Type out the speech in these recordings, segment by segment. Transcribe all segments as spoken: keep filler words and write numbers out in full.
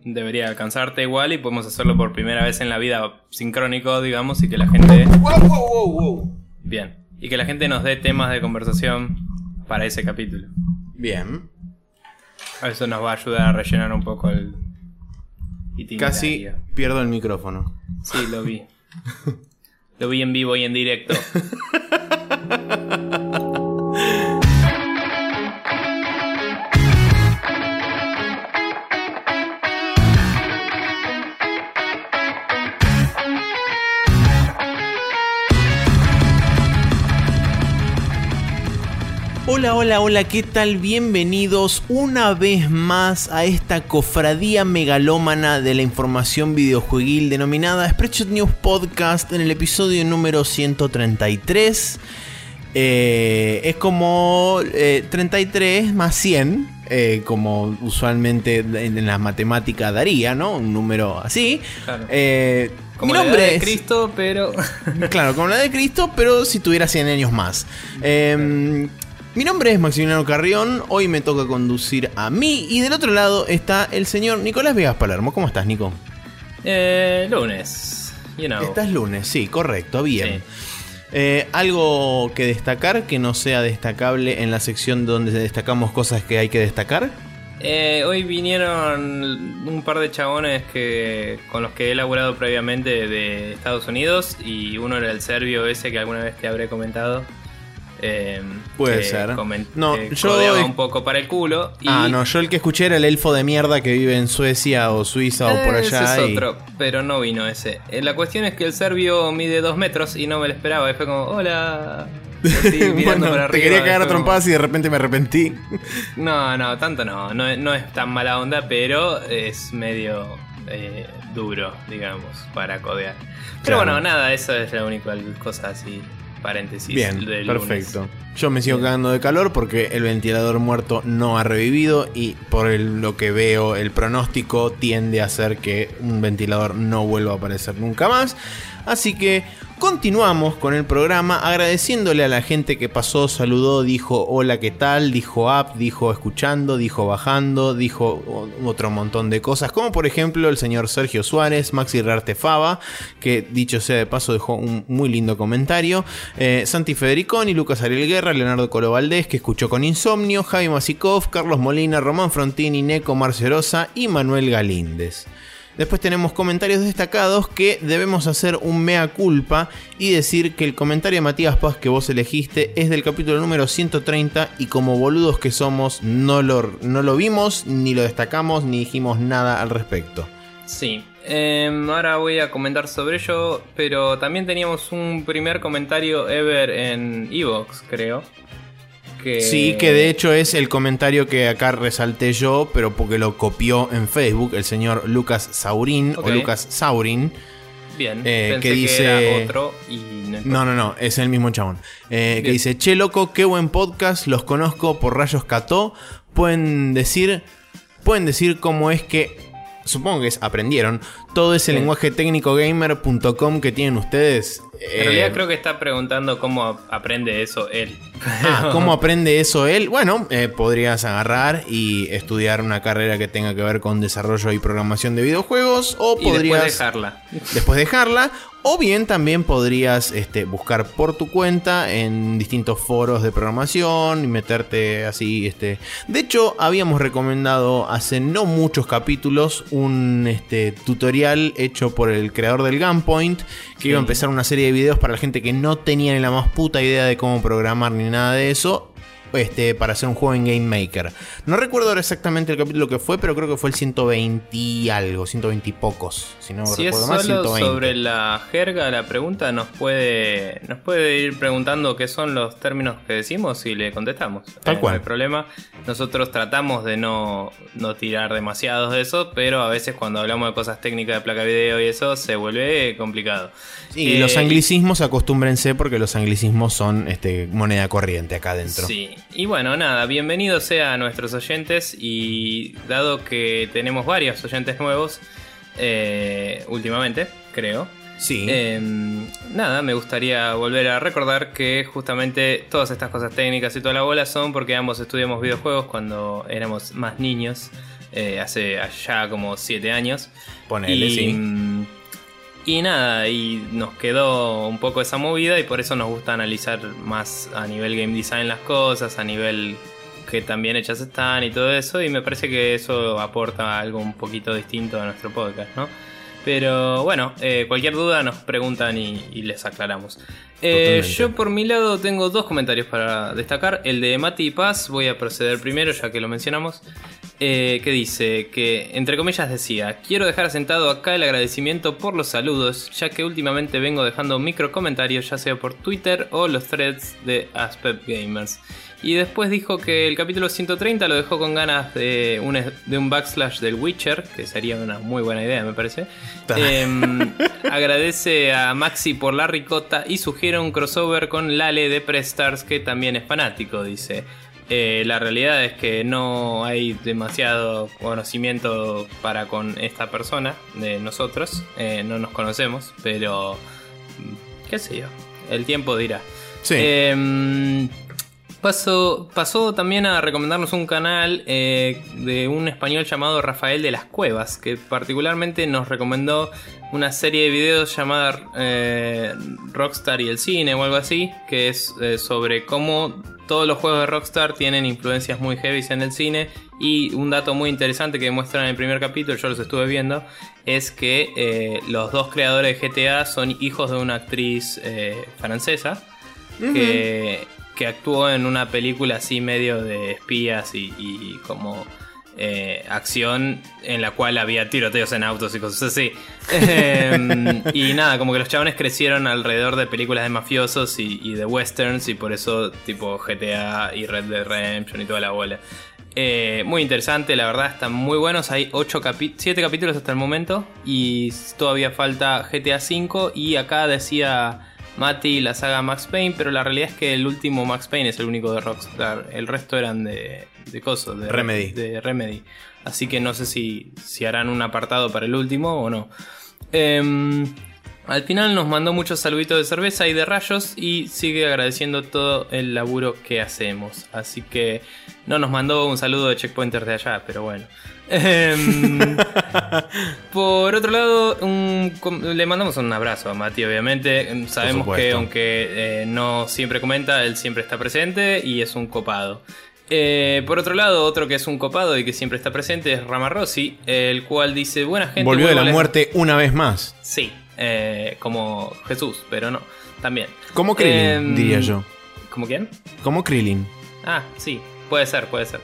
debería alcanzarte igual y podemos hacerlo por primera vez en la vida sincrónico, digamos, y que la gente... Wow, wow, wow, wow. Bien. Y que la gente nos dé temas de conversación para ese capítulo. Bien. Eso nos va a ayudar a rellenar un poco el itinerario. Casi pierdo el micrófono. Sí, lo vi. Lo vi en vivo y en directo. Hola, hola, hola, ¿qué tal? Bienvenidos una vez más a esta cofradía megalómana de la información videojueguil denominada Spreadshot News Podcast en el episodio número ciento treinta y tres. Eh, es como eh, treinta y tres más cien, eh, como usualmente en la matemática daría, ¿no? Un número así. Claro. Eh, Como mi la nombre edad de es... Cristo, pero... Claro, como la de Cristo, pero si tuviera cien años más. Eh... Mi nombre es Maximiliano Carrión, hoy me toca conducir a mí y del otro lado está el señor Nicolás Vegas Palermo. ¿Cómo estás, Nico? Eh, lunes, you know. Estás lunes, sí, correcto, bien. Sí. Eh, ¿Algo que destacar que no sea destacable en la sección donde destacamos cosas que hay que destacar? Eh, hoy vinieron un par de chabones que con los que he laburado previamente de Estados Unidos y uno era el serbio ese que alguna vez te habré comentado. Eh, Puede que ser. coment- No, que yo codeaba es- un poco para el culo. Y... Ah, no, yo el que escuché era el elfo de mierda que vive en Suecia o Suiza o por Eh, allá. ese es y... otro, pero no vino ese. Eh, la cuestión es que el serbio mide dos metros y no me lo esperaba. Y fue como, hola. Así, mirando Bueno, para te arriba, quería cagar a fue como- trompadas y de repente me arrepentí. No, no, tanto no. No, es- no es tan mala onda, pero es medio eh, duro, digamos, para codear. Pero Claro. bueno, nada, eso es la única cosa así, paréntesis. Bien, del perfecto. lunes. Yo me sigo Bien. cagando de calor porque el ventilador muerto no ha revivido y por el- lo que veo el pronóstico tiende a ser que un ventilador no vuelva a aparecer nunca más. Así que continuamos con el programa agradeciéndole a la gente que pasó, saludó, dijo hola, ¿qué tal? Dijo up, dijo escuchando, dijo bajando, dijo otro montón de cosas, como por ejemplo el señor Sergio Suárez, Maxi Rartefaba, que dicho sea de paso dejó un muy lindo comentario, eh, Santi Federiconi, Lucas Ariel Guerra, Leonardo Colo Valdés, que escuchó con insomnio, Javi Masikov, Carlos Molina, Román Frontini, Neco Marcerosa y Manuel Galíndez. Después tenemos comentarios destacados que debemos hacer un mea culpa y decir que el comentario de Matías Paz que vos elegiste es del capítulo número ciento treinta y como boludos que somos no lo, no lo vimos, ni lo destacamos, ni dijimos nada al respecto. Sí, eh, ahora voy a comentar sobre ello, pero también teníamos un primer comentario ever en Evox, creo. Que... Sí, que de hecho es el comentario que acá resalté yo, pero porque lo copió en Facebook el señor Lucas Saurín, Ok. o Lucas Saurin. Bien, eh, pensé que dice- que era otro y no, No, no, no, es el mismo chabón. Eh, que Bien. dice, che loco, qué buen podcast, los conozco por Rayos Cató. Pueden decir, pueden decir cómo es que, supongo que es, aprendieron, todo ese Sí. lenguaje técnico gamer punto com que tienen ustedes. En realidad creo que está preguntando cómo aprende eso él. Ah, ¿cómo aprende eso él? Bueno, eh, podrías agarrar y estudiar una carrera que tenga que ver con desarrollo y programación de videojuegos, o Y podrías después dejarla. después dejarla, o bien también podrías este, buscar por tu cuenta en distintos foros de programación y meterte así. Este. De hecho, habíamos recomendado hace no muchos capítulos un este, tutorial hecho por el creador del Gunpoint, que Sí. iba a empezar una serie de videos para la gente que no tenía ni la más puta idea de cómo programar ni nada de eso. Este, para hacer un juego en Game Maker. No recuerdo ahora exactamente el capítulo que fue, pero creo que fue el ciento veinte y algo, ciento veinte y pocos, si no Si es recuerdo mal, solo ciento veinte. sobre la jerga, la pregunta nos puede nos puede ir preguntando qué son los términos que decimos y le contestamos. Tal Eh, cual. No hay problema. Nosotros tratamos de no, no tirar demasiados de eso, pero a veces cuando hablamos de cosas técnicas de placa de video y eso se vuelve complicado. Y Eh, los anglicismos, acostúmbrense porque los anglicismos son este, moneda corriente acá adentro. Sí, y bueno, nada, bienvenidos sea a nuestros oyentes y dado que tenemos varios oyentes nuevos eh, últimamente, creo. Sí. Eh, nada, me gustaría volver a recordar que justamente todas estas cosas técnicas y toda la bola son porque ambos estudiamos videojuegos cuando éramos más niños. eh, hace ya como siete años. Ponele, y, sí. Y nada, y nos quedó un poco esa movida y por eso nos gusta analizar más a nivel game design las cosas, a nivel que tan bien hechas están y todo eso, y me parece que eso aporta algo un poquito distinto a nuestro podcast, ¿no? Pero bueno, eh, cualquier duda nos preguntan y, y les aclaramos. Eh, yo por mi lado tengo dos comentarios para destacar. El de Mati Paz, voy a proceder primero ya que lo mencionamos. Eh, que dice que, entre comillas decía: quiero dejar asentado acá el agradecimiento por los saludos, ya que últimamente vengo dejando micro comentarios ya sea por Twitter o los threads de Aspep Gamers. Y después dijo que el capítulo ciento treinta lo dejó con ganas de un, de un backslash del Witcher, que sería una muy buena idea, me parece. eh, agradece a Maxi por la ricota y sugiere un crossover con Lale de Prestars, que también es fanático, dice. Eh, la realidad es que no hay demasiado conocimiento para con esta persona de nosotros. Eh, no nos conocemos, pero qué sé yo, el tiempo dirá. Sí. Eh, Pasó, pasó también a recomendarnos un canal eh, de un español llamado Rafael de las Cuevas, que particularmente nos recomendó una serie de videos llamada eh, Rockstar y el cine o algo así, que es eh, sobre cómo todos los juegos de Rockstar tienen influencias muy heavy en el cine. Y un dato muy interesante que muestran en el primer capítulo, yo los estuve viendo, es que eh, los dos creadores de G T A son hijos de una actriz eh, francesa, uh-huh. que... que actuó en una película así medio de espías y, y como eh, acción en la cual había tiroteos en autos y cosas así. eh, y nada, como que los chabones crecieron alrededor de películas de mafiosos y, y de westerns, y por eso tipo G T A y Red Dead Redemption y toda la bola. Eh, muy interesante, la verdad, están muy buenos. Hay ocho capi- siete capítulos hasta el momento y todavía falta G T A cinco. Y acá decía Mati la saga Max Payne, pero la realidad es que el último Max Payne es el único de Rockstar. El resto eran de, de cosas, de Remedy. de Remedy. Así que no sé si, si harán un apartado para el último o no. Eh, al final nos mandó muchos saluditos de cerveza y de rayos y sigue agradeciendo todo el laburo que hacemos. Así que no nos mandó un saludo de checkpointers de allá, pero bueno. Por otro lado, un, le mandamos un abrazo a Mati, obviamente. Sabemos que aunque eh, no siempre comenta, él siempre está presente y es un copado. Eh, por otro lado, otro que es un copado y que siempre está presente es Rama Rossi, el cual dice: buena gente. Volvió de la muerte una vez más. Sí, eh, como Jesús, pero no, también. Como Krillin, eh, diría yo. ¿Como quién? Como Krillin. Ah, sí, puede ser, puede ser.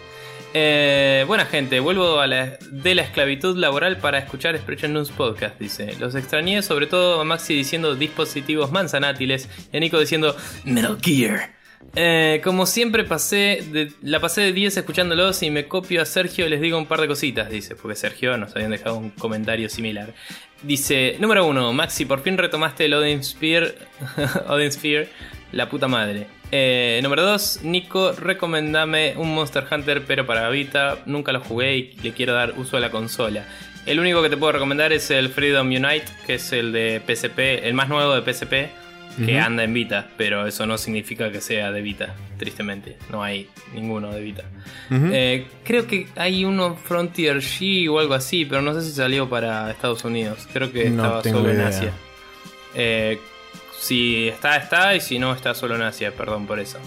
Eh, buena gente, vuelvo a la, de la esclavitud laboral para escuchar Expression News Podcast, dice. Los extrañé, sobre todo a Maxi diciendo dispositivos manzanátiles y a Nico diciendo Metal Gear. Eh, como siempre pasé de, la pasé de diez escuchándolos y me copio a Sergio y les digo un par de cositas, dice, porque Sergio nos habían dejado un comentario similar. Dice, número uno, Maxi, por fin retomaste el Odin Sphere, Odin Sphere, la puta madre. Eh, número dos, Nico, recomendame un Monster Hunter pero para Vita, nunca lo jugué y le quiero dar uso a la consola. El único que te puedo recomendar es el Freedom Unite, que es el de P S P, el más nuevo de P S P, que uh-huh. anda en Vita, pero eso no significa que sea de Vita, tristemente, no hay ninguno de Vita. Uh-huh. Eh, creo que hay uno Frontier G o algo así, pero no sé si salió para Estados Unidos, creo que no estaba solo en Asia. Eh, Si está, está, y si no, está solo en Asia, perdón por eso.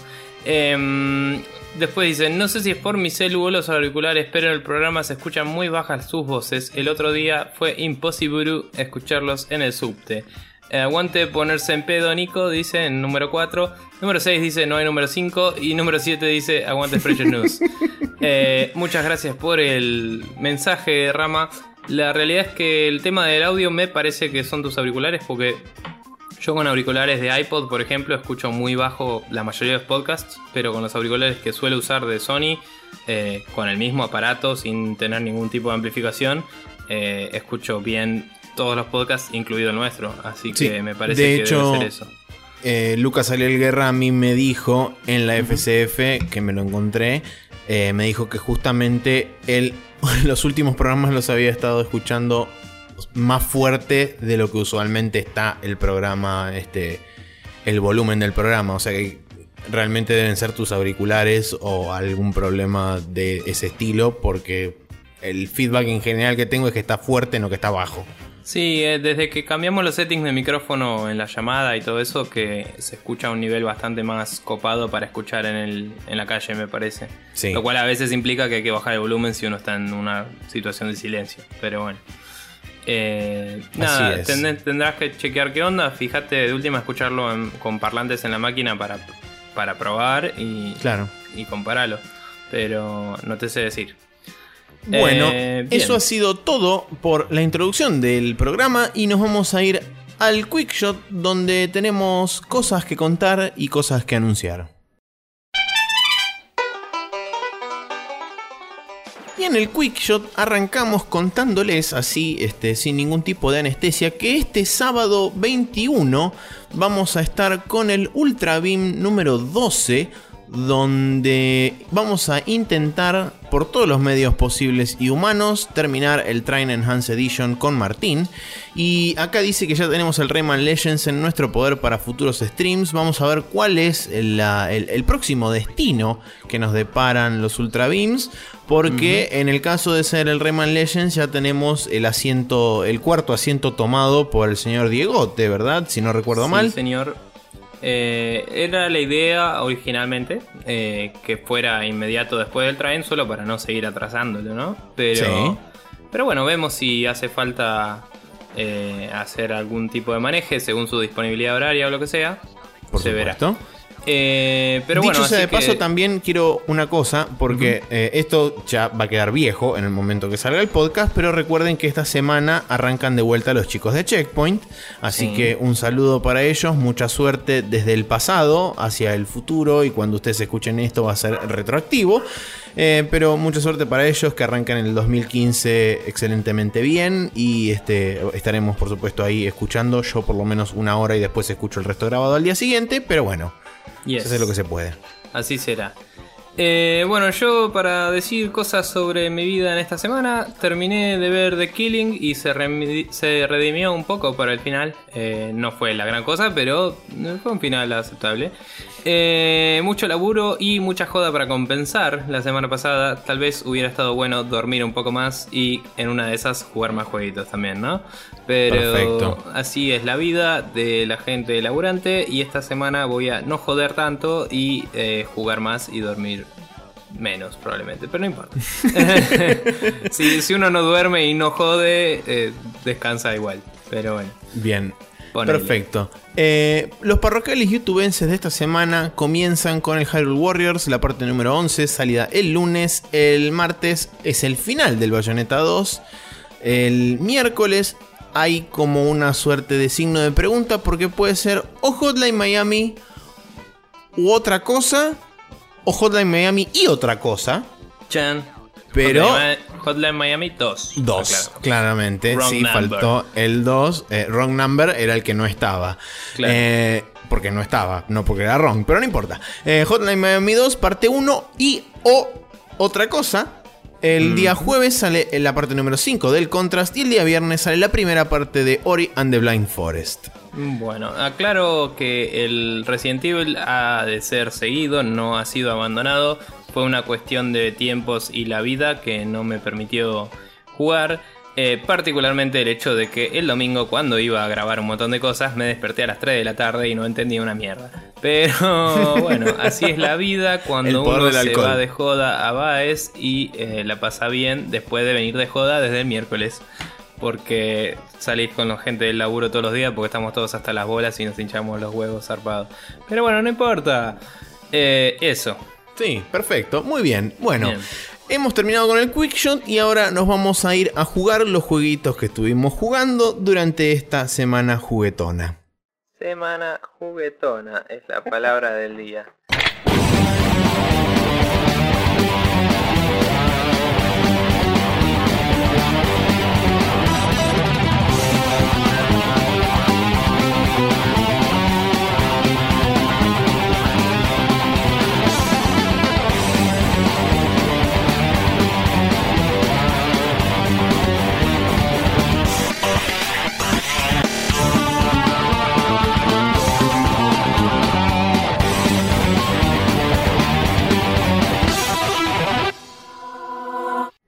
Eh, después dice, no sé si es por mi celu o los auriculares, pero en el programa se escuchan muy bajas sus voces. El otro día fue imposible escucharlos en el subte. Eh, aguante ponerse en pedo, Nico, dice en número cuatro. Número seis dice, no hay número cinco. Y número siete dice, aguante Expression News. eh, muchas gracias por el mensaje, Rama. La realidad es que el tema del audio me parece que son tus auriculares, porque yo con auriculares de iPod, por ejemplo, escucho muy bajo la mayoría de los podcasts, pero con los auriculares que suelo usar de Sony, eh, con el mismo aparato, sin tener ningún tipo de amplificación, eh, escucho bien todos los podcasts, incluido el nuestro. Así que sí, me parece de que hecho, debe ser eso. Eh, Lucas Ariel Guerra a mí me dijo en la F C F, que me lo encontré, eh, me dijo que justamente él los últimos programas los había estado escuchando más fuerte de lo que usualmente está el programa, este, el volumen del programa. O sea que realmente deben ser tus auriculares o algún problema de ese estilo, porque el feedback en general que tengo es que está fuerte, no que está bajo. Sí, eh, desde que cambiamos los settings de micrófono en la llamada y todo eso, que se escucha a un nivel bastante más copado para escuchar en, el, en la calle, me parece. Sí. Lo cual a veces implica que hay que bajar el volumen si uno está en una situación de silencio. Pero bueno. Eh, nada, Así es. tend- tendrás que chequear qué onda. Fíjate de última escucharlo en- con parlantes en la máquina para, para probar y, Claro. y compararlo. Pero no te sé decir. Bueno, Eh, bien. eso ha sido todo por la introducción del programa y nos vamos a ir al Quickshot donde tenemos cosas que contar y cosas que anunciar. Y en el Quickshot arrancamos contándoles así, este, sin ningún tipo de anestesia, que este sábado veintiuno vamos a estar con el Ultra Beam número doce, donde vamos a intentar por todos los medios posibles y humanos terminar el Train Enhanced Edition con Martín. Y acá dice que ya tenemos el Rayman Legends en nuestro poder para futuros streams. Vamos a ver cuál es la, el, el próximo destino que nos deparan los Ultra Beams, porque uh-huh. en el caso de ser el Rayman Legends ya tenemos el asiento, el cuarto asiento tomado por el señor Diegote, ¿verdad? Si no recuerdo sí, mal. Señor. Eh, era la idea originalmente eh, que fuera inmediato después del train, solo para no seguir atrasándolo, ¿no? Pero, sí. pero bueno, vemos si hace falta eh, hacer algún tipo de maneje según su disponibilidad horaria o lo que sea. Por se supuesto. verá. Eh, pero Dicho bueno, sea de que... paso, también quiero una cosa, porque uh-huh. eh, esto ya va a quedar viejo en el momento que salga el podcast, pero recuerden que esta semana arrancan de vuelta los chicos de Checkpoint, así sí. que un saludo para ellos, mucha suerte desde el pasado hacia el futuro, y cuando ustedes escuchen esto va a ser retroactivo, eh, pero mucha suerte para ellos, que arrancan en el dos mil quince excelentemente bien, y este, estaremos por supuesto ahí escuchando, yo por lo menos una hora y después escucho el resto grabado al día siguiente, pero bueno. Yes. Eso es lo que se puede. Así será. Eh, bueno, yo para decir cosas sobre mi vida en esta semana, terminé de ver The Killing y se, remi- se redimió un poco para el final. Eh, no fue la gran cosa, pero fue un final aceptable. Eh, mucho laburo y mucha joda para compensar la semana pasada. Tal vez hubiera estado bueno dormir un poco más y en una de esas jugar más jueguitos también, ¿no? Pero perfecto. Así es la vida de la gente laburante, y esta semana voy a no joder tanto y eh, jugar más y dormir menos probablemente, pero no importa. si, si uno no duerme y no jode, eh, descansa igual, pero bueno. Bien. Ponele. Perfecto. Eh, los parroquiales youtubenses de esta semana comienzan con el Hyrule Warriors, la parte número once, salida el lunes. El martes es el final del Bayonetta dos. El miércoles hay como una suerte de signo de pregunta, porque puede ser o Hotline Miami u otra cosa, o Hotline Miami y otra cosa. Chan. Pero Hotline, Hotline Miami dos. dos, ah, claro. Claramente. Wrong sí, number. Faltó el dos. Eh, wrong number era el que no estaba. Claro. Eh, porque no estaba, no porque era wrong, pero no importa. Eh, Hotline Miami dos, parte uno y o otra cosa. El mm. día jueves sale la parte número cinco del Contrast, y el día viernes sale la primera parte de Ori and the Blind Forest. Bueno, aclaro que el Resident Evil ha de ser seguido, no ha sido abandonado. Fue una cuestión de tiempos y la vida que no me permitió jugar. Eh, particularmente el hecho de que el domingo, cuando iba a grabar un montón de cosas, me desperté a las tres de la tarde y no entendía una mierda. Pero bueno, así es la vida cuando uno se va de joda a Baez y eh, la pasa bien después de venir de joda desde el miércoles. Porque salís con la gente del laburo todos los días, porque estamos todos hasta las bolas y nos hinchamos los huevos zarpados. Pero bueno, no importa. Eh, eso. Sí, perfecto. Muy bien. Bueno, bien. Hemos terminado con el Quickshot y ahora nos vamos a ir a jugar los jueguitos que estuvimos jugando durante esta semana juguetona. Semana juguetona es la palabra del día.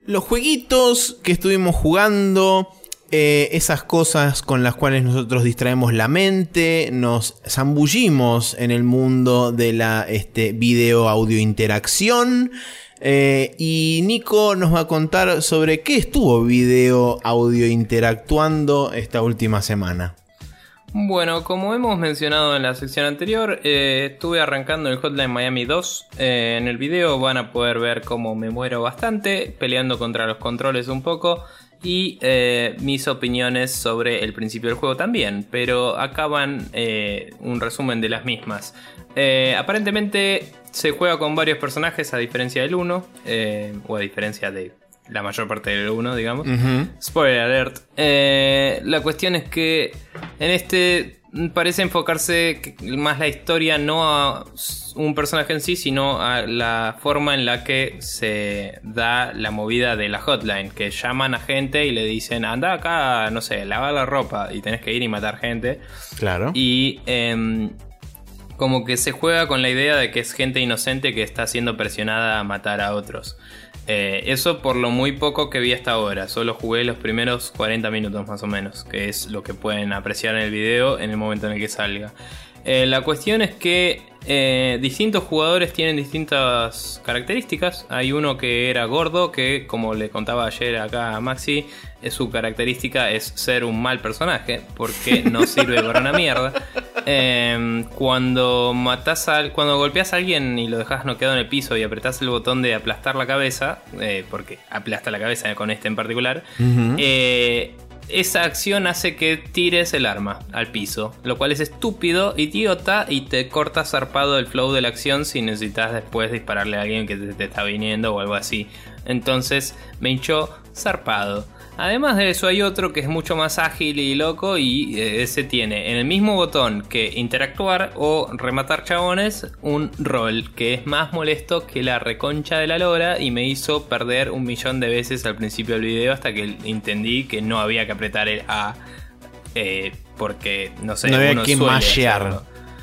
los jueguitos que estuvimos jugando, eh, esas cosas con las cuales nosotros distraemos la mente, nos zambullimos en el mundo de la este, video audio interacción. Eh, y Nico nos va a contar sobre qué estuvo video audio interactuando esta última semana. Bueno, como hemos mencionado en la sección anterior, eh, estuve arrancando el Hotline Miami dos. Eh, en el video van a poder ver cómo me muero bastante, peleando contra los controles un poco, y eh, mis opiniones sobre el principio del juego también, pero acá van eh, un resumen de las mismas. Eh, aparentemente se juega con varios personajes a diferencia del uno, eh, o a diferencia de la mayor parte del uno, digamos. Uh-huh. Spoiler alert. Eh, la cuestión es que en este parece enfocarse más la historia no a un personaje en sí, sino a la forma en la que se da la movida de la hotline, que llaman a gente y le dicen anda acá, no sé, lava la ropa, y tenés que ir y matar gente. Claro. Y eh, como que se juega con la idea de que es gente inocente que está siendo presionada a matar a otros. Eh, eso por lo muy poco que vi hasta ahora. Solo jugué los primeros cuarenta minutos más o menos, que es lo que pueden apreciar en el video en el momento en el que salga. Eh, la cuestión es que eh, distintos jugadores tienen distintas características. Hay uno que era gordo, que como le contaba ayer acá a Maxi, eh, su característica es ser un mal personaje, porque no sirve para una mierda. Eh, cuando matás a, cuando golpeas a alguien y lo dejas noqueado en el piso y apretás el botón de aplastar la cabeza, eh, porque aplasta la cabeza con este en particular, uh-huh. eh, esa acción hace que tires el arma al piso, lo cual es estúpido, idiota, y te corta zarpado el flow de la acción si necesitas después dispararle a alguien que te, te está viniendo o algo así. Entonces me hinchó zarpado. Además de eso hay otro que es mucho más ágil y loco, y eh, ese tiene en el mismo botón que interactuar o rematar chabones un rol que es más molesto que la reconcha de la lora, y me hizo perder un millón de veces al principio del video hasta que entendí que no había que apretar el A, eh, porque no sé, no había que mashear.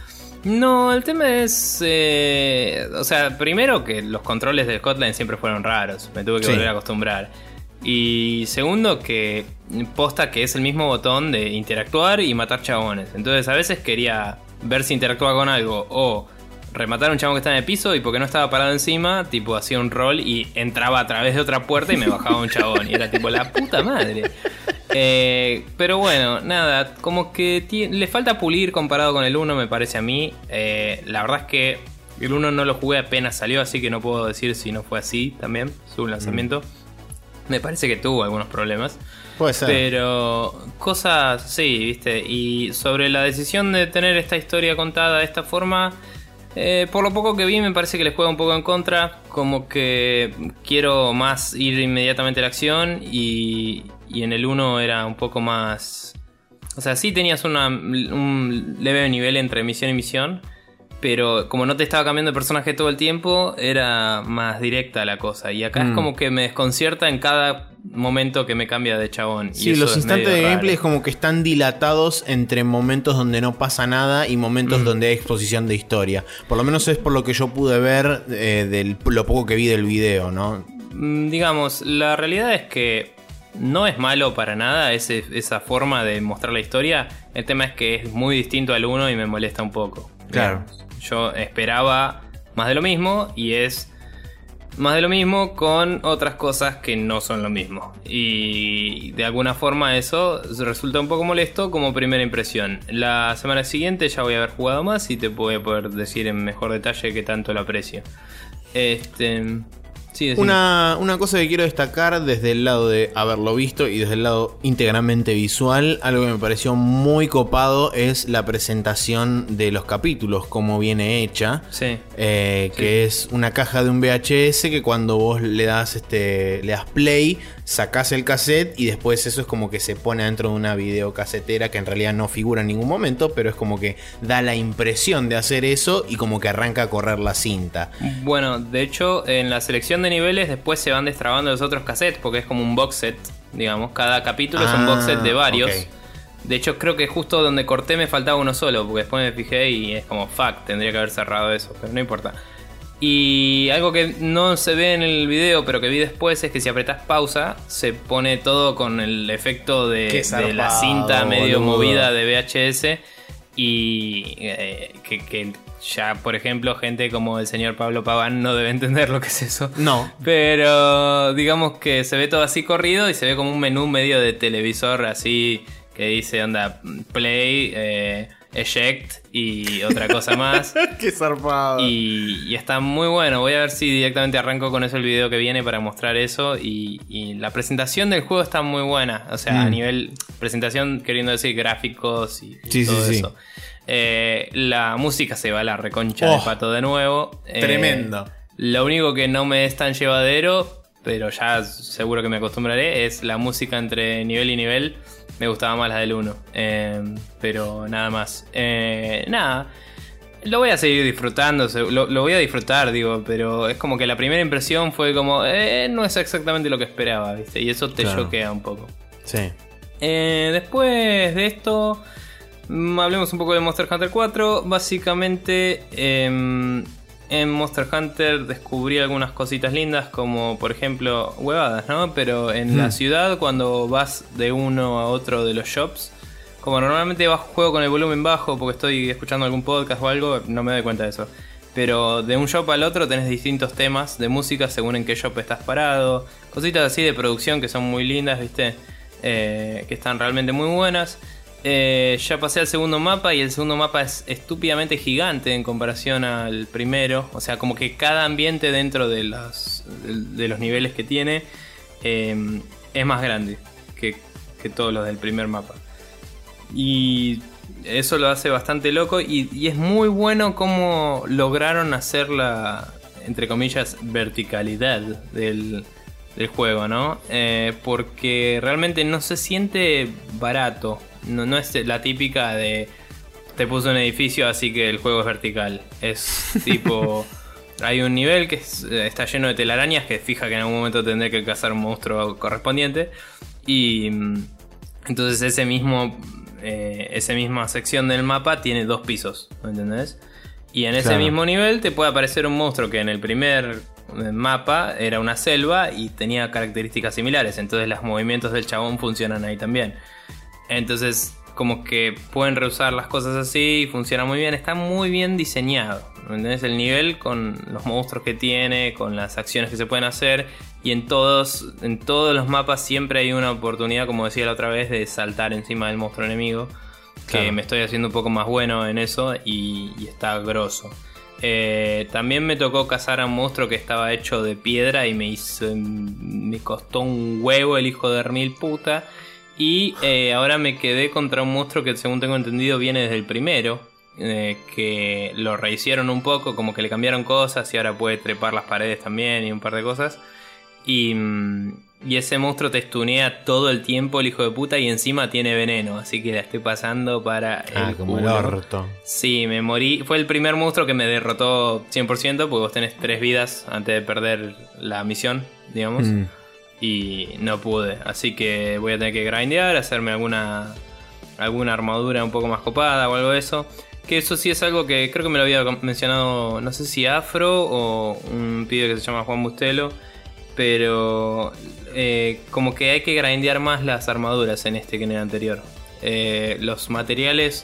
No, el tema es... Eh, o sea, primero que los controles del Hotline siempre fueron raros, me tuve que sí. volver a acostumbrar. Y segundo, que posta que es el mismo botón de interactuar y matar chabones. Entonces a veces quería ver si interactuaba con algo o rematar a un chabón que está en el piso, y porque no estaba parado encima, tipo hacía un rol y entraba a través de otra puerta y me bajaba un chabón. Y era tipo la puta madre. Eh, pero bueno, nada, como que t- le falta pulir comparado con el uno, me parece a mí. Eh, la verdad es que el uno no lo jugué apenas salió, así que no puedo decir si no fue así también, su lanzamiento. Mm. Me parece que tuvo algunos problemas. Puede ser. Pero cosas, sí, viste. Y sobre la decisión de tener esta historia contada de esta forma, eh, por lo poco que vi me parece que les juega un poco en contra. Como que quiero más ir inmediatamente a la acción, y, y en el uno era un poco más... O sea, sí tenías una, un leve nivel entre misión y misión, pero como no te estaba cambiando de personaje todo el tiempo, era más directa la cosa. Y acá mm. es como que me desconcierta en cada momento que me cambia de chabón. Sí, y eso los es instantes de raro. gameplay es como que están dilatados entre momentos donde no pasa nada y momentos mm. donde hay exposición de historia. Por lo menos es por lo que yo pude ver eh, de lo poco que vi del video, ¿no? Mm, digamos, la realidad es que no es malo para nada ese, esa forma de mostrar la historia. El tema es que es muy distinto al uno y me molesta un poco. Claro. Yo esperaba más de lo mismo, y es más de lo mismo con otras cosas que no son lo mismo. Y de alguna forma eso resulta un poco molesto como primera impresión. La semana siguiente ya voy a haber jugado más y te voy a poder decir en mejor detalle qué tanto lo aprecio. Este... Sí, una, una cosa que quiero destacar desde el lado de haberlo visto y desde el lado íntegramente visual, algo que me pareció muy copado es la presentación de los capítulos, cómo viene hecha. Sí. Eh, sí. Que es una caja de un V H S que cuando vos le das este le das play, sacás el cassette y después eso es como que se pone dentro de una videocasetera que en realidad no figura en ningún momento, pero es como que da la impresión de hacer eso y como que arranca a correr la cinta. Bueno, de hecho en la selección de niveles después se van destrabando los otros cassettes porque es como un box set, digamos, cada capítulo ah, es un box set de varios. Okay. De hecho creo que justo donde corté me faltaba uno solo, porque después me fijé y es como fuck, tendría que haber cerrado eso, pero no importa. Y algo que no se ve en el video, pero que vi después, es que si apretás pausa, se pone todo con el efecto de, zarpado, de la cinta medio boludo. movida de V H S. Y eh, que, que ya, por ejemplo, gente como el señor Pablo Paván no debe entender lo que es eso. No. Pero digamos que se ve todo así corrido y se ve como un menú medio de televisor así que dice, onda, play, eh, eject y otra cosa más. Qué zarpado. Y, y está muy bueno. Voy a ver si directamente arranco con eso el video que viene para mostrar eso. Y, y la presentación del juego está muy buena. O sea, mm. a nivel presentación, queriendo decir gráficos y, y sí, todo sí, eso. Sí. Eh, la música se va a la reconcha oh, de pato de nuevo. Tremendo. Eh, lo único que no me es tan llevadero, pero ya seguro que me acostumbraré, es la música entre nivel y nivel. Me gustaba más la del uno. Eh, pero nada más. Eh, nada. Lo voy a seguir disfrutando. Lo, lo voy a disfrutar, digo. Pero es como que la primera impresión fue como... Eh, no es exactamente lo que esperaba, ¿viste? Y eso te claro. choquea un poco. Sí. Eh, después de esto... Hablemos un poco de Monster Hunter cuatro. Básicamente... Eh, en Monster Hunter descubrí algunas cositas lindas, como por ejemplo huevadas, ¿no? Pero en mm. la ciudad, cuando vas de uno a otro de los shops, como normalmente vas, juego con el volumen bajo porque estoy escuchando algún podcast o algo, no me doy cuenta de eso. Pero de un shop al otro tenés distintos temas de música según en qué shop estás parado. Cositas así de producción que son muy lindas, ¿viste? Eh, que están realmente muy buenas. Eh, ya pasé al segundo mapa y el segundo mapa es estúpidamente gigante en comparación al primero. O sea, como que cada ambiente dentro de los, de, de los niveles que tiene eh, es más grande que, que todos los del primer mapa. Y eso lo hace bastante loco y, y es muy bueno cómo lograron hacer la, entre comillas, verticalidad del, del juego, ¿no? Eh, porque realmente no se siente barato. No, no es la típica de te puse un edificio así que el juego es vertical. Es tipo... hay un nivel que es, está lleno de telarañas que fija que en algún momento tendré que cazar un monstruo correspondiente. Y entonces ese mismo eh, esa misma sección del mapa tiene dos pisos, ¿me entendés? Y en ese claro. mismo nivel te puede aparecer un monstruo que en el primer mapa era una selva y tenía características similares. Entonces los movimientos del chabón funcionan ahí también. Entonces, como que pueden reusar las cosas así y funciona muy bien. Está muy bien diseñado, ¿entendés? El nivel con los monstruos que tiene, con las acciones que se pueden hacer. Y en todos, en todos los mapas siempre hay una oportunidad, como decía la otra vez, de saltar encima del monstruo enemigo. Que claro. me estoy haciendo un poco más bueno en eso y, y está grosso. Eh, también me tocó cazar a un monstruo que estaba hecho de piedra y me hizo, me costó un huevo el hijo de mil puta. Y eh, ahora me quedé contra un monstruo que según tengo entendido viene desde el primero, eh, que lo rehicieron un poco, como que le cambiaron cosas y ahora puede trepar las paredes también y un par de cosas. Y, y ese monstruo te stunea todo el tiempo, el hijo de puta, y encima tiene veneno, así que la estoy pasando para ah, el como culo. el orto. Sí, me morí. Fue el primer monstruo que me derrotó cien por ciento, porque vos tenés tres vidas antes de perder la misión, digamos. Mm. Y no pude, así que voy a tener que grindear, hacerme alguna alguna armadura un poco más copada o algo de eso. Que eso sí es algo que creo que me lo había mencionado, no sé si Afro o un pibe que se llama Juan Bustelo. Pero eh, como que hay que grindear más las armaduras en este que en el anterior. Eh, los materiales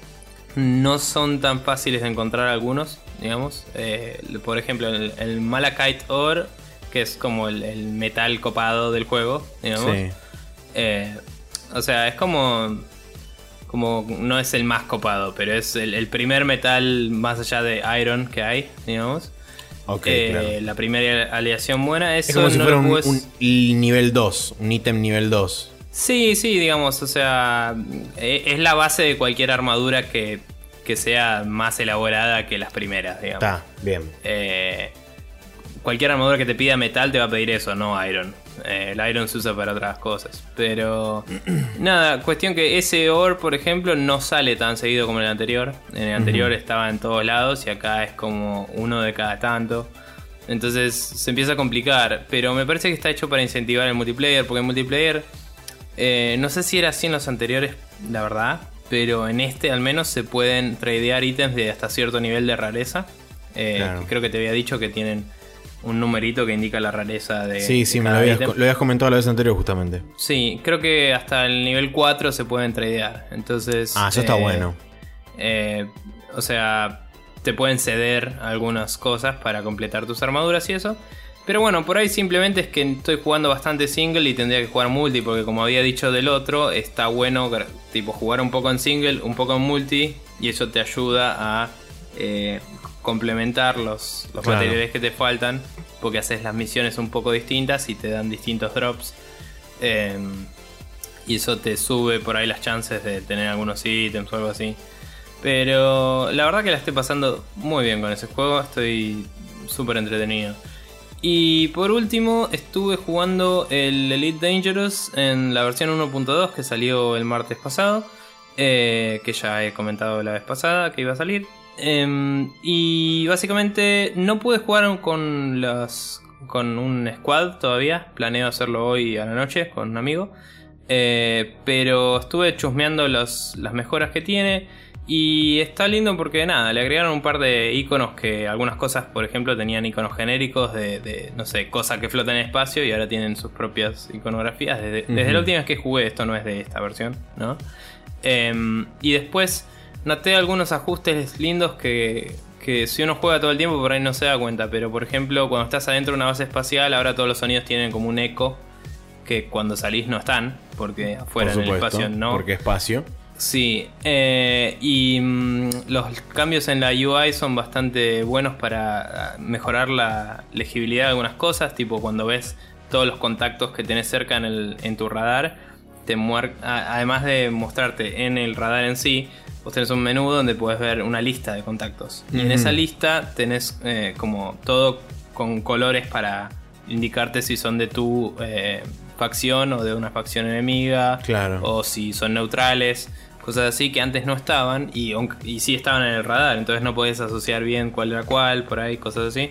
no son tan fáciles de encontrar algunos, digamos. Eh, por ejemplo, el, el Malachite Ore, que es como el, el metal copado del juego, digamos. Sí. Eh, o sea, es como... como no es el más copado, pero es el, el primer metal más allá de Iron que hay, digamos. Okay, eh, claro. La primera aleación buena. Eso es como si no fuera un, puedes... un nivel dos, un ítem nivel dos. Sí, sí, digamos, o sea, es la base de cualquier armadura que, que sea más elaborada que las primeras, digamos. Está, bien. Eh, cualquier armadura que te pida metal te va a pedir eso, no Iron. Eh, el Iron se usa para otras cosas. Pero nada, cuestión que ese ore, por ejemplo, no sale tan seguido como en el anterior. En el anterior uh-huh. estaba en todos lados y acá es como uno de cada tanto. Entonces se empieza a complicar. Pero me parece que está hecho para incentivar el multiplayer, porque el multiplayer eh, no sé si era así en los anteriores, la verdad, pero en este al menos se pueden tradear ítems de hasta cierto nivel de rareza. Eh, Claro. Creo que te había dicho que tienen un numerito que indica la rareza de. Sí, sí, de me lo cada habías, ítem. lo habías comentado la vez anterior justamente. Sí, creo que hasta el nivel cuatro se pueden tradear. Entonces. Ah, eso está eh, bueno. eh, o sea, te pueden ceder algunas cosas para completar tus armaduras y eso. Pero bueno, por ahí simplemente es que estoy jugando bastante single y tendría que jugar multi, porque como había dicho del otro, está bueno tipo jugar un poco en single, un poco en multi, y eso te ayuda a eh, complementar los, los Claro. materiales que te faltan, porque haces las misiones un poco distintas y te dan distintos drops. Eh, y eso te sube por ahí las chances de tener algunos ítems o algo así. Pero la verdad que la estoy pasando muy bien con ese juego, estoy súper entretenido. Y por último estuve jugando el Elite Dangerous en la versión uno punto dos que salió el martes pasado, eh, que ya he comentado la vez pasada que iba a salir. Eh, y básicamente no pude jugar con, las, con un squad todavía, planeo hacerlo hoy a la noche con un amigo. Eh, pero estuve chusmeando los, las mejoras que tiene. Y está lindo porque nada, le agregaron un par de iconos que algunas cosas, por ejemplo, tenían iconos genéricos de, de no sé, cosas que flotan en espacio y ahora tienen sus propias iconografías. Desde, uh-huh. desde la última vez que jugué, esto no es de esta versión, ¿no? Eh, y después noté algunos ajustes lindos que, que si uno juega todo el tiempo por ahí no se da cuenta. Pero por ejemplo, cuando estás adentro de una base espacial, ahora todos los sonidos tienen como un eco que cuando salís no están, porque afuera por en supuesto, el espacio no. Porque espacio. Sí, eh, y mmm, los cambios en la U I son bastante buenos para mejorar la legibilidad de algunas cosas, tipo cuando ves todos los contactos que tenés cerca en, el, en tu radar, te muer- a- además de mostrarte en el radar en sí, vos tenés un menú donde podés ver una lista de contactos. Mm-hmm. Y en esa lista tenés eh, como todo con colores para indicarte si son de tu eh, facción o de una facción enemiga, claro. O si son neutrales. Cosas así que antes no estaban y, y sí estaban en el radar, entonces no podías asociar bien cuál era cuál, por ahí, cosas así.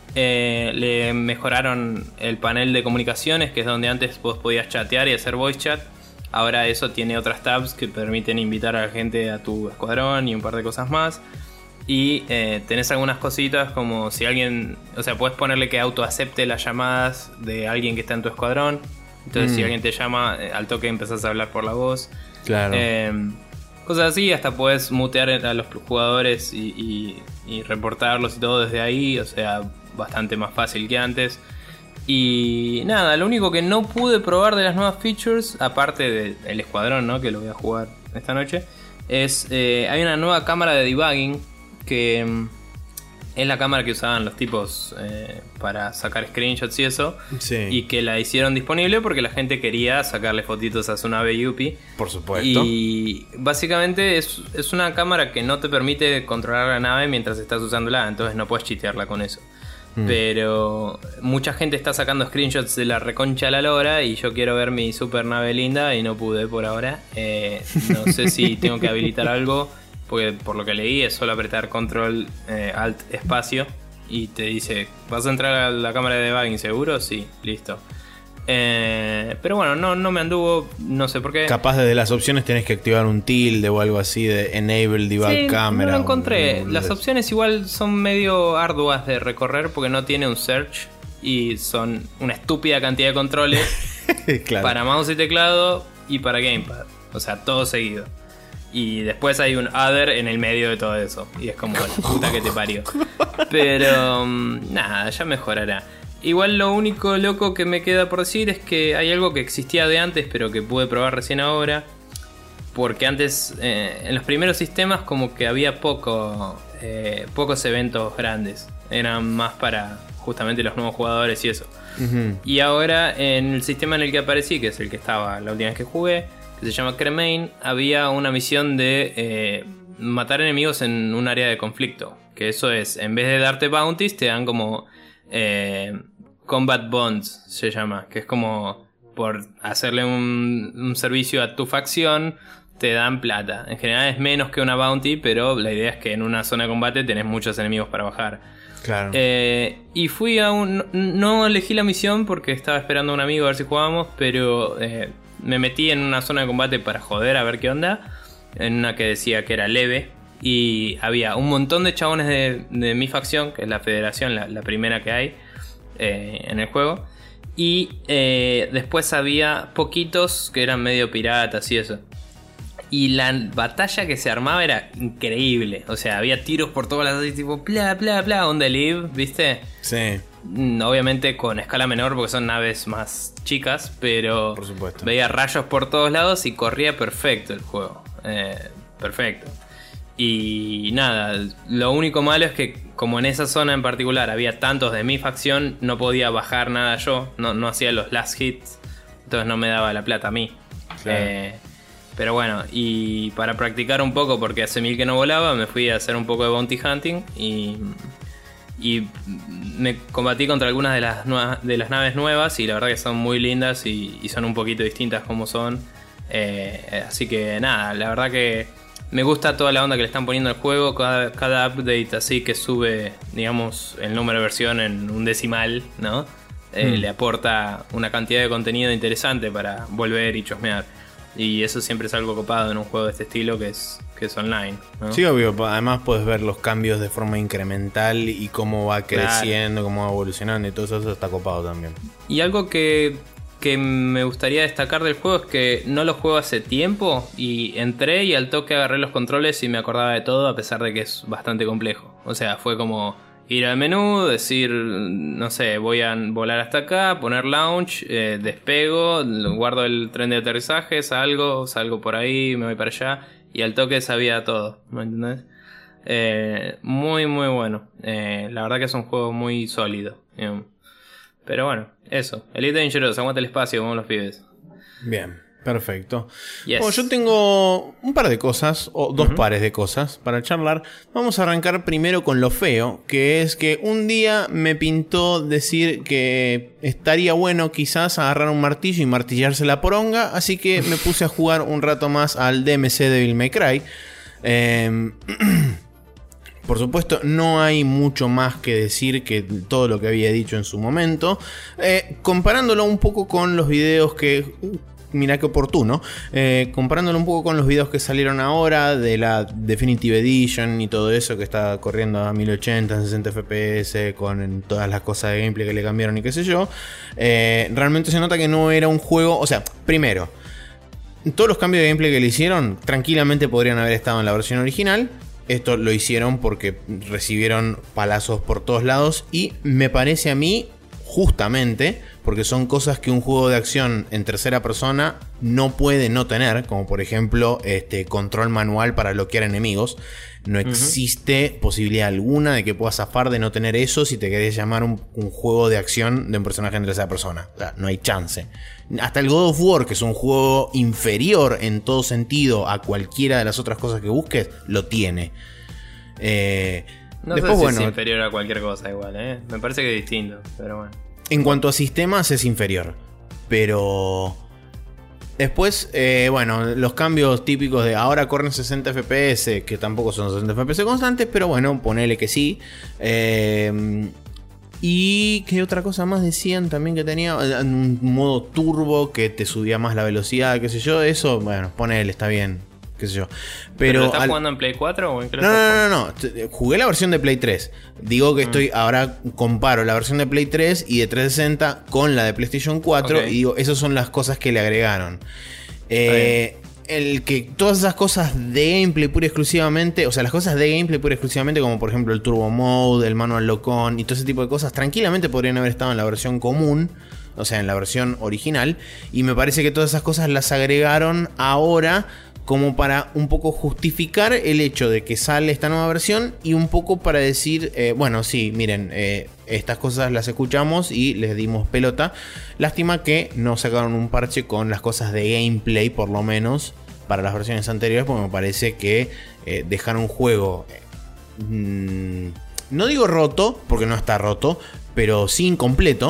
Eh, le mejoraron el panel de comunicaciones, que es donde antes vos podías chatear y hacer voice chat. Ahora eso tiene otras tabs que permiten invitar a la gente a tu escuadrón y un par de cosas más. Y eh, tenés algunas cositas como si alguien, o sea, podés ponerle que auto acepte las llamadas de alguien que está en tu escuadrón. Entonces mm. si alguien te llama, al toque empezás a hablar por la voz. Claro. Eh, cosas así, hasta podés mutear a los jugadores y, y, y reportarlos y todo desde ahí. O sea, bastante más fácil que antes. Y nada, lo único que no pude probar de las nuevas features, aparte del escuadrón, ¿no? Que lo voy a jugar esta noche, es eh, hay una nueva cámara de debugging que um, es la cámara que usaban los tipos eh, para sacar screenshots y eso. Sí. Y que la hicieron disponible porque la gente quería sacarle fotitos a su nave Yuppie. Por supuesto. Y básicamente es, es una cámara que no te permite controlar la nave mientras estás usándola. Entonces no puedes chitearla con eso. Mm. Pero mucha gente está sacando screenshots de la reconcha de la lora. Y yo quiero ver mi super nave linda y no pude por ahora. Eh, no sé si tengo que habilitar algo. Porque por lo que leí es solo apretar control eh, alt espacio y te dice, ¿vas a entrar a la cámara de debugging seguro? Sí, listo. Eh, pero bueno, no, no me anduvo, no sé por qué. Capaz desde las opciones tenés que activar un tilde o algo así de Enable Debug sí, Camera. No lo encontré. Un, un, las opciones igual son medio arduas de recorrer porque no tiene un search y son una estúpida cantidad de controles claro. Para mouse y teclado y para gamepad. O sea, todo seguido. Y después hay un other en el medio de todo eso. Y es como la puta que te parió. Pero um, nada, ya mejorará. Igual lo único loco que me queda por decir es que hay algo que existía de antes, pero que pude probar recién ahora. Porque antes, eh, en los primeros sistemas, como que había poco, eh, pocos eventos grandes. Eran más para justamente los nuevos jugadores y eso. Uh-huh. Y ahora, en el sistema en el que aparecí, que es el que estaba la última vez que jugué, que se llama Cremain, había una misión de eh, matar enemigos en un área de conflicto. Que eso es, en vez de darte bounties, te dan como eh, combat bonds, se llama. Que es como por hacerle un, un servicio a tu facción, te dan plata. En general es menos que una bounty, pero la idea es que en una zona de combate tenés muchos enemigos para bajar. Claro. Eh, y fui a un... No elegí la misión porque estaba esperando a un amigo a ver si jugábamos, pero... Eh, me metí en una zona de combate para joder a ver qué onda. En una que decía que era leve. y había un montón de chabones de, de mi facción, que es la federación, la, la primera que hay eh, en el juego. Y eh, después había poquitos que eran medio piratas y eso. Y la batalla que se armaba era increíble. O sea, había tiros por todas las... tipo, bla, bla, bla, on the live, ¿viste? Sí. Obviamente con escala menor porque son naves más chicas, pero por supuesto, veía rayos por todos lados y corría perfecto el juego. Eh, perfecto. Y nada, lo único malo es que como en esa zona en particular había tantos de mi facción, no podía bajar nada yo, no, no hacía los last hits, entonces no me daba la plata a mí. Claro. Eh, pero bueno, y para practicar un poco, porque hace mil que no volaba, me fui a hacer un poco de bounty hunting y, y me combatí contra algunas de las, nuevas, de las naves nuevas y la verdad que son muy lindas y, y son un poquito distintas como son. Eh, así que nada, la verdad que me gusta toda la onda que le están poniendo al juego. Cada, cada update así que sube, digamos, el número de versión en un decimal, ¿no? Eh, mm. Le aporta una cantidad de contenido interesante para volver y chosmear. Y eso siempre es algo copado en un juego de este estilo que es, que es online, ¿no? Sí, obvio. Además puedes ver los cambios de forma incremental y cómo va creciendo, claro, cómo va evolucionando y todo eso, eso está copado también. Y algo que... que me gustaría destacar del juego es que no lo juego hace tiempo y entré y al toque agarré los controles y me acordaba de todo, a pesar de que es bastante complejo. O sea, fue como ir al menú, decir, no sé, voy a volar hasta acá, poner launch, eh, despego, guardo el tren de aterrizaje, salgo, salgo por ahí, me voy para allá y al toque sabía todo, ¿me entendés? Eh, muy muy bueno. Eh, la verdad que es un juego muy sólido, digamos. Pero bueno, eso. Elite Dangerous, aguanta el espacio como los pibes. Bien, perfecto. Yes. Bueno, yo tengo un par de cosas, o dos uh-huh. pares de cosas para charlar. Vamos a arrancar primero con lo feo, que es que un día me pintó decir que estaría bueno quizás agarrar un martillo y martillarse la poronga, así que me puse a jugar un rato más al D M C Devil May Cry. Eh... Por supuesto, no hay mucho más que decir que todo lo que había dicho en su momento. Eh, comparándolo un poco con los videos que... Uh, mirá qué oportuno. Eh, comparándolo un poco con los videos que salieron ahora de la Definitive Edition y todo eso que está corriendo a mil ochenta, sesenta F P S, con todas las cosas de gameplay que le cambiaron y qué sé yo. Eh, realmente se nota que no era un juego... O sea, primero, todos los cambios de gameplay que le hicieron tranquilamente podrían haber estado en la versión original. Esto lo hicieron porque recibieron palazos por todos lados y me parece a mí, justamente, porque son cosas que un juego de acción en tercera persona no puede no tener, como por ejemplo este control manual para bloquear enemigos. No existe uh-huh. posibilidad alguna de que puedas zafar de no tener eso si te querés llamar un, un juego de acción de un personaje en tercera persona. O sea, no hay chance. Hasta el God of War, que es un juego inferior en todo sentido a cualquiera de las otras cosas que busques, lo tiene. Eh, no después, sé si bueno, es inferior a cualquier cosa igual, ¿eh? Me parece que es distinto, pero bueno. En cuanto a sistemas es inferior, pero... Después, eh, bueno, los cambios típicos de ahora corren sesenta F P S, que tampoco son sesenta F P S constantes, pero bueno, ponele que sí. Eh, y qué otra cosa más decían también que tenía un modo turbo que te subía más la velocidad, qué sé yo. Eso, bueno, ponele, está bien, qué sé yo. Pero, ¿Pero lo estás al... jugando en Play cuatro o en qué? No, no, no, no, no. Jugué la versión de Play tres. Digo que mm. estoy, ahora comparo la versión de Play tres y de trescientos sesenta con la de PlayStation cuatro. Okay. Y digo, esas son las cosas que le agregaron. Eh, el que todas esas cosas de gameplay pura y exclusivamente, o sea, las cosas de gameplay pura y exclusivamente, como por ejemplo el Turbo Mode, el Manual Lock-on y todo ese tipo de cosas, tranquilamente podrían haber estado en la versión común, o sea, en la versión original. Y me parece que todas esas cosas las agregaron ahora como para un poco justificar el hecho de que sale esta nueva versión y un poco para decir, eh, bueno, sí, miren, eh, estas cosas las escuchamos y les dimos pelota. Lástima que no sacaron un parche con las cosas de gameplay, por lo menos, para las versiones anteriores, porque me parece que eh, dejar un juego, eh, mmm, no digo roto, porque no está roto, pero sí incompleto,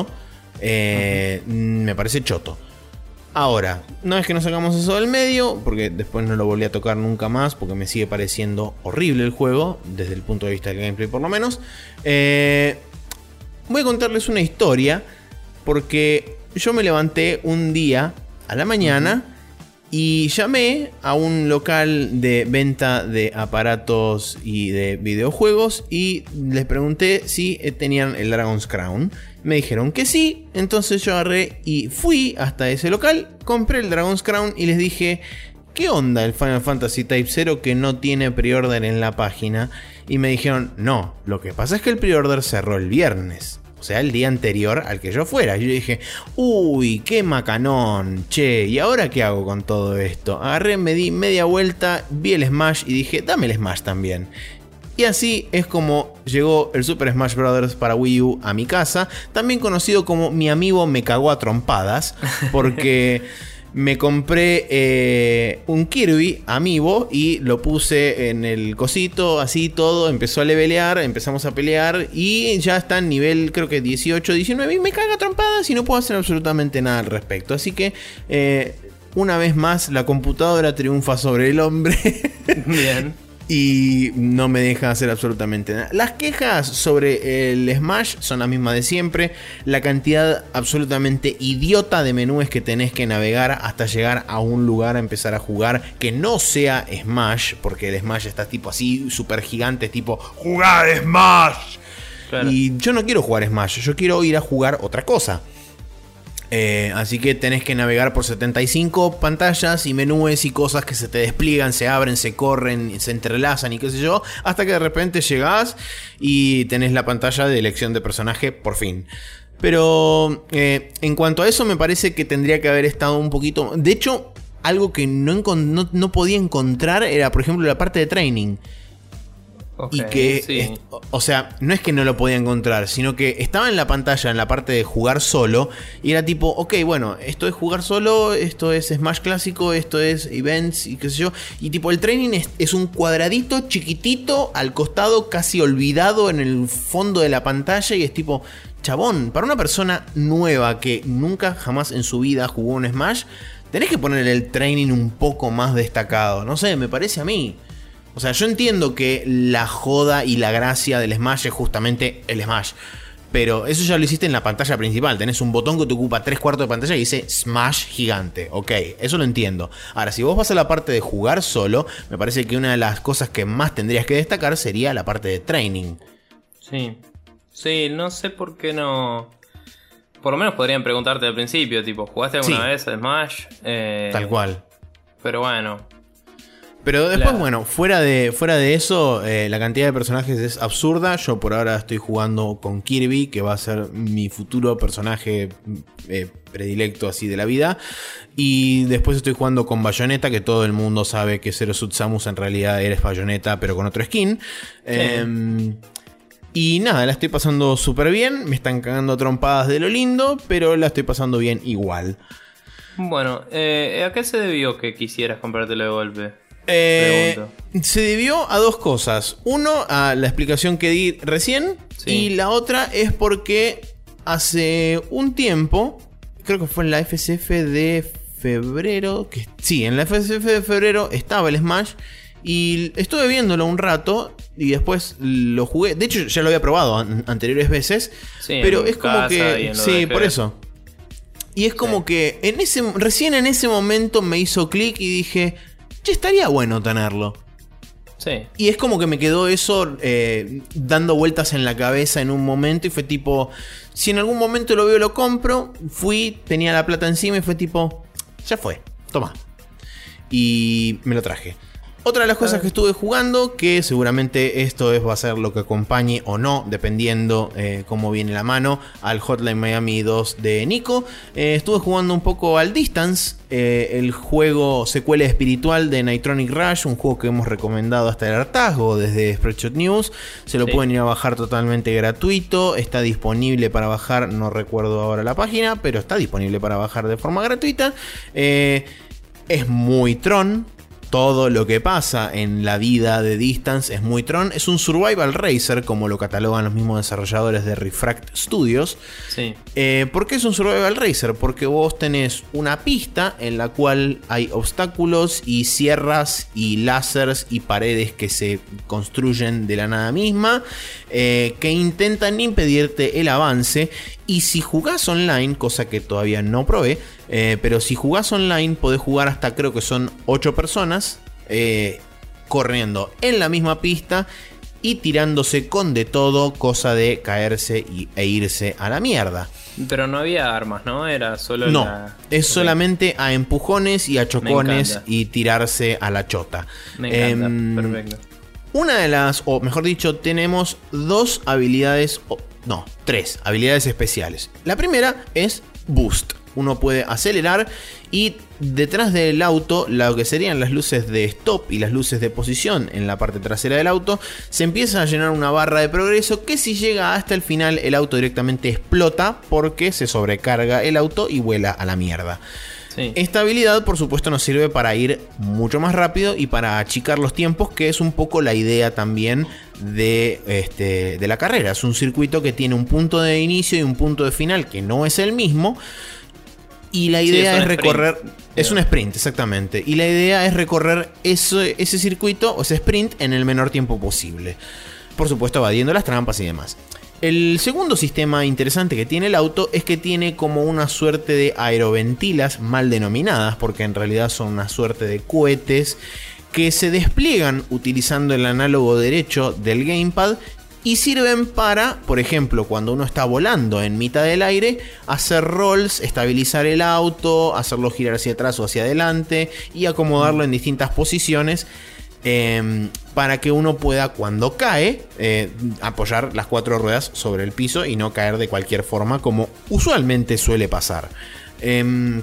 eh, uh-huh. me parece choto. Ahora, una vez que nos sacamos eso del medio, porque después no lo volví a tocar nunca más, porque me sigue pareciendo horrible el juego, desde el punto de vista del gameplay por lo menos, eh, voy a contarles una historia, porque yo me levanté un día a la mañana Y llamé a un local de venta de aparatos y de videojuegos y les pregunté si tenían el Dragon's Crown. Me dijeron que sí, entonces yo agarré y fui hasta ese local, compré el Dragon's Crown y les dije: ¿qué onda el Final Fantasy Type cero que no tiene pre-order en la página? Y me dijeron: no, lo que pasa es que el pre-order cerró el viernes. O sea, el día anterior al que yo fuera. Y yo dije: uy, qué macanón, che, ¿y ahora qué hago con todo esto? Agarré, me di media vuelta, vi el Smash y dije: dame el Smash también. Y así es como llegó el Super Smash Bros. Para Wii U a mi casa. También conocido como mi amigo me cagó a trompadas. Porque me compré eh, un Kirby Amiibo y lo puse en el cosito, así todo, empezó a levelear, empezamos a pelear y ya está en nivel creo que dieciocho, diecinueve y me caga trompadas y no puedo hacer absolutamente nada al respecto. Así que eh, una vez más la computadora triunfa sobre el hombre. Bien. Y no me deja hacer absolutamente nada. Las quejas sobre el Smash son las mismas de siempre. La cantidad absolutamente idiota de menús que tenés que navegar hasta llegar a un lugar a empezar a jugar que no sea Smash. Porque el Smash está tipo así, súper gigante, tipo ¡jugar Smash! Claro. Y yo no quiero jugar Smash, yo quiero ir a jugar otra cosa. Eh, así que tenés que navegar por setenta y cinco pantallas y menús y cosas que se te despliegan, se abren, se corren, se entrelazan y qué sé yo, hasta que de repente llegás y tenés la pantalla de elección de personaje por fin. Pero eh, en cuanto a eso me parece que tendría que haber estado un poquito... De hecho, algo que no, no, no podía encontrar era, por ejemplo, la parte de training. Okay, y que, sí. es, o sea, no es que no lo podía encontrar, sino que estaba en la pantalla, en la parte de jugar solo, y era tipo, ok, bueno, esto es jugar solo, esto es Smash clásico, esto es events y qué sé yo, y tipo el training es, es un cuadradito chiquitito al costado, casi olvidado en el fondo de la pantalla, y es tipo, chabón, para una persona nueva que nunca jamás en su vida jugó un Smash, tenés que poner el training un poco más destacado, no sé, me parece a mí. O sea, yo entiendo que la joda y la gracia del Smash es justamente el Smash. Pero eso ya lo hiciste en la pantalla principal. Tenés un botón que te ocupa tres cuartos de pantalla y dice Smash gigante. Ok, eso lo entiendo. Ahora, si vos vas a la parte de jugar solo, me parece que una de las cosas que más tendrías que destacar sería la parte de training. Sí. Sí, no sé por qué no... Por lo menos podrían preguntarte al principio, tipo, ¿jugaste alguna sí. vez a Smash? Eh... Tal cual. Pero bueno... Pero después, la... bueno, fuera de, fuera de eso, eh, la cantidad de personajes es absurda. Yo por ahora estoy jugando con Kirby, que va a ser mi futuro personaje eh, predilecto así de la vida. Y después estoy jugando con Bayonetta, que todo el mundo sabe que Zero Suit Samus en realidad eres Bayonetta, pero con otro skin. Sí. Eh, y nada, la estoy pasando súper bien. Me están cagando trompadas de lo lindo, pero la estoy pasando bien igual. Bueno, eh, ¿a qué se debió que quisieras comprártelo de golpe? Eh, se debió a dos cosas. Uno, a la explicación que di recién. Sí. Y la otra es porque hace un tiempo, creo que fue en la F S F de febrero, que sí, en la F S F de febrero estaba el Smash y estuve viéndolo un rato y después lo jugué. De hecho ya lo había probado an- anteriores veces, sí, pero es como que sí, por eso. Y es como sí. que en ese recién en ese momento me hizo clic y dije, che, estaría bueno tenerlo. Sí. Y es como que me quedó eso eh, dando vueltas en la cabeza en un momento y fue tipo, si en algún momento lo veo lo compro. Fui, tenía la plata encima y fue tipo, ya fue, toma. Y me lo traje. Otra de las cosas que estuve jugando, que seguramente esto es, va a ser lo que acompañe o no, dependiendo eh, cómo viene la mano, al Hotline Miami dos de Nico. Eh, estuve jugando un poco al Distance, eh, el juego secuela espiritual de Nitronic Rush, un juego que hemos recomendado hasta el hartazgo desde Spreadshot News. Se lo sí. pueden ir a bajar totalmente gratuito, está disponible para bajar, no recuerdo ahora la página, pero está disponible para bajar de forma gratuita. Eh, es muy Tron. Todo lo que pasa en la vida de Distance es muy Tron. Es un survival racer, como lo catalogan los mismos desarrolladores de Refract Studios. Sí. Eh, ¿Por qué es un survival racer? Porque vos tenés una pista en la cual hay obstáculos y sierras y láseres y paredes que se construyen de la nada misma, eh, que intentan impedirte el avance. Y si jugás online, cosa que todavía no probé, eh, pero si jugás online podés jugar hasta, creo que son ocho personas, eh, corriendo en la misma pista y tirándose con de todo, cosa de caerse y, e irse a la mierda. Pero no había armas, ¿no? Era solo No, la... es okay. solamente a empujones y a chocones y tirarse a la chota. Me encanta, eh, perfecto. Una de las, o mejor dicho, tenemos dos habilidades, o, no, tres habilidades especiales. La primera es Boost. Uno puede acelerar y detrás del auto, lo que serían las luces de stop y las luces de posición en la parte trasera del auto, se empieza a llenar una barra de progreso que si llega hasta el final el auto directamente explota porque se sobrecarga el auto y vuela a la mierda. Sí. Esta habilidad por supuesto nos sirve para ir mucho más rápido y para achicar los tiempos, que es un poco la idea también de, este, de la carrera. Es un circuito que tiene un punto de inicio y un punto de final que no es el mismo. Y la idea sí, es, es recorrer... Sprint. Es un sprint, exactamente. Y la idea es recorrer ese, ese circuito o ese sprint en el menor tiempo posible. Por supuesto, evadiendo las trampas y demás. El segundo sistema interesante que tiene el auto es que tiene como una suerte de aeroventilas mal denominadas, porque en realidad son una suerte de cohetes que se despliegan utilizando el análogo derecho del gamepad y sirven para, por ejemplo, cuando uno está volando en mitad del aire, hacer rolls, estabilizar el auto, hacerlo girar hacia atrás o hacia adelante y acomodarlo en distintas posiciones. Eh, para que uno pueda, cuando cae, eh, apoyar las cuatro ruedas sobre el piso y no caer de cualquier forma como usualmente suele pasar. Eh,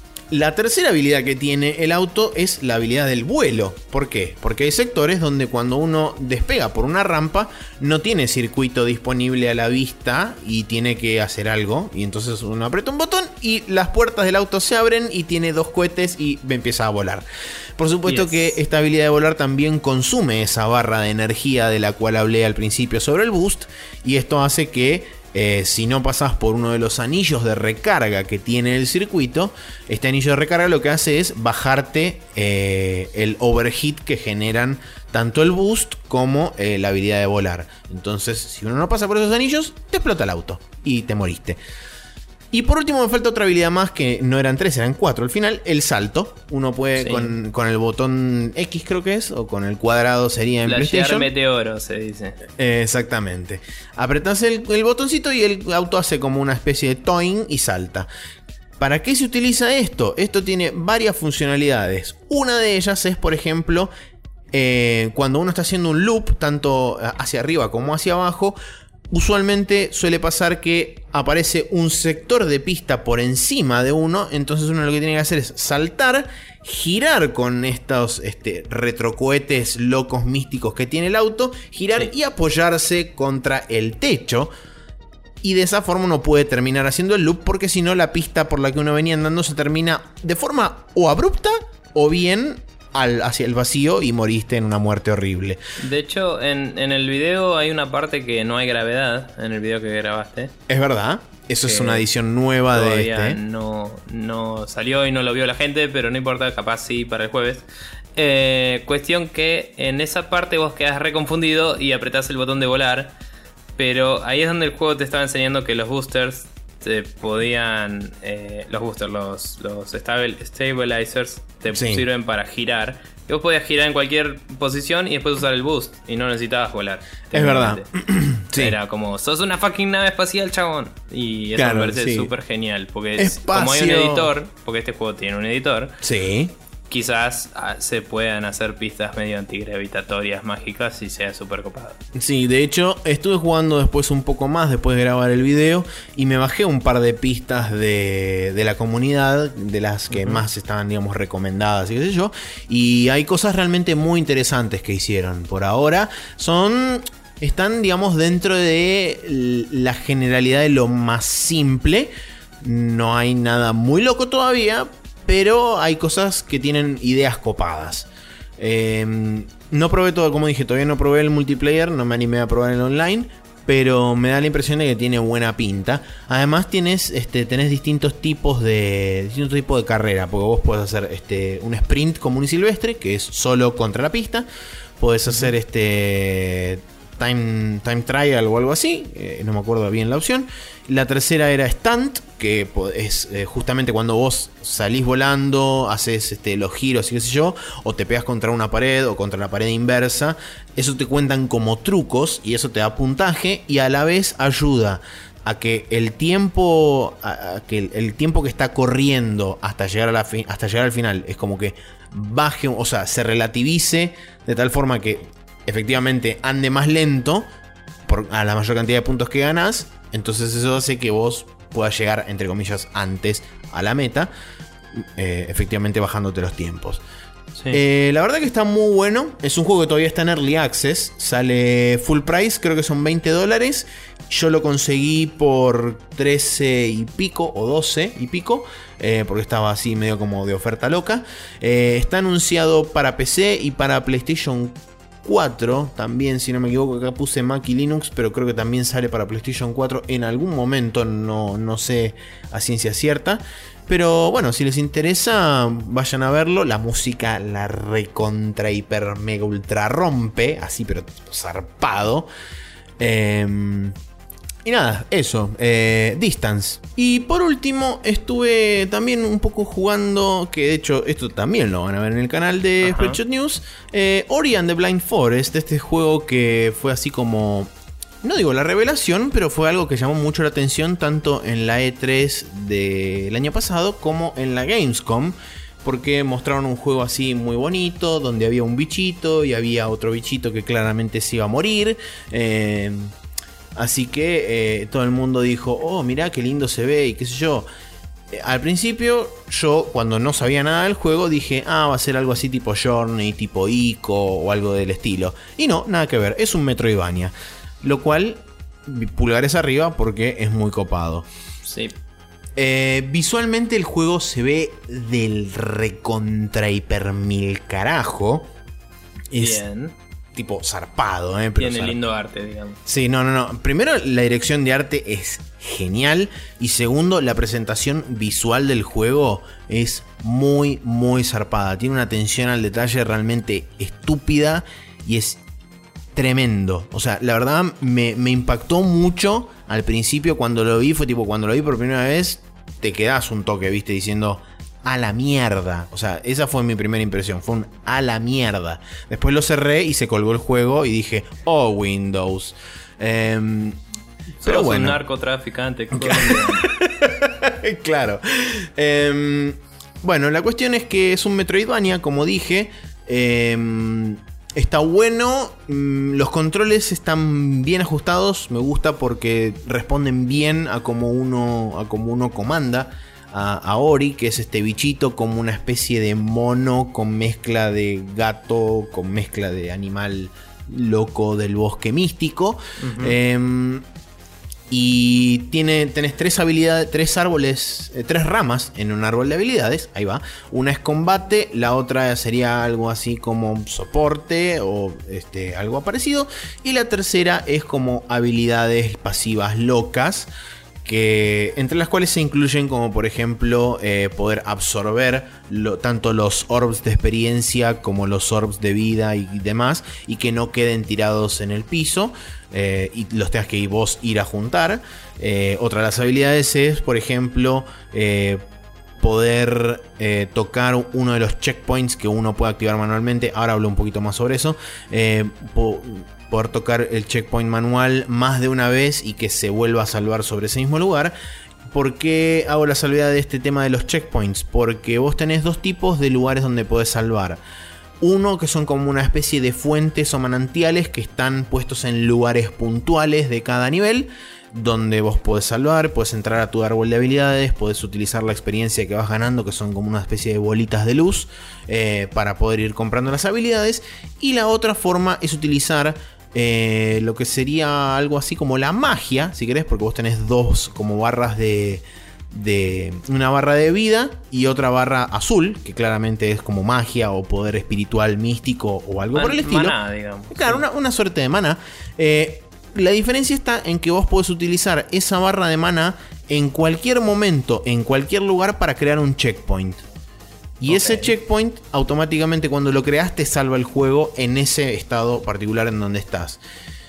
la tercera habilidad que tiene el auto es la habilidad del vuelo. ¿Por qué? Porque hay sectores donde cuando uno despega por una rampa no tiene circuito disponible a la vista y tiene que hacer algo. Y entonces uno aprieta un botón y las puertas del auto se abren y tiene dos cohetes y empieza a volar. Por supuesto yes. que esta habilidad de volar también consume esa barra de energía de la cual hablé al principio sobre el boost. Y esto hace que Eh, si no pasás por uno de los anillos de recarga que tiene el circuito, este anillo de recarga lo que hace es bajarte eh, el overheat que generan tanto el boost como eh, la habilidad de volar. Entonces, si uno no pasa por esos anillos, te explota el auto y te moriste. Y por último me falta otra habilidad más, que no eran tres, eran cuatro al final, el salto. Uno puede sí. con, con el botón X creo que es, o con el cuadrado sería en Flashear PlayStation. meteoro se dice. Eh, exactamente. Apretás el, el botoncito y el auto hace como una especie de toing y salta. ¿Para qué se utiliza esto? Esto tiene varias funcionalidades. Una de ellas es, por ejemplo, eh, cuando uno está haciendo un loop, tanto hacia arriba como hacia abajo, usualmente suele pasar que aparece un sector de pista por encima de uno. Entonces uno lo que tiene que hacer es saltar, girar con estos este, retrocohetes locos místicos que tiene el auto, girar sí. y apoyarse contra el techo. Y de esa forma uno puede terminar haciendo el loop, porque si no la pista por la que uno venía andando se termina de forma o abrupta o bien Al, hacia el vacío y moriste en una muerte horrible. De hecho, en, en el video hay una parte que no hay gravedad, en el video que grabaste. Es verdad, eso es una edición nueva de este. No, no salió y no lo vio la gente, pero no importa, capaz sí para el jueves. Eh, cuestión que en esa parte vos quedás reconfundido y apretás el botón de volar, pero ahí es donde el juego te estaba enseñando que los boosters te podían eh, los boosters, los, los stabil, stabilizers te sí. sirven para girar. Y vos podías girar en cualquier posición y después usar el boost y no necesitabas volar. Es verdad. Sí. Era como, sos una fucking nave espacial, chabón. Y eso claro, me parece súper sí. genial, porque es, como hay un editor, porque este juego tiene un editor. Sí. Quizás se puedan hacer pistas medio antigravitatorias mágicas y sea súper copado. Sí, de hecho estuve jugando después un poco más después de grabar el video y me bajé un par de pistas de, de la comunidad, de las que uh-huh. más estaban, digamos, recomendadas y qué sé yo. Y hay cosas realmente muy interesantes que hicieron. Por ahora son... están, digamos, dentro de la generalidad de lo más simple. No hay nada muy loco todavía, pero hay cosas que tienen ideas copadas. Eh, no probé todo, como dije, todavía no probé el multiplayer, no me animé a probar el online, pero me da la impresión de que tiene buena pinta. Además tienes, este, tenés distintos tipos de distintos tipos de carrera, porque vos podés hacer este, un sprint común y silvestre, que es solo contra la pista. Podés hacer este time, time Trial o algo así, eh, no me acuerdo bien la opción. La tercera era Stunt, que es eh, justamente cuando vos salís volando, haces este, los giros y qué sé yo, o te pegas contra una pared o contra la pared inversa. Eso te cuentan como trucos y eso te da puntaje y a la vez ayuda a que el tiempo a, a que el, el tiempo que está corriendo hasta llegar a la fi, hasta llegar al final es como que baje, o sea, se relativice de tal forma que efectivamente ande más lento por, a la mayor cantidad de puntos que ganás. Entonces eso hace que vos puedas llegar, entre comillas, antes a la meta, eh, efectivamente bajándote los tiempos. Sí. Eh, la verdad que está muy bueno. Es un juego que todavía está en Early Access. Sale full price, creo que son veinte dólares. Yo lo conseguí por trece y pico o doce y pico, eh, porque estaba así medio como de oferta loca. Eh, está anunciado para P C y para PlayStation cuatro también, si no me equivoco. Acá puse Mac y Linux, pero creo que también sale para PlayStation cuatro en algún momento, no, no sé a ciencia cierta. Pero bueno, si les interesa, vayan a verlo. La música la recontra hiper mega ultra rompe, así pero zarpado. Eh, y nada, eso, eh, Distance. Y por último estuve también un poco jugando, que de hecho esto también lo van a ver en el canal de Spreadshot News, eh, Ori and the Blind Forest, este juego que fue así como, no digo la revelación, pero fue algo que llamó mucho la atención tanto en la E tres del año pasado como en la Gamescom. Porque mostraron un juego así muy bonito, donde había un bichito y había otro bichito que claramente se iba a morir. Eh, así que eh, todo el mundo dijo, oh, mirá qué lindo se ve y qué sé yo. Eh, al principio yo, cuando no sabía nada del juego, dije, ah, va a ser algo así tipo Journey, tipo Ico o algo del estilo. Y no, nada que ver, es un Metroidvania. Lo cual, pulgares arriba porque es muy copado. Sí. Eh, visualmente el juego se ve del recontra hiper mil carajo. Es bien. Tipo zarpado, eh, pero Tiene zarp... lindo arte, digamos. Sí, no, no, no. Primero, la dirección de arte es genial. Y segundo, la presentación visual del juego es muy, muy zarpada. Tiene una atención al detalle realmente estúpida y es tremendo. O sea, la verdad me, me impactó mucho al principio cuando lo vi. Fue tipo, cuando lo vi por primera vez, te quedás un toque, viste, diciendo a la mierda. O sea, esa fue mi primera impresión. Fue un a la mierda. Después lo cerré y se colgó el juego y dije, oh, Windows. Eh, pero bueno. Un narcotraficante. Claro. Eh, bueno, la cuestión es que es un Metroidvania, como dije. Eh, Está bueno, los controles están bien ajustados, me gusta porque responden bien a como uno, a como uno comanda a, a Ori, que es este bichito como una especie de mono con mezcla de gato, con mezcla de animal loco del bosque místico. Uh-huh. Eh, y tiene, tenés tres habilidades, tres árboles, eh, tres ramas en un árbol de habilidades. Ahí va. Una es combate, la otra sería algo así como soporte o este, algo parecido. Y la tercera es como habilidades pasivas locas, que, entre las cuales se incluyen como por ejemplo eh, poder absorber lo, tanto los orbs de experiencia como los orbs de vida y demás, y que no queden tirados en el piso. Eh, y los tengas que vos ir a juntar. Eh, otra de las habilidades es, por ejemplo, eh, poder eh, tocar uno de los checkpoints que uno puede activar manualmente. Ahora hablo un poquito más sobre eso. Eh, po- poder tocar el checkpoint manual más de una vez y que se vuelva a salvar sobre ese mismo lugar. ¿Por qué hago la salvedad de este tema de los checkpoints? Porque vos tenés dos tipos de lugares donde podés salvar. Uno que son como una especie de fuentes o manantiales que están puestos en lugares puntuales de cada nivel, donde vos podés salvar, podés entrar a tu árbol de habilidades, podés utilizar la experiencia que vas ganando, que son como una especie de bolitas de luz, eh, para poder ir comprando las habilidades. Y la otra forma es utilizar eh, lo que sería algo así como la magia, si querés, porque vos tenés dos como barras de... de una barra de vida y otra barra azul, que claramente es como magia o poder espiritual místico o algo Man, por el estilo. Maná, digamos. Claro, una, una suerte de maná. Eh, la diferencia está en que vos podés utilizar esa barra de maná en cualquier momento, en cualquier lugar para crear un checkpoint. Y okay. Ese checkpoint automáticamente cuando lo creas te salva el juego en ese estado particular en donde estás.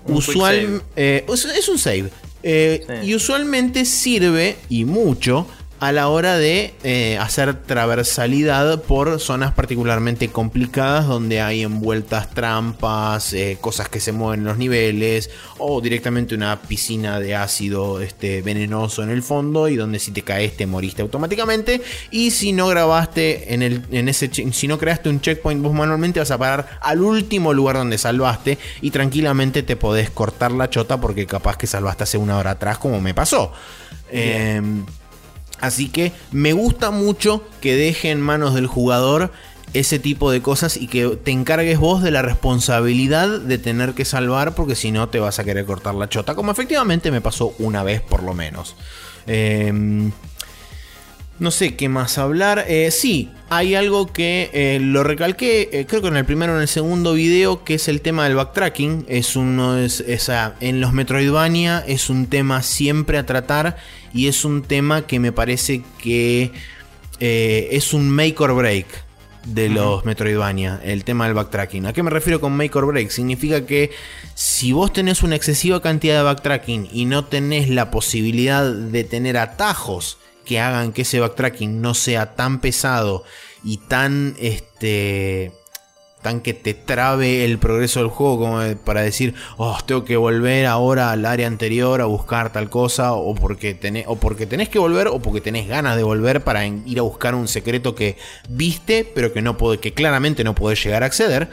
Un usual, eh, es un save. Eh, sí. Y usualmente sirve, y mucho, a la hora de eh, hacer traversalidad por zonas particularmente complicadas donde hay envueltas trampas, eh, cosas que se mueven en los niveles, o directamente una piscina de ácido este, venenoso en el fondo, y donde si te caes te moriste automáticamente. Y si no grabaste en, el, en ese, si no creaste un checkpoint vos manualmente, vas a parar al último lugar donde salvaste y tranquilamente te podés cortar la chota porque capaz que salvaste hace una hora atrás, como me pasó. Eh, Así que me gusta mucho que deje en manos del jugador ese tipo de cosas y que te encargues vos de la responsabilidad de tener que salvar, porque si no te vas a querer cortar la chota, como efectivamente me pasó una vez por lo menos. Eh, no sé qué más hablar. Eh, sí, hay algo que eh, lo recalqué, eh, creo que en el primero o en el segundo video, que es el tema del backtracking. Es uno, es, esa, en los Metroidvania es un tema siempre a tratar, y es un tema que me parece que eh, es un make or break de los uh-huh. Metroidvania, el tema del backtracking. ¿A qué me refiero con make or break? Significa que si vos tenés una excesiva cantidad de backtracking y no tenés la posibilidad de tener atajos que hagan que ese backtracking no sea tan pesado y tan este tan que te trabe el progreso del juego, como para decir, oh, tengo que volver ahora al área anterior a buscar tal cosa, o porque tenés, o porque tenés que volver, o porque tenés ganas de volver para ir a buscar un secreto que viste, pero que no podés, que claramente no podés llegar a acceder.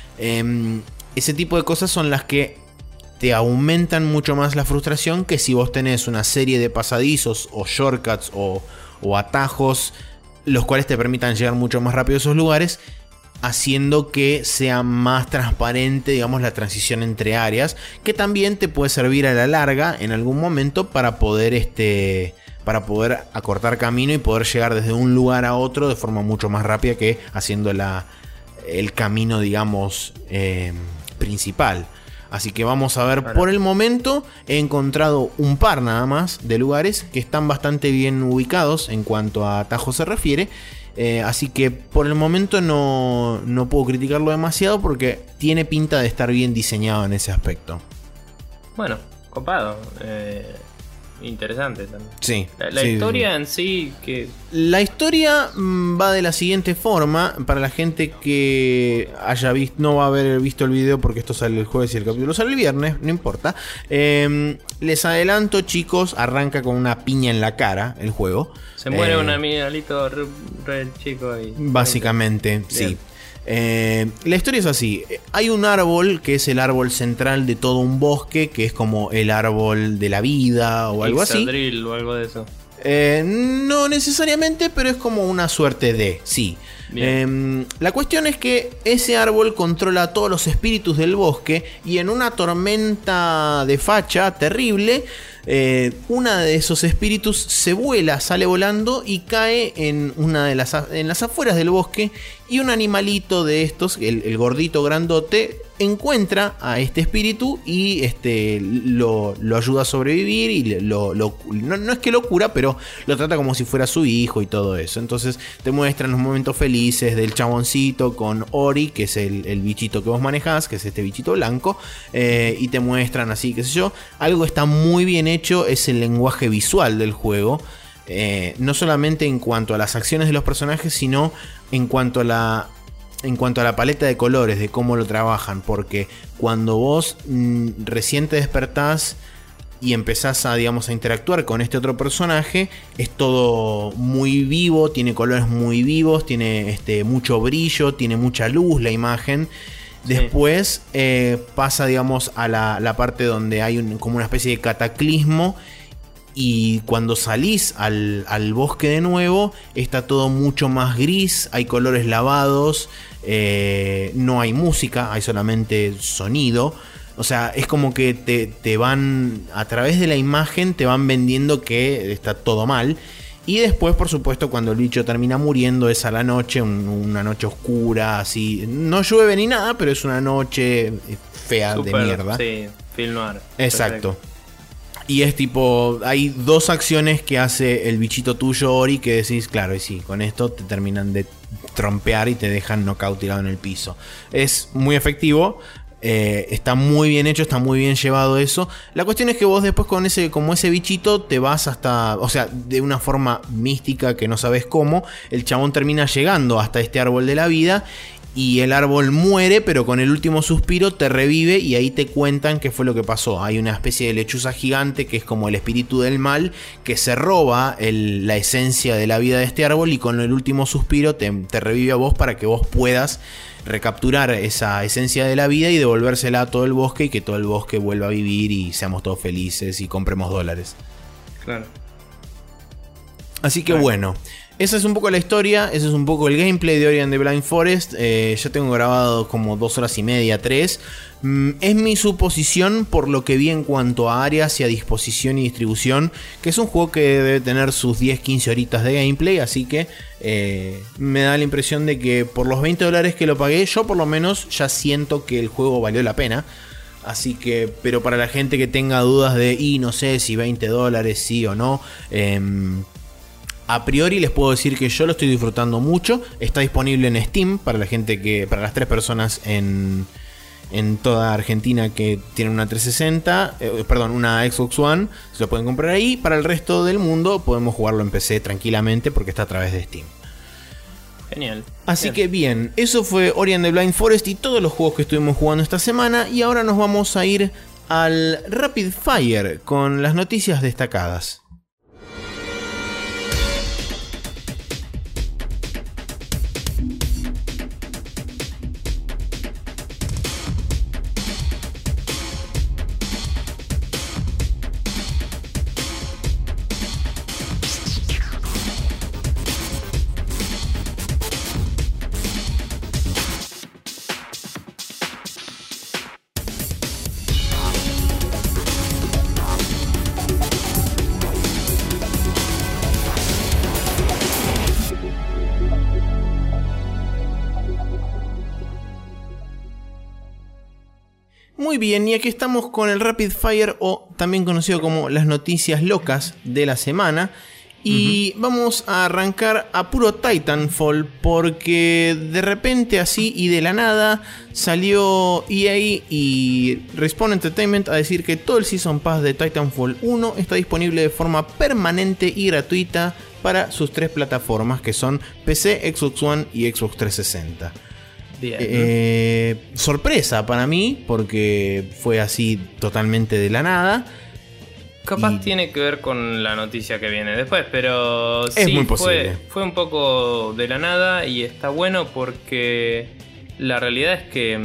Eh, ese tipo de cosas son las que te aumentan mucho más la frustración que si vos tenés una serie de pasadizos o shortcuts o, o atajos, los cuales te permitan llegar mucho más rápido a esos lugares, haciendo que sea más transparente, digamos, la transición entre áreas, que también te puede servir a la larga en algún momento para poder este para poder acortar camino y poder llegar desde un lugar a otro de forma mucho más rápida que haciendo la, el camino, digamos, eh, principal. Así que vamos a ver, bueno. Por el momento he encontrado un par nada más de lugares que están bastante bien ubicados en cuanto a atajos se refiere. Eh, así que por el momento no, no puedo criticarlo demasiado porque tiene pinta de estar bien diseñado en ese aspecto. Bueno, copado. Eh, interesante también. Sí. La, la sí, historia sí. en sí que... La historia va de la siguiente forma. Para la gente que haya visto, no va a haber visto el video porque esto sale el jueves y el capítulo sale el viernes, no importa. Eh, les adelanto, chicos, arranca con una piña en la cara el juego. Se muere eh, un animalito re, re chico ahí. Básicamente, bien. Sí. Eh, la historia es así. Hay un árbol que es el árbol central de todo un bosque, que es como el árbol de la vida o algo así. Ixadril o algo de eso. Eh, no necesariamente, pero es como una suerte de, sí. Eh, la cuestión es que ese árbol controla a todos los espíritus del bosque, y en una tormenta de facha terrible, eh, una de esos espíritus se vuela, sale volando y cae en una de las, en las afueras del bosque, y un animalito de estos, el, el gordito grandote, encuentra a este espíritu y este lo, lo ayuda a sobrevivir y lo, lo no, no es que lo cura, pero lo trata como si fuera su hijo y todo eso. Entonces te muestran los momentos felices del chaboncito con Ori, que es el, el bichito que vos manejás, que es este bichito blanco, eh, y te muestran así, qué sé yo. Algo está muy bien hecho es el lenguaje visual del juego. Eh, no solamente en cuanto a las acciones de los personajes, sino en cuanto a la en cuanto a la paleta de colores, de cómo lo trabajan, porque cuando vos mmm, recién te despertás y empezás a, digamos, a interactuar con este otro personaje, es todo muy vivo, tiene colores muy vivos, tiene este, mucho brillo, tiene mucha luz la imagen. Después eh, pasa, digamos, a la, la parte donde hay un, como una especie de cataclismo. Y cuando salís al, al bosque de nuevo, está todo mucho más gris, hay colores lavados, eh, no hay música, hay solamente sonido. O sea, es como que te, te van, a través de la imagen, te van vendiendo que está todo mal. Y después, por supuesto, cuando el bicho termina muriendo, es a la noche, un, una noche oscura, así. No llueve ni nada, pero es una noche fea. Super, de mierda. Sí, film noir. Exacto. Perfecto. Y es tipo, hay dos acciones que hace el bichito tuyo, Ori, que decís, claro, y sí, con esto te terminan de trompear y te dejan knockout tirado en el piso. Es muy efectivo. Eh, está muy bien hecho, está muy bien llevado eso. La cuestión es que vos después con ese, como ese bichito, te vas hasta, o sea, de una forma mística que no sabes cómo, el chabón termina llegando hasta este árbol de la vida. Y el árbol muere, pero con el último suspiro te revive y ahí te cuentan qué fue lo que pasó. Hay una especie de lechuza gigante que es como el espíritu del mal, que se roba el, la esencia de la vida de este árbol y con el último suspiro te, te revive a vos para que vos puedas recapturar esa esencia de la vida y devolvérsela a todo el bosque y que todo el bosque vuelva a vivir y seamos todos felices y compremos dólares. Claro. Así que bueno, esa es un poco la historia, ese es un poco el gameplay de Ori and the Blind Forest. Eh, ya tengo grabado como dos horas y media, tres. Mm, es mi suposición por lo que vi en cuanto a áreas y a disposición y distribución, que es un juego que debe tener sus diez quince horitas de gameplay, así que eh, me da la impresión de que por los veinte dólares que lo pagué, yo por lo menos ya siento que el juego valió la pena. Así que, pero para la gente que tenga dudas de, y no sé si veinte dólares sí o no, eh, a priori les puedo decir que yo lo estoy disfrutando mucho. Está disponible en Steam para la gente que, para las tres personas en, en toda Argentina que tienen una trescientos sesenta, eh, perdón, una Xbox One, se lo pueden comprar ahí. Para el resto del mundo podemos jugarlo en P C tranquilamente porque está a través de Steam. Genial. Así bien. que bien, eso fue Ori and the Blind Forest y todos los juegos que estuvimos jugando esta semana. Y ahora nos vamos a ir al Rapid Fire con las noticias destacadas. Muy bien, y aquí estamos con el Rapid Fire, o también conocido como las noticias locas de la semana. Y uh-huh. vamos a arrancar a puro Titanfall, porque de repente así y de la nada salió E A y Respawn Entertainment a decir que todo el Season Pass de Titanfall uno está disponible de forma permanente y gratuita para sus tres plataformas, que son P C, Xbox One y Xbox trescientos sesenta. Bien, eh, ¿no? Sorpresa para mí, porque fue así totalmente de la nada. Capaz y... tiene que ver con la noticia que viene después, pero es sí, muy posible. Fue, fue un poco de la nada y está bueno porque la realidad es que,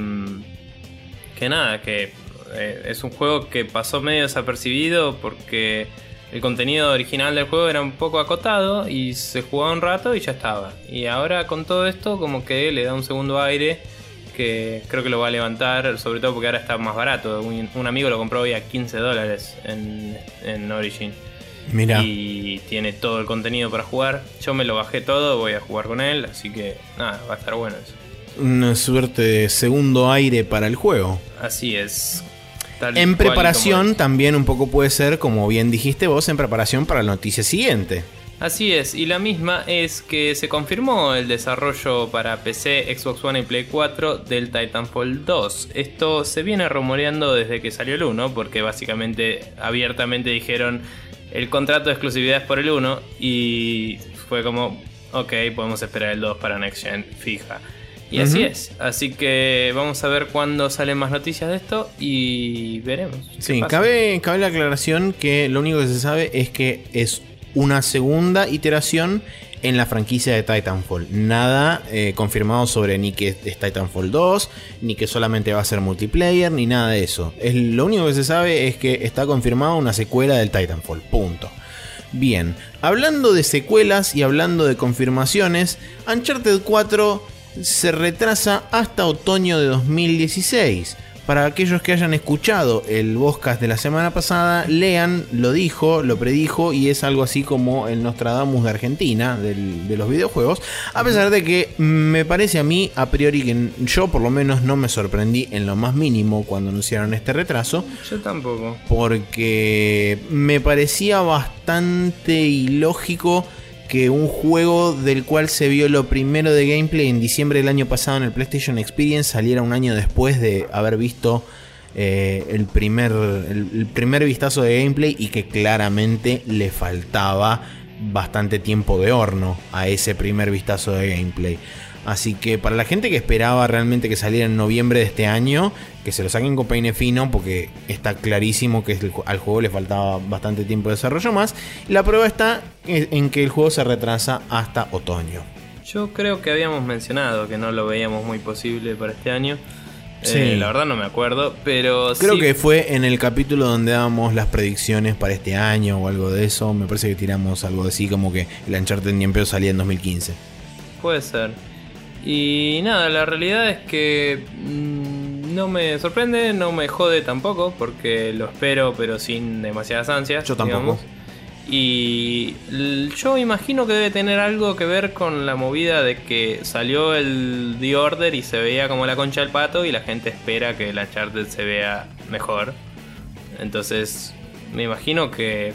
que nada, que eh, es un juego que pasó medio desapercibido porque el contenido original del juego era un poco acotado y se jugaba un rato y ya estaba. Y ahora con todo esto como que le da un segundo aire que creo que lo va a levantar, sobre todo porque ahora está más barato. Un, un amigo lo compró hoy a quince dólares en, en Origin. Mirá. Y tiene todo el contenido para jugar. Yo me lo bajé todo, voy a jugar con él, así que nada, va a estar bueno eso. Una suerte de segundo aire para el juego. Así es. Tal en preparación es. También un poco puede ser, como bien dijiste vos, en preparación para la noticia siguiente. Así es, y la misma es que se confirmó el desarrollo para P C, Xbox One y Play cuatro del Titanfall dos. Esto se viene rumoreando desde que salió el uno, porque básicamente abiertamente dijeron el contrato de exclusividad es por el uno y fue como, ok, podemos esperar el dos para Next Gen fija. Y uh-huh. así es, así que vamos a ver cuándo salen más noticias de esto y veremos. Sí, cabe, cabe la aclaración que lo único que se sabe es que es una segunda iteración en la franquicia de Titanfall. Nada eh, confirmado sobre ni que es Titanfall dos, ni que solamente va a ser multiplayer, ni nada de eso. Es, lo único que se sabe es que está confirmada una secuela del Titanfall, punto. Bien, hablando de secuelas y hablando de confirmaciones, Uncharted cuatro se retrasa hasta otoño de dos mil dieciséis. Para aquellos que hayan escuchado el podcast de la semana pasada, Lean lo dijo, lo predijo y es algo así como el Nostradamus de Argentina, del, de los videojuegos. A pesar de que me parece a mí, a priori, que yo por lo menos no me sorprendí en lo más mínimo cuando anunciaron este retraso. Yo tampoco. Porque me parecía bastante ilógico que un juego del cual se vio lo primero de gameplay en diciembre del año pasado en el PlayStation Experience saliera un año después de haber visto eh, el, primer, el, el primer vistazo de gameplay, y que claramente le faltaba bastante tiempo de horno a ese primer vistazo de gameplay. Así que para la gente que esperaba realmente que saliera en noviembre de este año, que se lo saquen con peine fino, porque está clarísimo que al juego le faltaba bastante tiempo de desarrollo más. La prueba está en que el juego se retrasa hasta otoño. Yo creo que habíamos mencionado que no lo veíamos muy posible para este año. Sí. Eh, la verdad no me acuerdo, pero creo sí. que fue en el capítulo donde dábamos las predicciones para este año o algo de eso. Me parece que tiramos algo así, como que el Uncharted ni en pedo salía en dos mil quince. Puede ser. Y nada, la realidad es que mmm, no me sorprende, no me jode tampoco, porque lo espero, pero sin demasiadas ansias. Yo tampoco. Digamos. Y yo imagino que debe tener algo que ver con la movida de que salió el The Order y se veía como la concha del pato, y la gente espera que el Uncharted se vea mejor. Entonces me imagino que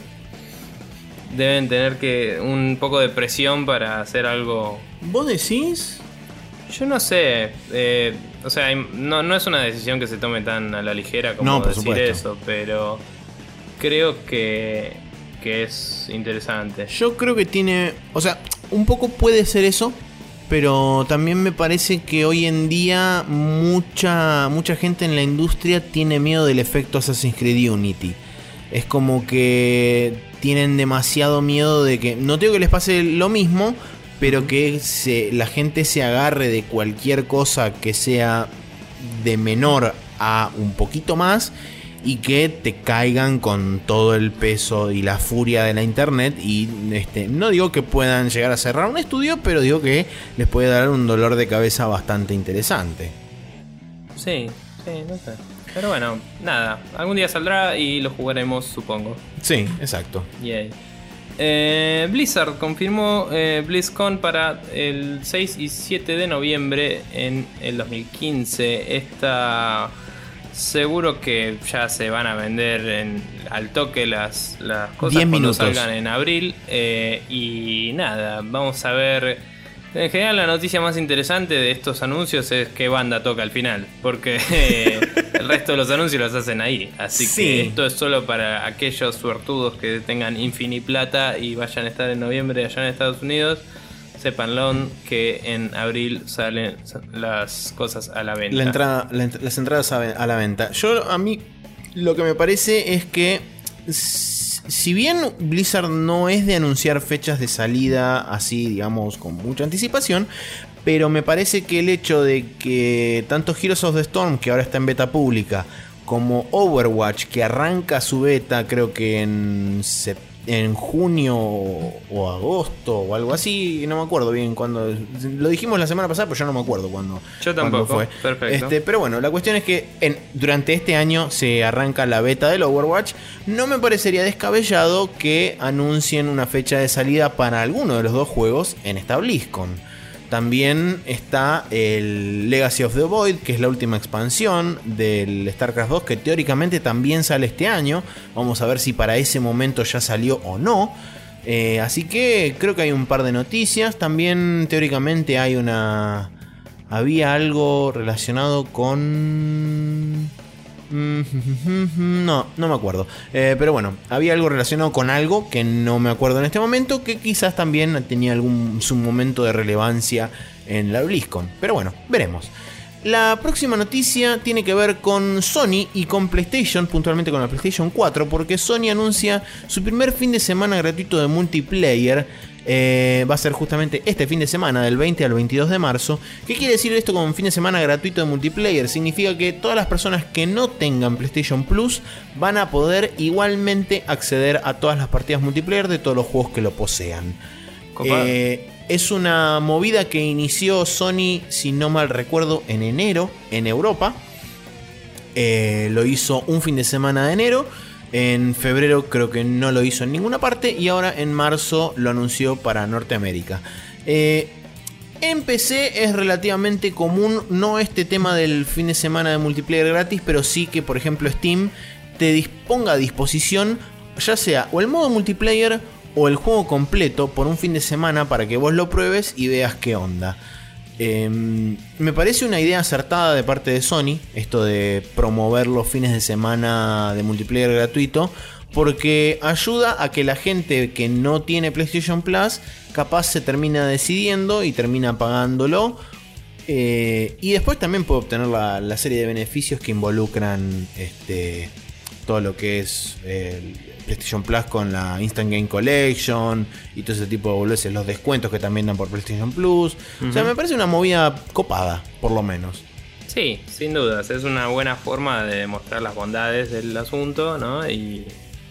deben tener que un poco de presión para hacer algo. ¿Vos decís? Yo no sé, eh, o sea, no, no es una decisión que se tome tan a la ligera como no, por decir supuesto. eso, pero creo que, que es interesante. Yo creo que tiene, o sea, un poco puede ser eso, pero también me parece que hoy en día mucha, mucha gente en la industria tiene miedo del efecto Assassin's Creed Unity. Es como que tienen demasiado miedo de que, no digo que les pase lo mismo, pero que se, la gente se agarre de cualquier cosa que sea de menor a un poquito más, y que te caigan con todo el peso y la furia de la internet. Y este, no digo que puedan llegar a cerrar un estudio, pero digo que les puede dar un dolor de cabeza bastante interesante. Sí, sí, no sé. Pero bueno, nada, algún día saldrá y lo jugaremos, supongo. Sí, exacto. Yay. Eh, Blizzard confirmó eh, BlizzCon para el seis y siete de noviembre en el dos mil quince. Está seguro que ya se van a vender en, al toque las, las cosas cuando minutos. salgan en abril. Eh, y nada, vamos a ver. En general, la noticia más interesante de estos anuncios es qué banda toca al final, porque eh, el resto de los anuncios los hacen ahí. Así sí. que esto es solo para aquellos suertudos que tengan infiniplata y vayan a estar en noviembre allá en Estados Unidos. Sépanlo que en abril salen las cosas a la venta. La entrada, la, las entradas a, a la venta. Yo, a mí, lo que me parece es que, si bien Blizzard no es de anunciar fechas de salida así, digamos, con mucha anticipación, pero me parece que el hecho de que tanto Heroes of the Storm, que ahora está en beta pública, como Overwatch, que arranca su beta creo que en septiembre, en junio o agosto o algo así, no me acuerdo bien cuándo. Lo dijimos la semana pasada, pero yo no me acuerdo cuándo. Yo tampoco. Fue. Perfecto. Este, pero bueno, la cuestión es que en, durante este año se arranca la beta del Overwatch. No me parecería descabellado que anuncien una fecha de salida para alguno de los dos juegos en esta BlizzCon. También está el Legacy of the Void, que es la última expansión del StarCraft dos, que teóricamente también sale este año. Vamos a ver si para ese momento ya salió o no. Eh, así que creo que hay un par de noticias. También teóricamente hay una... Había algo relacionado con... No, no me acuerdo. Eh, pero bueno, había algo relacionado con algo que no me acuerdo en este momento, que quizás también tenía algún su momento de relevancia en la BlizzCon. Pero bueno, veremos. La próxima noticia tiene que ver con Sony y con PlayStation, puntualmente con la PlayStation cuatro, porque Sony anuncia su primer fin de semana gratuito de multiplayer. Eh, va a ser justamente este fin de semana, del veinte al veintidós de marzo. ¿Qué quiere decir esto con fin de semana gratuito de multiplayer? Significa que todas las personas que no tengan PlayStation Plus van a poder igualmente acceder a todas las partidas multiplayer de todos los juegos que lo posean. Eh, es una movida que inició Sony, si no mal recuerdo, en enero en Europa. Eh, lo hizo un fin de semana de enero. En febrero creo que no lo hizo en ninguna parte. Y ahora en marzo lo anunció para Norteamérica. Eh, en P C es relativamente común, no este tema del fin de semana de multiplayer gratis, pero sí que por ejemplo Steam te disponga a disposición ya sea o el modo multiplayer o el juego completo por un fin de semana para que vos lo pruebes y veas qué onda. Eh, me parece una idea acertada de parte de Sony, esto de promover los fines de semana de multiplayer gratuito, porque ayuda a que la gente que no tiene PlayStation Plus capaz se termina decidiendo y termina pagándolo. Eh, y después también puede obtener la, la serie de beneficios que involucran este, todo lo que es eh, PlayStation Plus con la Instant Game Collection y todo ese tipo de boludeces, los descuentos que también dan por PlayStation Plus. Uh-huh. O sea, me parece una movida copada, por lo menos. Sí, sin dudas, es una buena forma de demostrar las bondades del asunto, ¿no? Y,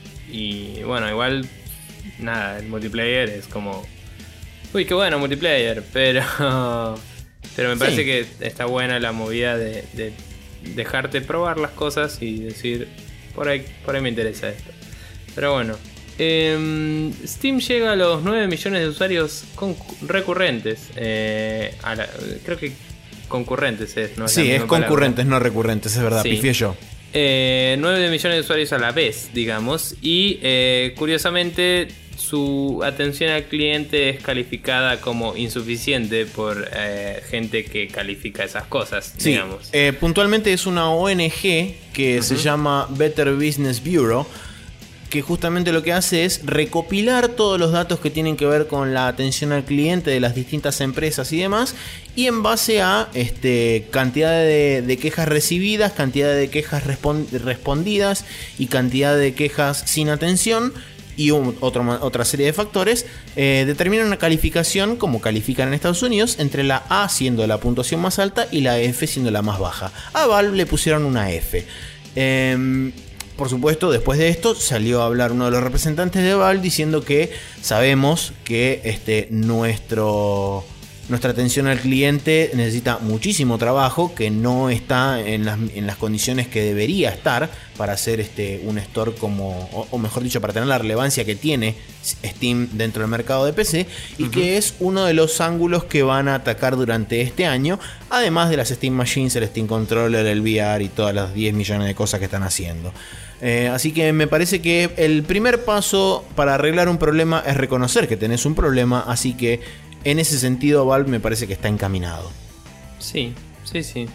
y bueno, igual, nada, el multiplayer es como... Uy, qué bueno multiplayer, pero... Pero me parece sí. que está buena la movida de, de dejarte probar las cosas y decir, por ahí, por ahí me interesa esto. Pero bueno, eh, Steam llega a los nueve millones de usuarios con, recurrentes. Eh, a la, creo que concurrentes es, ¿no? Es sí, es concurrentes, palabra. No recurrentes, es verdad, sí. Pifié yo. Eh, nueve millones de usuarios a la vez, digamos. Y eh, curiosamente... su atención al cliente es calificada como insuficiente por eh, gente que califica esas cosas, sí, digamos. Eh, puntualmente es una O N G que uh-huh. se llama Better Business Bureau, que justamente lo que hace es recopilar todos los datos que tienen que ver con la atención al cliente de las distintas empresas y demás, y en base a este, cantidad de, de quejas recibidas, cantidad de quejas respond- respondidas y cantidad de quejas sin atención, y un, otro, otra serie de factores, eh, determinan una calificación, como califican en Estados Unidos, entre la A siendo la puntuación más alta y la F siendo la más baja. A Valve le pusieron una F. Eh, por supuesto, después de esto salió a hablar uno de los representantes de Valve diciendo que sabemos que este, nuestro... Nuestra atención al cliente necesita muchísimo trabajo, que no está en las, en las condiciones que debería estar para hacer este, un store como, o, o mejor dicho, para tener la relevancia que tiene Steam dentro del mercado de P C, y uh-huh. que es uno de los ángulos que van a atacar durante este año, además de las Steam Machines, el Steam Controller, el V R y todas las diez millones de cosas que están haciendo. Eh, así que me parece que el primer paso para arreglar un problema es reconocer que tenés un problema, así que en ese sentido, Valve me parece que está encaminado. Sí, sí, sí.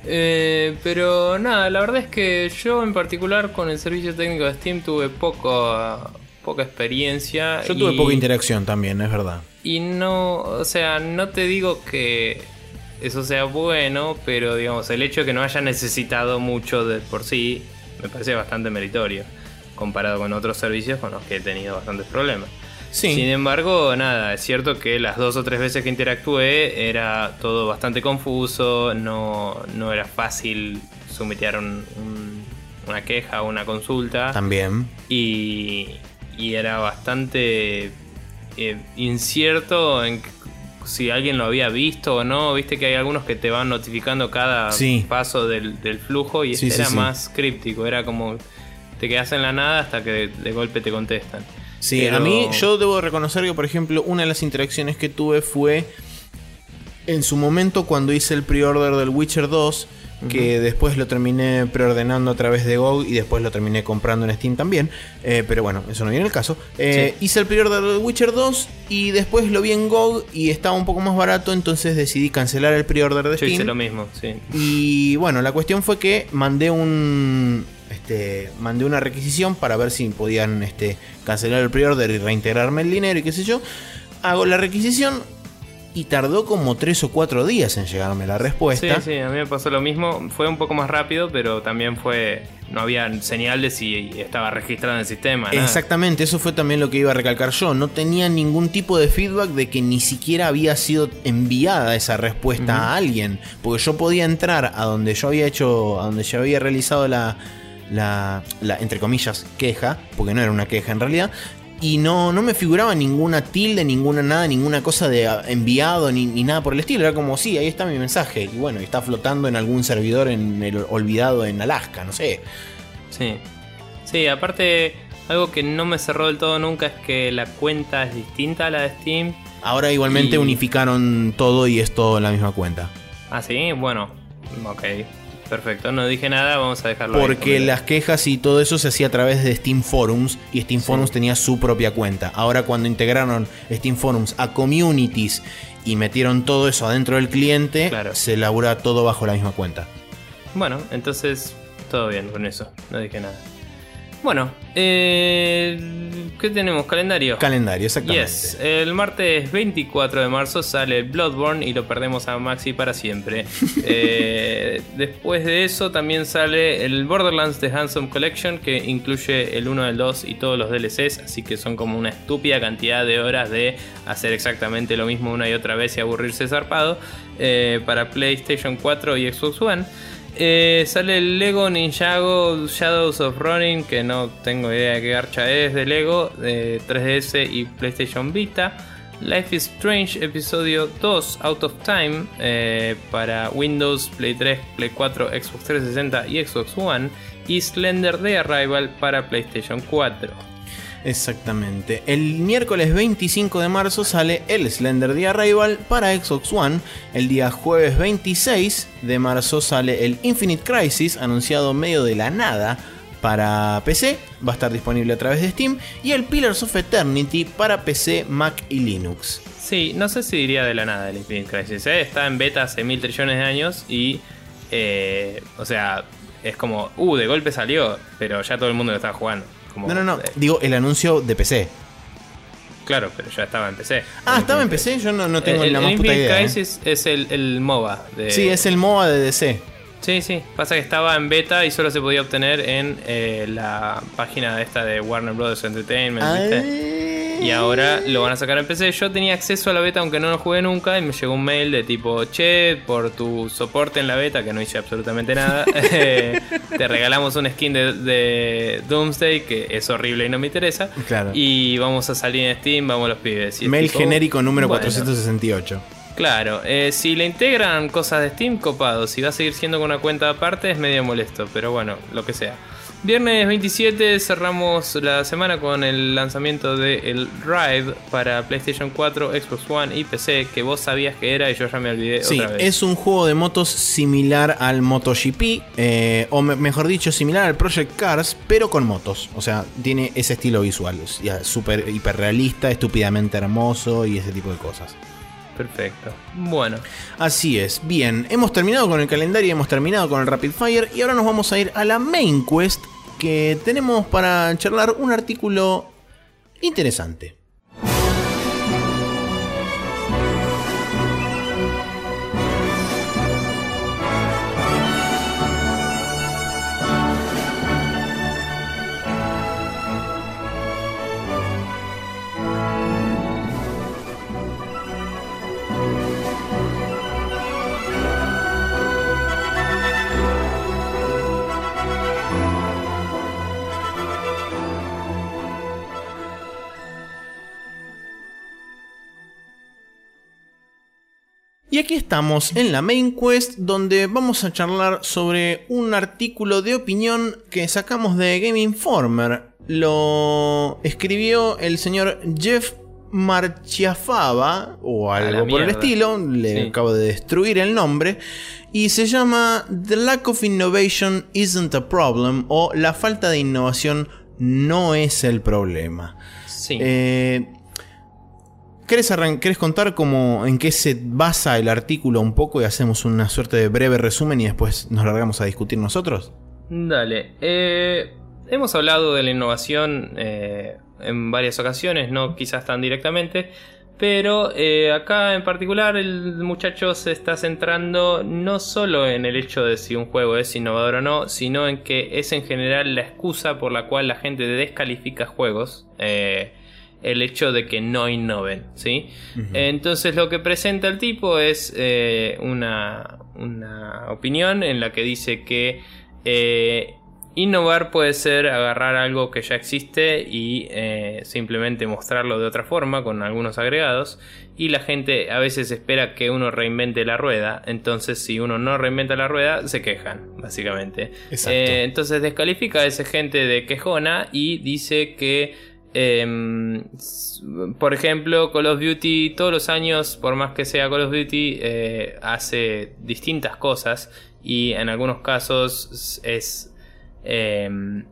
Eh, pero nada, la verdad es que yo en particular con el servicio técnico de Steam tuve poco, poca experiencia. Yo tuve y, poca interacción también, es verdad. Y no, o sea, no te digo que eso sea bueno, pero digamos, el hecho de que no haya necesitado mucho de por sí me parece bastante meritorio, comparado con otros servicios con los que he tenido bastantes problemas. Sí. Sin embargo, nada, es cierto que las dos o tres veces que interactué era todo bastante confuso, no, no era fácil someter un, un, una queja o una consulta. También. Y, y era bastante eh, incierto en si alguien lo había visto o no. Viste que hay algunos que te van notificando cada sí. paso del, del flujo y sí, este sí, era sí. más críptico, era como te quedas en la nada hasta que de, de golpe te contestan. Sí, pero... a mí yo debo reconocer que, por ejemplo, una de las interacciones que tuve fue en su momento cuando hice el pre-order del Witcher dos, uh-huh. que después lo terminé preordenando a través de G O G y después lo terminé comprando en Steam también, eh, pero bueno, eso no viene al caso. Eh, sí. Hice el pre-order del Witcher dos y después lo vi en G O G y estaba un poco más barato, entonces decidí cancelar el pre-order de Steam. Yo hice lo mismo, sí. Y bueno, la cuestión fue que mandé un... Este, mandé una requisición para ver si podían este, cancelar el pre-order y reintegrarme el dinero y qué sé yo. Hago la requisición y tardó como tres o cuatro días en llegarme la respuesta. Sí, sí, a mí me pasó lo mismo. Fue un poco más rápido, pero también fue... No había señal de si estaba registrado en el sistema. Nada. Exactamente, eso fue también lo que iba a recalcar yo. No tenía ningún tipo de feedback de que ni siquiera había sido enviada esa respuesta uh-huh. a alguien. Porque yo podía entrar a donde yo había hecho, a donde yo había realizado la... La, la, entre comillas, queja, porque no era una queja en realidad, y no, no me figuraba ninguna tilde, ninguna nada, ninguna cosa de enviado, ni, ni nada por el estilo. Era como, sí, ahí está mi mensaje, y bueno, está flotando en algún servidor en el olvidado en Alaska, no sé. Sí, sí, aparte, algo que no me cerró del todo nunca es que la cuenta es distinta a la de Steam. Ahora igualmente y... unificaron todo y es todo en la misma cuenta. Ah, sí, bueno, ok. perfecto. No dije nada, vamos a dejarlo Porque ahí, las quejas y todo eso se hacía a través de Steam Forums. Y Steam Sí. Forums tenía su propia cuenta. Ahora cuando integraron Steam Forums a Communities y metieron todo eso adentro del cliente, Claro. se labura todo bajo la misma cuenta. Bueno, entonces todo bien con eso. No dije nada. Bueno, eh, ¿qué tenemos? ¿Calendario? Calendario, exactamente. Yes, el martes veinticuatro de marzo sale Bloodborne y lo perdemos a Maxi para siempre. eh, después de eso también sale el Borderlands The Handsome Collection, que incluye el uno, el dos y todos los D L Cs, así que son como una estúpida cantidad de horas de hacer exactamente lo mismo una y otra vez y aburrirse zarpado, eh, para PlayStation cuatro y Xbox One. Eh, sale el Lego Ninjago Shadows of Ronin, que no tengo idea de qué garcha es, de Lego, de tres D S y PlayStation Vita. Life is Strange episodio dos Out of Time, eh, para Windows, Play tres, Play cuatro, Xbox trescientos sesenta y Xbox One. Y Slender The Arrival para PlayStation cuatro. Exactamente. El miércoles veinticinco de marzo sale el Slender The Arrival para Xbox One. El día jueves veintiséis de marzo sale el Infinite Crisis, anunciado medio de la nada, para P C. Va a estar disponible a través de Steam. Y el Pillars of Eternity para P C, Mac y Linux. Sí, no sé si diría de la nada el Infinite Crisis, ¿eh? Está en beta hace mil trillones de años y... Eh, o sea, es como... Uh, de golpe salió, pero ya todo el mundo lo estaba jugando. Como, No, no, no. eh, Digo, el anuncio de P C. Claro, pero ya estaba en P C. Ah, El ¿estaba en Infinite P C? Yo no, no tengo el, la el más puta Infinite idea. ¿eh? Crisis es el, el MOBA de... Sí, es el MOBA de D C. Sí, sí. Pasa que estaba en beta y solo se podía obtener en eh, la página esta de Warner Brothers Entertainment, ¿viste? Y ahora lo van a sacar en P C. Yo tenía acceso a la beta aunque no lo jugué nunca. Y me llegó un mail de tipo: che, por tu soporte en la beta, que no hice absolutamente nada, eh, te regalamos un skin de, de Doomsday, que es horrible y no me interesa. Claro. Y vamos a salir en Steam, vamos los pibes. Y es Mail tipo, genérico número bueno, cuatrocientos sesenta y ocho. Claro, eh, si le integran cosas de Steam, copado. Si va a seguir siendo con una cuenta aparte, es medio molesto. Pero bueno, lo que sea. Viernes veintisiete cerramos la semana con el lanzamiento de el Ride para PlayStation cuatro, Xbox One y P C, que vos sabías que era y yo ya me olvidé Sí, otra vez. es un juego de motos similar al MotoGP, eh, o me- mejor dicho, similar al Project Cars, pero con motos. O sea, tiene ese estilo visual, es ya súper hiperrealista, estúpidamente hermoso y ese tipo de cosas. Perfecto. Bueno, Así es, bien, hemos terminado con el calendario, hemos terminado con el Rapid Fire y ahora nos vamos a ir a la Main Quest, que tenemos para charlar un artículo interesante. Y aquí estamos en la Main Quest, donde vamos a charlar sobre un artículo de opinión que sacamos de Game Informer. Lo escribió el señor Jeff Marchiafava, o A la algo por el mierda. estilo, le Sí. acabo de destruir el nombre, y se llama The Lack of Innovation Isn't a Problem, o La falta de innovación no es el problema. sí. Eh, ¿Querés, arran- ¿Querés contar cómo, en qué se basa el artículo un poco y hacemos una suerte de breve resumen y después nos largamos a discutir nosotros? Dale. Eh, hemos hablado de la innovación eh, en varias ocasiones, no quizás tan directamente, pero eh, acá en particular el muchacho se está centrando no solo en el hecho de si un juego es innovador o no, sino en que es en general la excusa por la cual la gente descalifica juegos. Eh, el hecho de que no innoven, ¿sí? Ujú. Entonces lo que presenta el tipo es eh, una, una opinión en la que dice que eh, innovar puede ser agarrar algo que ya existe y eh, simplemente mostrarlo de otra forma con algunos agregados, y la gente a veces espera que uno reinvente la rueda. Entonces si uno no reinventa la rueda se quejan, básicamente. Exacto. Eh, entonces descalifica a esa gente de quejona y dice que Eh, por ejemplo, Call of Duty todos los años, por más que sea Call of Duty, eh, hace distintas cosas y en algunos casos es eh,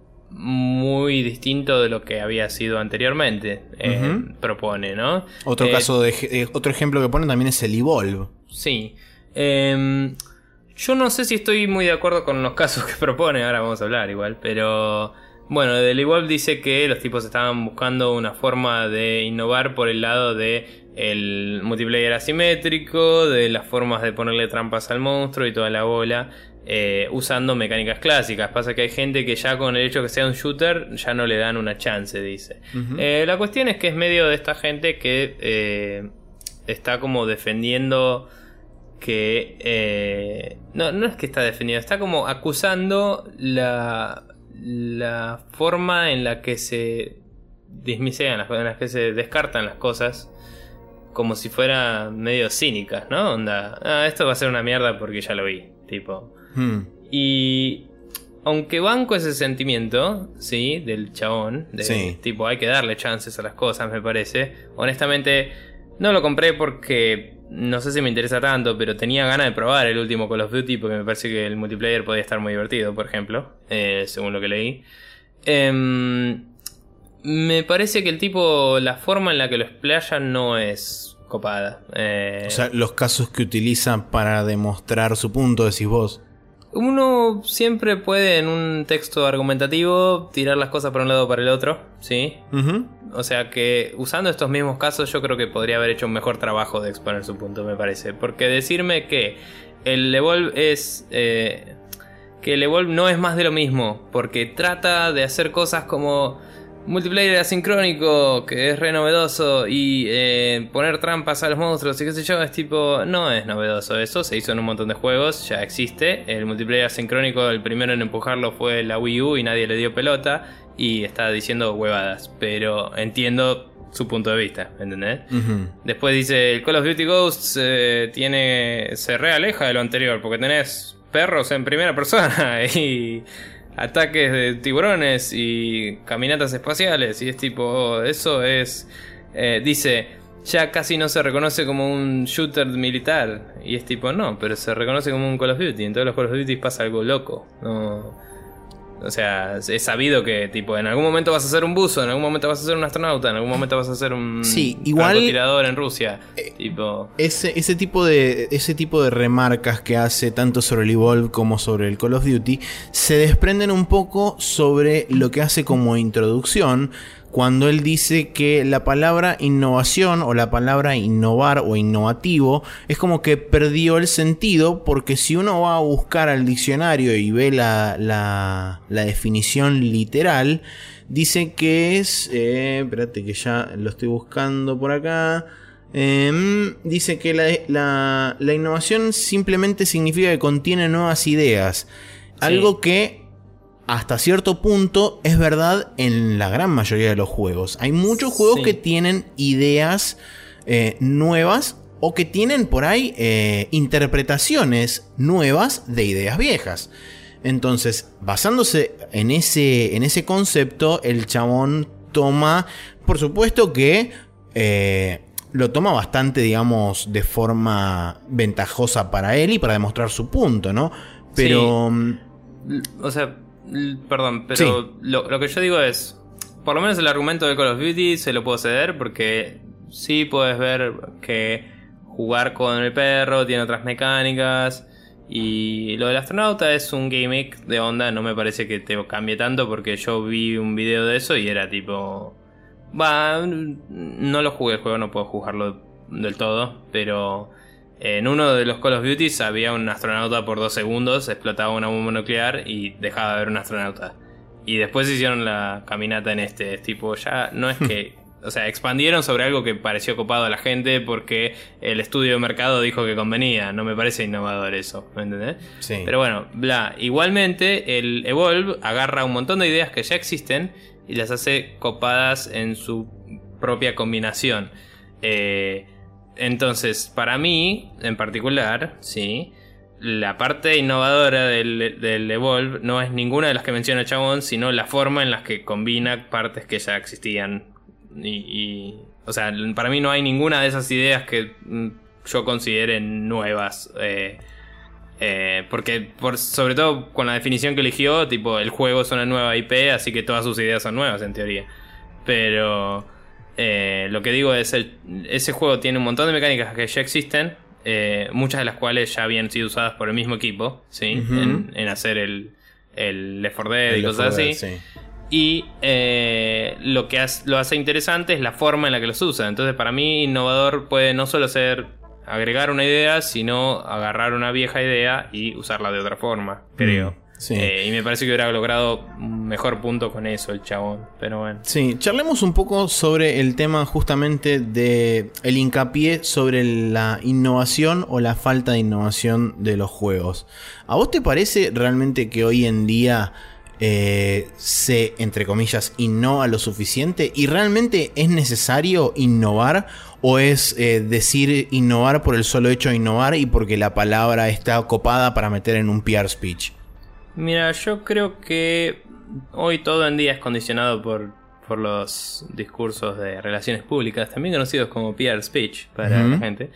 muy distinto de lo que había sido anteriormente. Eh, uh-huh. Propone, ¿no? Otro eh, caso de eh, otro ejemplo que ponen también es el Evolve. Sí. Eh, yo no sé si estoy muy de acuerdo con los casos que propone. Ahora vamos a hablar igual, pero bueno, del Evolve dice que los tipos estaban buscando una forma de innovar por el lado de el multiplayer asimétrico, de las formas de ponerle trampas al monstruo y toda la bola, eh, usando mecánicas clásicas. Pasa que hay gente que ya con el hecho que sea un shooter ya no le dan una chance, dice. Uh-huh. Eh, la cuestión es que es medio de esta gente que eh, está como defendiendo que... Eh, no, no es que está defendiendo, está como acusando la... la forma en la que se dismisean, en la que se descartan las cosas como si fueran medio cínicas, ¿no? Onda, ah, esto va a ser una mierda porque ya lo vi, tipo. Hmm. Y aunque banco ese sentimiento, sí, del chabón, de sí. tipo, hay que darle chances a las cosas, me parece. Honestamente, no lo compré porque no sé si me interesa tanto, pero tenía ganas de probar el último Call of Duty porque me parece que el multiplayer podía estar muy divertido, por ejemplo, eh, según lo que leí. Eh, me parece que el tipo, la forma en la que lo explaya no es copada. Eh, o sea, los casos que utiliza para demostrar su punto, decís vos. Uno siempre puede en un texto argumentativo tirar las cosas para un lado o para el otro, ¿sí? Uh-huh. O sea que usando estos mismos casos yo creo que podría haber hecho un mejor trabajo de exponer su punto, me parece. Porque decirme que el Evolve es... Eh, que el Evolve no es más de lo mismo, porque trata de hacer cosas como multiplayer asincrónico, que es re novedoso, y eh, poner trampas a los monstruos y qué sé yo, es tipo, no es novedoso eso, se hizo en un montón de juegos, ya existe. El multiplayer asincrónico, el primero en empujarlo fue la Wii U y nadie le dio pelota, y está diciendo huevadas, pero entiendo su punto de vista, ¿entendés? Uh-huh. Después dice, el Call of Duty Ghosts eh, tiene se realeja de lo anterior, porque tenés perros en primera persona y ataques de tiburones y caminatas espaciales, y es tipo, eso es eh, dice, ya casi no se reconoce como un shooter militar, y es tipo, no, pero se reconoce como un Call of Duty. En todos los Call of Duty pasa algo loco, no. O sea, es sabido que tipo en algún momento vas a ser un buzo, en algún momento vas a ser un astronauta, en algún momento vas a ser un sí, igual, francotirador en Rusia. Eh, tipo ese, ese tipo de ese tipo de remarcas que hace tanto sobre el Evolve como sobre el Call of Duty se desprenden un poco sobre lo que hace como introducción, cuando él dice que la palabra innovación o la palabra innovar o innovativo es como que perdió el sentido, porque si uno va a buscar al diccionario y ve la, la, la definición literal, dice que es... Eh, espérate que ya lo estoy buscando por acá. Eh, dice que la, la, la innovación simplemente significa que contiene nuevas ideas. Sí. Algo que... hasta cierto punto es verdad en la gran mayoría de los juegos. Hay muchos juegos sí. que tienen ideas eh, nuevas o que tienen por ahí eh, interpretaciones nuevas de ideas viejas. Entonces, basándose en ese, en ese concepto, el chabón toma, por supuesto que eh, lo toma bastante, digamos, de forma ventajosa para él y para demostrar su punto, ¿no? Pero... Sí. O sea... Perdón, pero sí. lo, lo que yo digo es, por lo menos el argumento de Call of Duty se lo puedo ceder, porque sí puedes ver que jugar con el perro tiene otras mecánicas, y lo del astronauta es un gimmick de onda, no me parece que te cambie tanto, porque yo vi un video de eso y era tipo, va, no lo jugué el juego, no puedo jugarlo del todo, pero... en uno de los Call of Duty había un astronauta por dos segundos, explotaba una bomba nuclear y dejaba de haber un astronauta. Y después hicieron la caminata en este. Es tipo, ya no es que... o sea, expandieron sobre algo que pareció copado a la gente porque el estudio de mercado dijo que convenía. No me parece innovador eso, ¿me entendés? Sí. Pero bueno, bla. Igualmente, el Evolve agarra un montón de ideas que ya existen y las hace copadas en su propia combinación. Eh... Entonces, para mí, en particular, sí, la parte innovadora del, del Evolve no es ninguna de las que menciona el chabón, sino la forma en la que combina partes que ya existían. Y, y o sea, para mí no hay ninguna de esas ideas que yo considere nuevas. Eh, eh, porque por, sobre todo con la definición que eligió, tipo, el juego es una nueva I P, así que todas sus ideas son nuevas en teoría. Pero eh, lo que digo es, el, ese juego tiene un montón de mecánicas que ya existen. Eh, muchas de las cuales ya habían sido usadas por el mismo equipo, ¿sí? Uh-huh. en, en hacer el, el Left four Dead y cosas así. Sí. Y eh, lo que hace, lo hace interesante es la forma en la que los usa. Entonces, para mí, innovador puede no solo ser agregar una idea, sino agarrar una vieja idea y usarla de otra forma, creo. Mm. Sí. Eh, y me parece que hubiera logrado un mejor punto con eso el chabón. Pero bueno. Sí, charlemos un poco sobre el tema justamente de el hincapié sobre la innovación o la falta de innovación de los juegos. ¿A vos te parece realmente que hoy en día eh, se, entre comillas, innova lo suficiente? ¿Y realmente es necesario innovar? ¿O es eh, decir innovar por el solo hecho de innovar y porque la palabra está copada para meter en un P R speech? Mira, yo creo que hoy todo en día es condicionado por, por los discursos de relaciones públicas, también conocidos como P R speech para uh-huh. la gente.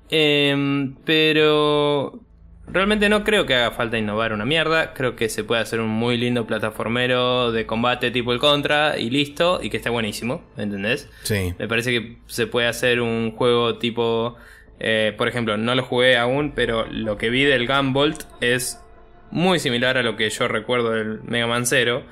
Eh, pero realmente no creo que haga falta innovar una mierda. Creo que se puede hacer un muy lindo plataformero de combate tipo el Contra y listo, y que esté buenísimo, ¿entendés? Sí. Me parece que se puede hacer un juego tipo... Eh, por ejemplo, no lo jugué aún, pero lo que vi del Gunvolt es muy similar a lo que yo recuerdo del Mega Man Zero.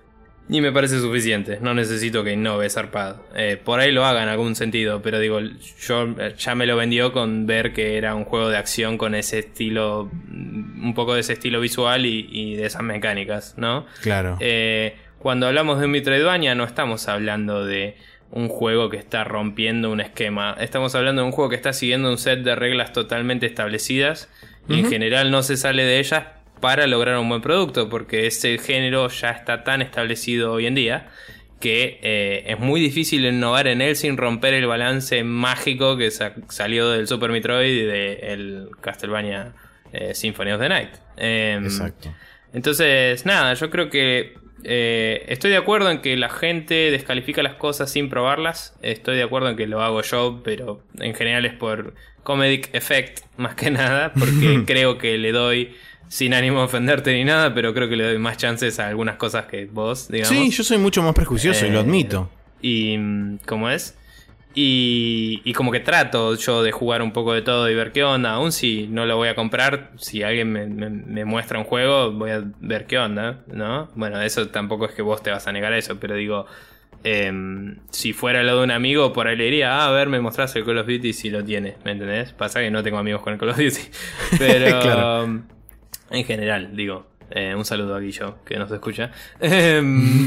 Y me parece suficiente. No necesito que innove zarpado. Eh, por ahí lo haga en algún sentido. Pero digo, yo ya me lo vendió con ver que era un juego de acción con ese estilo. Un poco de ese estilo visual y, y de esas mecánicas, ¿no? Claro. Eh, cuando hablamos de un Metroidvania no estamos hablando de un juego que está rompiendo un esquema. Estamos hablando de un juego que está siguiendo un set de reglas totalmente establecidas. Y uh-huh. en general no se sale de ellas para lograr un buen producto, porque ese género ya está tan establecido hoy en día que eh, es muy difícil innovar en él sin romper el balance mágico que sa- salió del Super Metroid y del Castlevania eh, Symphony of the Night. Eh, Exacto. Entonces, nada, yo creo que eh, estoy de acuerdo en que la gente descalifica las cosas sin probarlas. Estoy de acuerdo en que lo hago yo, pero en general es por comedic effect más que nada, porque creo que le doy... Sin ánimo de ofenderte ni nada, pero creo que le doy más chances a algunas cosas que vos, digamos. Sí, yo soy mucho más prejuicioso eh, y lo admito. Y, ¿cómo es? Y, y como que trato yo de jugar un poco de todo y ver qué onda. Aún si no lo voy a comprar, si alguien me, me, me muestra un juego, voy a ver qué onda, ¿no? Bueno, eso tampoco es que vos te vas a negar a eso, pero digo... Eh, si fuera lo de un amigo, por ahí le diría, ah, a ver, me mostrás el Call of Duty si lo tienes, ¿me entendés? Pasa que no tengo amigos con el Call of Duty. Pero... claro. En general, digo, eh, un saludo a Guillo, que nos escucha. Eh,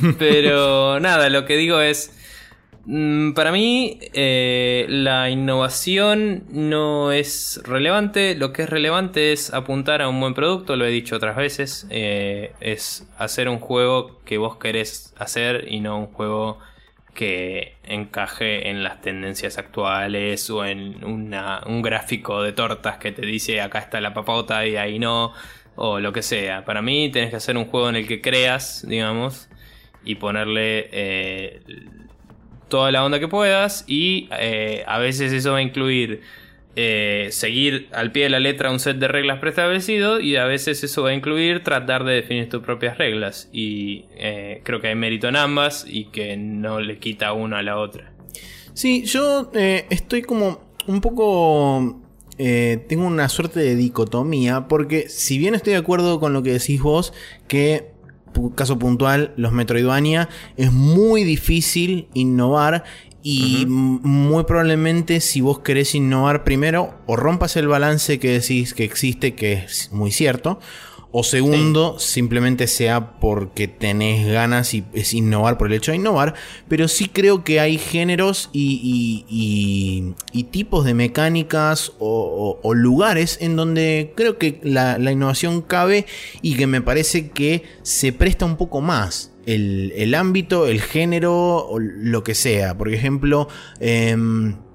pero nada, lo que digo es, mmm, para mí eh, la innovación no es relevante. Lo que es relevante es apuntar a un buen producto, lo he dicho otras veces. Eh, es hacer un juego que vos querés hacer y no un juego que encaje en las tendencias actuales o en una, un gráfico de tortas que te dice acá está la papota y ahí no... O lo que sea. Para mí tenés que hacer un juego en el que creas, digamos, y ponerle eh, toda la onda que puedas. Y eh, a veces eso va a incluir eh, seguir al pie de la letra un set de reglas preestablecido. Y a veces eso va a incluir tratar de definir tus propias reglas. Y eh, creo que hay mérito en ambas y que no le quita una a la otra. Sí, yo eh, estoy como un poco... Eh, tengo una suerte de dicotomía, porque si bien estoy de acuerdo con lo que decís vos, que caso puntual, los Metroidvania es muy difícil innovar y uh-huh. muy probablemente si vos querés innovar, primero o rompas el balance que decís que existe, que es muy cierto, o segundo, sí. simplemente sea porque tenés ganas y es innovar por el hecho de innovar. Pero sí creo que hay géneros y, y, y, y tipos de mecánicas o, o, o lugares en donde creo que la, la innovación cabe y que me parece que se presta un poco más el, el ámbito, el género o lo que sea. Por ejemplo, eh,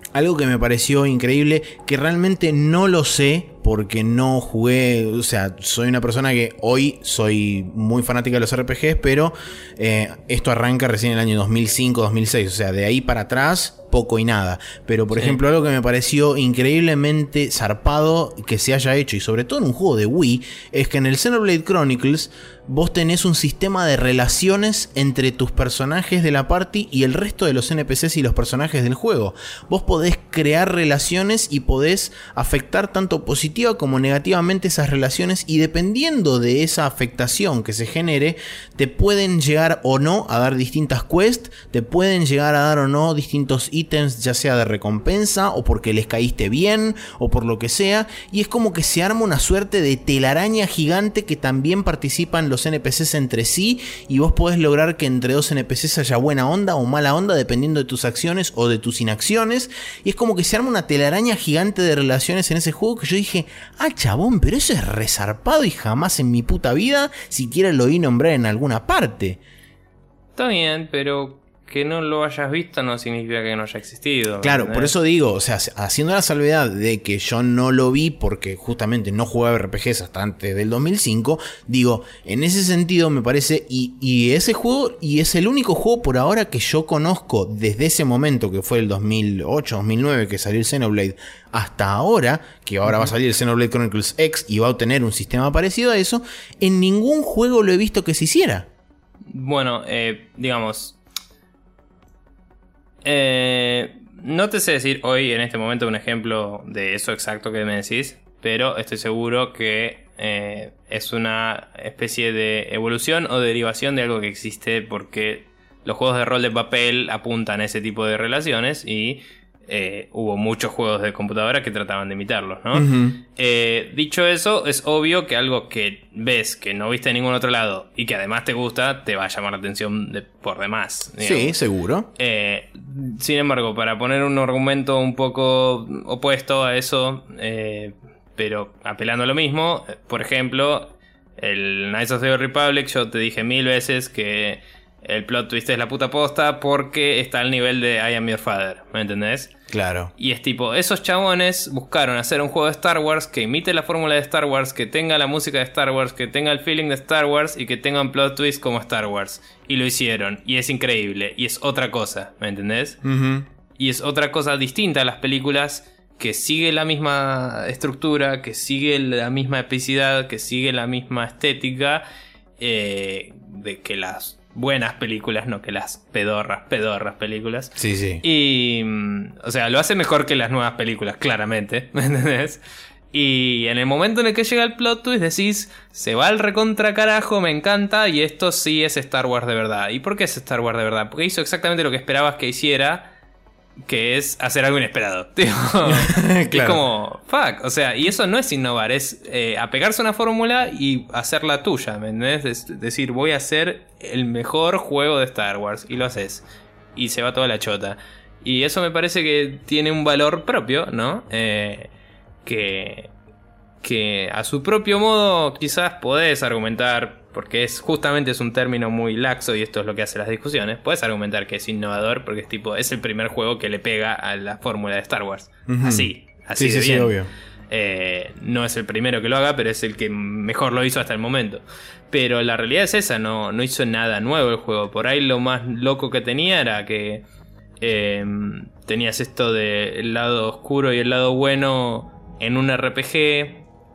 algo que me pareció increíble, que realmente no lo sé porque no jugué, o sea, soy una persona que hoy soy muy fanática de los R P Gs, pero eh, esto arranca recién en el año dos mil cinco, dos mil seis, o sea, de ahí para atrás poco y nada. Pero por sí. ejemplo, algo que me pareció increíblemente zarpado que se haya hecho, y sobre todo en un juego de Wii, es que en el Xenoblade Chronicles vos tenés un sistema de relaciones entre tus personajes de la party y el resto de los N P Cs y los personajes del juego. Vos podés crear relaciones y podés afectar tanto positiva como negativamente esas relaciones, y dependiendo de esa afectación que se genere, te pueden llegar o no a dar distintas quests, te pueden llegar a dar o no distintos ítems, ya sea de recompensa o porque les caíste bien o por lo que sea, y es como que se arma una suerte de telaraña gigante que también participan los N P Cs entre sí, y vos podés lograr que entre dos N P Cs haya buena onda o mala onda dependiendo de tus acciones o de tus inacciones, y es como que se arma una telaraña gigante de relaciones en ese juego que yo dije, ah chabón, pero eso es resarpado y jamás en mi puta vida siquiera lo oí nombrar en alguna parte. Está bien, pero que no lo hayas visto no significa que no haya existido. Claro, ¿entendés? Por eso digo, o sea, haciendo la salvedad de que yo no lo vi porque justamente no jugaba R P Gs hasta antes del dos mil cinco, digo, en ese sentido me parece, y, y ese juego, y es el único juego por ahora que yo conozco desde ese momento, que fue el dos mil ocho, dos mil nueve, que salió el Xenoblade, hasta ahora, que ahora uh-huh. va a salir el Xenoblade Chronicles X y va a obtener un sistema parecido a eso, en ningún juego lo he visto que se hiciera. Bueno, eh, digamos... Eh, no te sé decir hoy en este momento un ejemplo de eso exacto que me decís, pero estoy seguro que eh, es una especie de evolución o derivación de algo que existe, porque los juegos de rol de papel apuntan a ese tipo de relaciones y eh, hubo muchos juegos de computadora que trataban de imitarlos, ¿no? Uh-huh. Eh, dicho eso, es obvio que algo que ves que no viste en ningún otro lado y que además te gusta, te va a llamar la atención de, por demás, digamos. Sí, seguro. Eh, sin embargo, para poner un argumento un poco opuesto a eso, eh, pero apelando a lo mismo, por ejemplo, el Knights of the Old Republic, yo te dije mil veces que el plot twist es la puta posta porque está al nivel de I Am Your Father, ¿me entendés? Claro. Y es tipo, esos chabones buscaron hacer un juego de Star Wars que imite la fórmula de Star Wars, que tenga la música de Star Wars, que tenga el feeling de Star Wars y que tenga un plot twist como Star Wars. Y lo hicieron, y es increíble, y es otra cosa, ¿me entendés? Uh-huh. Y es otra cosa distinta a las películas, que sigue la misma estructura, que sigue la misma epicidad, que sigue la misma estética, eh, de que las buenas películas, no que las pedorras, pedorras películas. Sí, sí. Y, o sea, lo hace mejor que las nuevas películas, claramente, ¿me entendés? Y en el momento en el que llega el plot twist decís, se va al recontra carajo, me encanta, y esto sí es Star Wars de verdad. ¿Y por qué es Star Wars de verdad? Porque hizo exactamente lo que esperabas que hiciera, que es hacer algo inesperado. Tío. Claro. Es como, fuck, o sea, y eso no es innovar, es eh, apegarse a una fórmula y hacerla tuya, ¿me entendés? Es decir, voy a hacer el mejor juego de Star Wars, y lo haces, y se va toda la chota. Y eso me parece que tiene un valor propio, ¿no? Eh, que, que a su propio modo quizás podés argumentar, porque es justamente es un término muy laxo y esto es lo que hace las discusiones, puedes argumentar que es innovador porque es tipo, es el primer juego que le pega a la fórmula de Star Wars. Uh-huh. Así, así sí, de sí, bien. Sí, obvio. Eh, no es el primero que lo haga, pero es el que mejor lo hizo hasta el momento. Pero la realidad es esa, no, no hizo nada nuevo el juego. Por ahí lo más loco que tenía era que eh, tenías esto de el lado oscuro y el lado bueno en un R P G.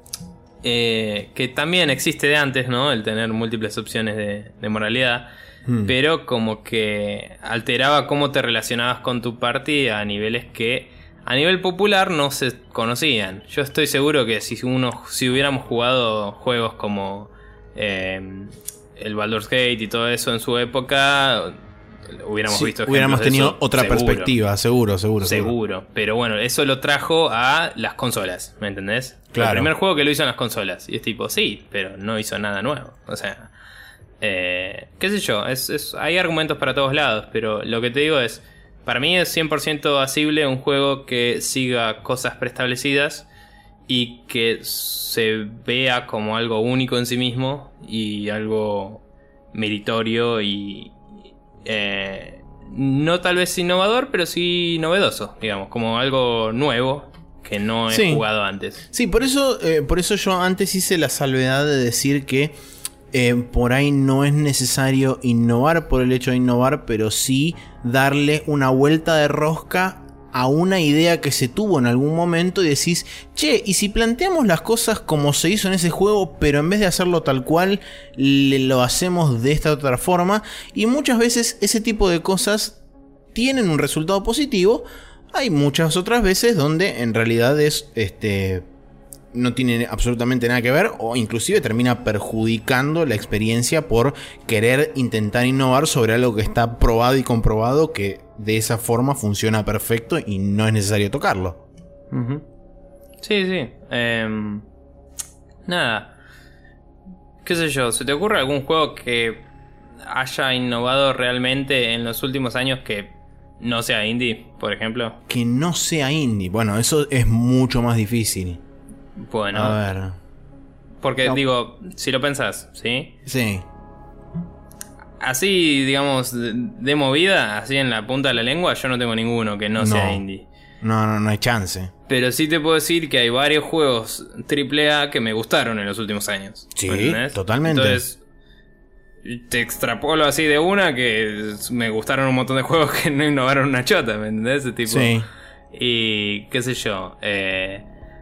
Eh, que también existe de antes, ¿no? El tener múltiples opciones de, de moralidad. Hmm. Pero como que alteraba cómo te relacionabas con tu party a niveles que a nivel popular no se conocían. Yo estoy seguro que si uno, si hubiéramos jugado juegos como eh, el Baldur's Gate y todo eso en su época, hubiéramos sí, visto hubiéramos tenido eso, otra seguro, perspectiva, seguro, seguro, seguro. Seguro. Pero bueno, eso lo trajo a las consolas, ¿me entendés? Claro. El primer juego que lo hizo en las consolas. Y es tipo, sí, pero no hizo nada nuevo. O sea, eh, qué sé yo, es, es, hay argumentos para todos lados, pero lo que te digo es, para mí es cien por ciento asible un juego que siga cosas preestablecidas y que se vea como algo único en sí mismo y algo meritorio y... Eh, no tal vez innovador, pero sí novedoso, digamos, como algo nuevo que no he sí. jugado antes. Sí, por eso, eh, por eso yo antes hice la salvedad de decir que eh, por ahí no es necesario innovar por el hecho de innovar, pero sí darle una vuelta de rosca a una idea que se tuvo en algún momento y decís, che, ¿y si planteamos las cosas como se hizo en ese juego, pero en vez de hacerlo tal cual, le, lo hacemos de esta otra forma? Y muchas veces ese tipo de cosas tienen un resultado positivo. Hay muchas otras veces donde en realidad es este no tiene absolutamente nada que ver, o inclusive termina perjudicando la experiencia por querer intentar innovar sobre algo que está probado y comprobado que de esa forma funciona perfecto y no es necesario tocarlo. Uh-huh. Sí, sí. Eh, nada. ¿Qué sé yo? ¿Se te ocurre algún juego que haya innovado realmente en los últimos años que no sea indie, por ejemplo? Que no sea indie. Bueno, eso es mucho más difícil. Bueno. A ver. Porque no. digo, si lo pensás, ¿sí? Sí. Así, digamos, de, de movida, así en la punta de la lengua, yo no tengo ninguno que no, no sea indie. No, no, no hay chance. Pero sí te puedo decir que hay varios juegos triple A que me gustaron en los últimos años. Sí, ¿entendés? totalmente. Entonces, te extrapolo así de una que me gustaron un montón de juegos que no innovaron una chota, ¿me entendés? Ese tipo. Sí. Y qué sé yo, eh,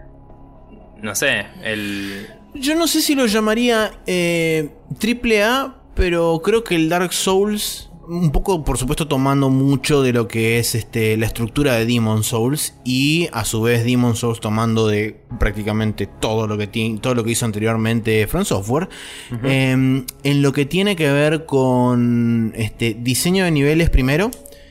no sé, el... Yo no sé si lo llamaría eh, triple A, pero creo que el Dark Souls, un poco por supuesto tomando mucho de lo que es este, la estructura de Demon's Souls, y a su vez Demon's Souls tomando de prácticamente todo lo que tiene, todo lo que hizo anteriormente From Software, uh-huh. eh, en lo que tiene que ver con este, diseño de niveles primero,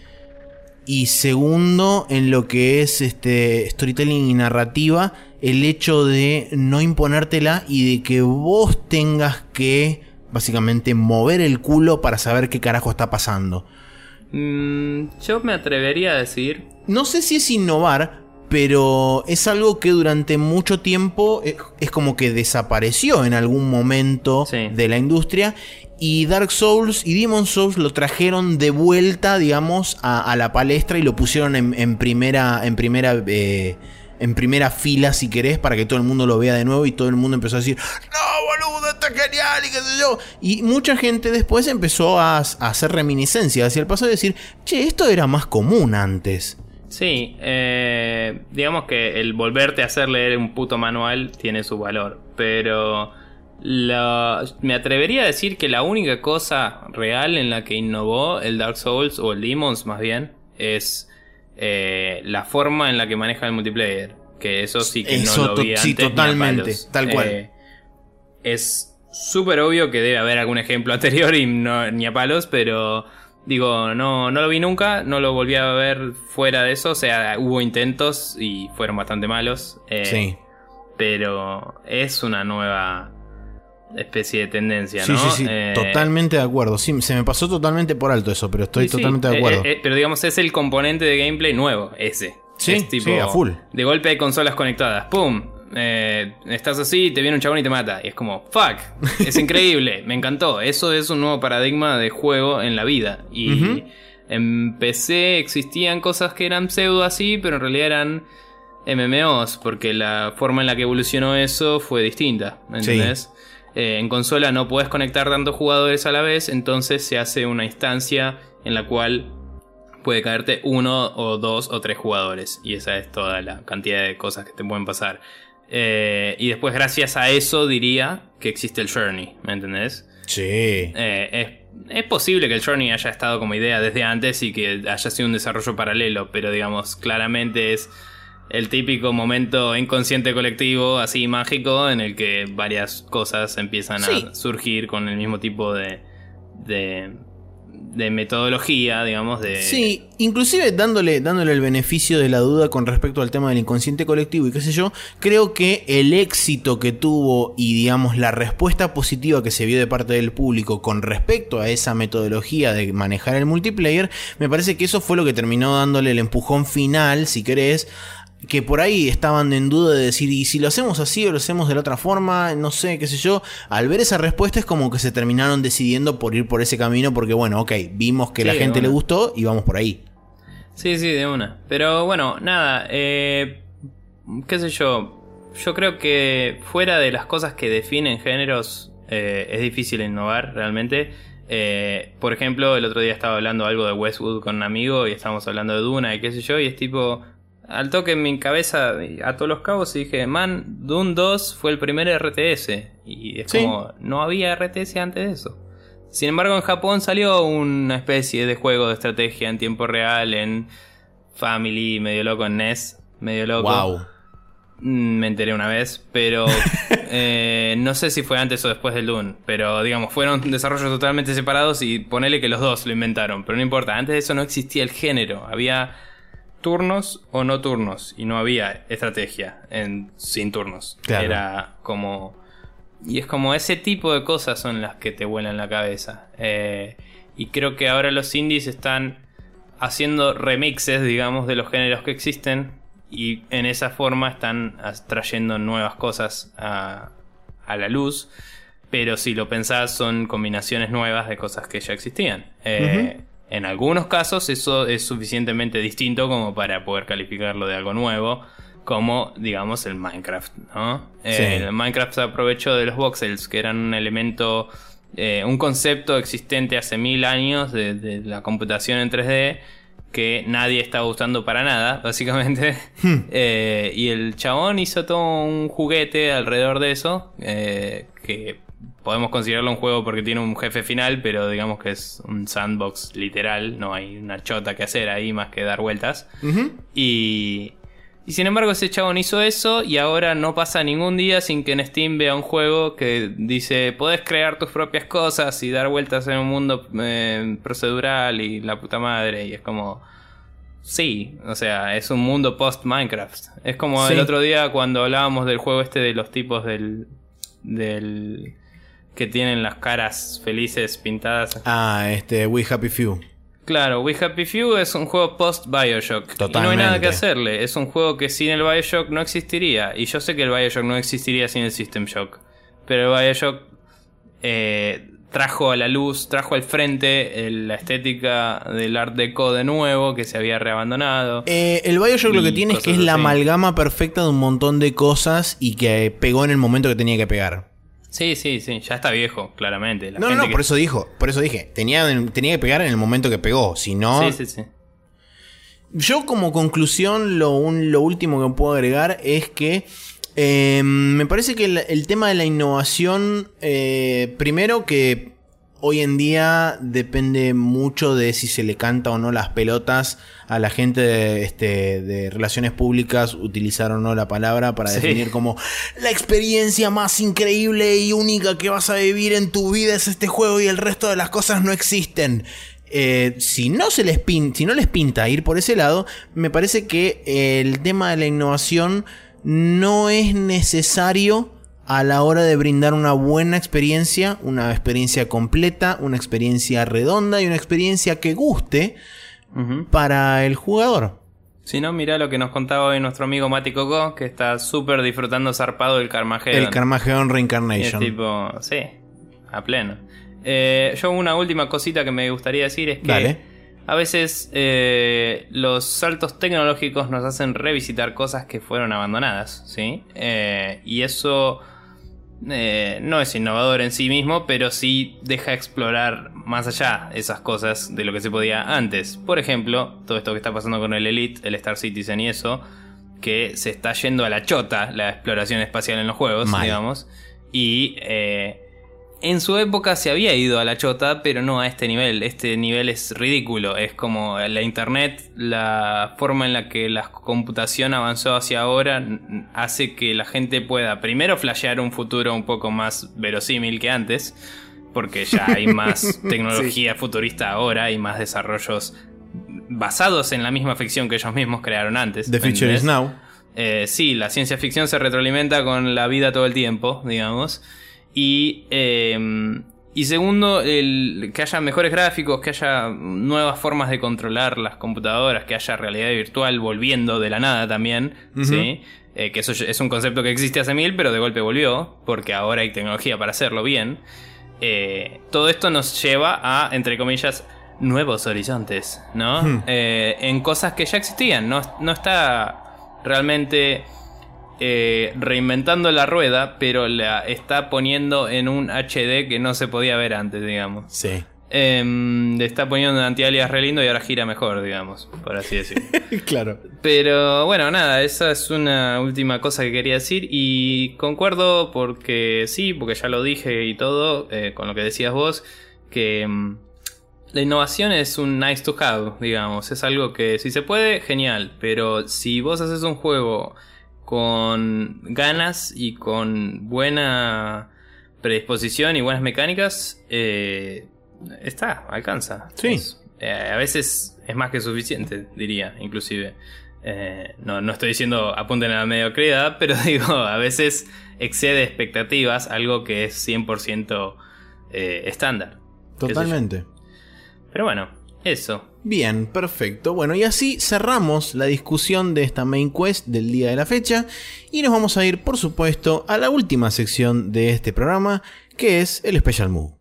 y segundo en lo que es este, storytelling y narrativa, el hecho de no imponértela y de que vos tengas que básicamente mover el culo para saber qué carajo está pasando. Mm, yo me atrevería a decir... No sé si es innovar, pero es algo que durante mucho tiempo es, es como que desapareció en algún momento sí. de la industria. Y Dark Souls y Demon's Souls lo trajeron de vuelta, digamos, a, a la palestra y lo pusieron en, en primera... En primera eh, en primera fila, si querés, para que todo el mundo lo vea de nuevo. Y todo el mundo empezó a decir, no, boludo, está genial y qué sé yo. Y mucha gente después empezó a, a hacer reminiscencia hacia el pasado y decir, che, esto era más común antes. Sí, eh, digamos que el volverte a hacer leer un puto manual tiene su valor. Pero la, me atrevería a decir que la única cosa real en la que innovó el Dark Souls, o el Demons más bien, es... Eh, la forma en la que maneja el multiplayer, que eso sí que eso no lo vi to- sí, antes totalmente, ni a palos. Tal cual. Eh, es súper obvio que debe haber algún ejemplo anterior y no, ni a palos, pero digo, no, no lo vi nunca, no lo volví a ver fuera de eso, o sea, hubo intentos y fueron bastante malos. Eh, sí. Pero es una nueva especie de tendencia, sí, ¿no? Sí, sí, eh, totalmente de acuerdo. Sí, se me pasó totalmente por alto eso, pero estoy sí, totalmente sí, de acuerdo. Eh, eh, pero digamos, es el componente de gameplay nuevo, ese. Sí, es tipo, sí, a full. De golpe hay consolas conectadas, ¡pum! Eh, estás así, te viene un chabón y te mata. Y es como, ¡fuck! Es increíble, me encantó. Eso es un nuevo paradigma de juego en la vida. Y uh-huh. en P C existían cosas que eran pseudo así, pero en realidad eran M M Os, porque la forma en la que evolucionó eso fue distinta, ¿entendés? Sí. Eh, en consola no puedes conectar tantos jugadores a la vez, entonces se hace una instancia en la cual puede caerte uno o dos o tres jugadores, y esa es toda la cantidad de cosas que te pueden pasar. Eh, y después, gracias a eso, diría que existe el Journey, ¿me entendés? Sí. Eh, es, es posible que el Journey haya estado como idea desde antes y que haya sido un desarrollo paralelo, pero digamos, claramente es el típico momento inconsciente colectivo, así mágico, en el que varias cosas empiezan sí. a surgir con el mismo tipo de, de, de metodología, digamos. De... Sí, inclusive dándole, dándole el beneficio de la duda con respecto al tema del inconsciente colectivo y qué sé yo, creo que el éxito que tuvo y digamos la respuesta positiva que se vio de parte del público con respecto a esa metodología de manejar el multiplayer, me parece que eso fue lo que terminó dándole el empujón final, si querés, que por ahí estaban en duda de decir, ¿y si lo hacemos así o lo hacemos de la otra forma? No sé, qué sé yo. Al ver esa respuesta es como que se terminaron decidiendo por ir por ese camino porque, bueno, ok, vimos que sí, la gente bueno. le gustó y vamos por ahí. Sí, sí, de una. Pero bueno, nada, eh, qué sé yo. Yo creo que fuera de las cosas que definen géneros, eh, es difícil innovar realmente. Eh, por ejemplo, el otro día estaba hablando algo de Westwood con un amigo y estábamos hablando de Duna y qué sé yo, y es tipo, al toque en mi cabeza a todos los cabos y dije, man, Dune dos fue el primer R T S. Y es Sí. como, no había R T S antes de eso. Sin embargo, en Japón salió una especie de juego de estrategia en tiempo real, en Family, medio loco en N E S, medio loco. Wow. Me enteré una vez, pero eh, no sé si fue antes o después del Dune. Pero digamos, fueron desarrollos totalmente separados y ponele que los dos lo inventaron. Pero no importa, antes de eso no existía el género. Había turnos o no turnos y no había estrategia en, sin turnos. Claro. Era como... Y es como ese tipo de cosas son las que te vuelan la cabeza. Eh, y creo que ahora los indies están haciendo remixes, digamos, de los géneros que existen. Y en esa forma están trayendo nuevas cosas a, a la luz. Pero si lo pensás, son combinaciones nuevas de cosas que ya existían. Eh, uh-huh. En algunos casos eso es suficientemente distinto como para poder calificarlo de algo nuevo. Como, digamos, el Minecraft, ¿no? Sí. Eh, el Minecraft se aprovechó de los voxels, que eran un elemento, eh, un concepto existente hace mil años de, de la computación en tres D, que nadie estaba usando para nada, básicamente. Hmm. Eh, y el chabón hizo todo un juguete alrededor de eso, eh, que podemos considerarlo un juego porque tiene un jefe final, pero digamos que es un sandbox literal, no hay una chota que hacer ahí más que dar vueltas. Uh-huh. Y... Y sin embargo ese chabón hizo eso y ahora no pasa ningún día sin que en Steam vea un juego que dice podés crear tus propias cosas y dar vueltas en un mundo eh, procedural y la puta madre. Y es como... Sí, o sea, es un mundo post-Minecraft. Es como sí. El otro día cuando hablábamos del juego este de los tipos del... del que tienen las caras felices pintadas. Ah, este, We Happy Few. Claro, We Happy Few es un juego post-Bioshock. Totalmente. Y no hay nada que hacerle. Es un juego que sin el Bioshock no existiría. Y yo sé que el Bioshock no existiría sin el System Shock. Pero el Bioshock eh, trajo a la luz, trajo al frente el, la estética del Art Deco de nuevo, que se había reabandonado. Eh, el Bioshock lo que tiene es que es así. La amalgama perfecta de un montón de cosas y que pegó en el momento que tenía que pegar. Sí, sí, sí, ya está viejo, claramente. La no, gente no, que... por eso dijo, por eso dije, tenía, tenía que pegar en el momento que pegó, si no... Sí, sí, sí. Yo como conclusión, lo, un, lo último que puedo agregar es que eh, me parece que el, el tema de la innovación, eh, primero que hoy en día depende mucho de si se le canta o no las pelotas a la gente de, este, de relaciones públicas, utilizar o no la palabra para sí. definir como la experiencia más increíble y única que vas a vivir en tu vida es este juego y el resto de las cosas no existen. Eh, si no se les pin, si no les pinta ir por ese lado, me parece que el tema de la innovación no es necesario a la hora de brindar una buena experiencia, una experiencia completa, una experiencia redonda y una experiencia que guste uh-huh. para el jugador. Si no, mirá lo que nos contaba hoy nuestro amigo Mati Coco, que está súper disfrutando zarpado del Carmageddon. El Carmageddon Reincarnation. Y es tipo, sí, a pleno. Eh, yo una última cosita que me gustaría decir es que Dale. a veces eh, los saltos tecnológicos nos hacen revisitar cosas que fueron abandonadas, ¿sí? Eh, y eso... Eh, no es innovador en sí mismo, pero sí deja explorar más allá esas cosas de lo que se podía antes. Por ejemplo, todo esto que está pasando con el Elite, el Star Citizen y eso, que se está yendo a la chota la exploración espacial en los juegos, Mal. digamos. Y eh, en su época se había ido a la chota, pero no a este nivel. Este nivel es ridículo. Es como la internet, la forma en la que la computación avanzó hacia ahora hace que la gente pueda primero flashear un futuro un poco más verosímil que antes, porque ya hay más tecnología sí. futurista ahora y más desarrollos basados en la misma ficción que ellos mismos crearon antes. The future is now. Eh, sí, la ciencia ficción se retroalimenta con la vida todo el tiempo, digamos. Y, eh, Y segundo, el, que haya mejores gráficos, que haya nuevas formas de controlar las computadoras, que haya realidad virtual volviendo de la nada también, uh-huh. ¿sí? Eh, que eso es un concepto que existe hace mil, pero de golpe volvió, porque ahora hay tecnología para hacerlo bien. Eh, todo esto nos lleva a, entre comillas, nuevos horizontes, ¿no? Hmm. Eh, en cosas que ya existían. No, no está realmente eh, reinventando la rueda, pero la está poniendo en un H D que no se podía ver antes, digamos. Sí. Eh, le está poniendo un anti-alias re lindo y ahora gira mejor, digamos, por así decirlo. Claro. Pero bueno, nada, esa es una última cosa que quería decir. Y concuerdo porque sí, porque ya lo dije y todo, eh, con lo que decías vos, que um, la innovación es un nice to have, digamos. Es algo que si se puede, genial. Pero si vos haces un juego con ganas y con buena predisposición y buenas mecánicas, eh... está, alcanza. Sí. Es, eh, a veces es más que suficiente, diría, inclusive. Eh, no, no estoy diciendo apunten a la mediocridad, pero digo, a veces excede expectativas, algo que es cien por ciento eh, estándar. Totalmente. Pero bueno, eso. Bien, perfecto. Bueno, y así cerramos la discusión de esta main quest del día de la fecha. Y nos vamos a ir, por supuesto, a la última sección de este programa, que es el Special Move.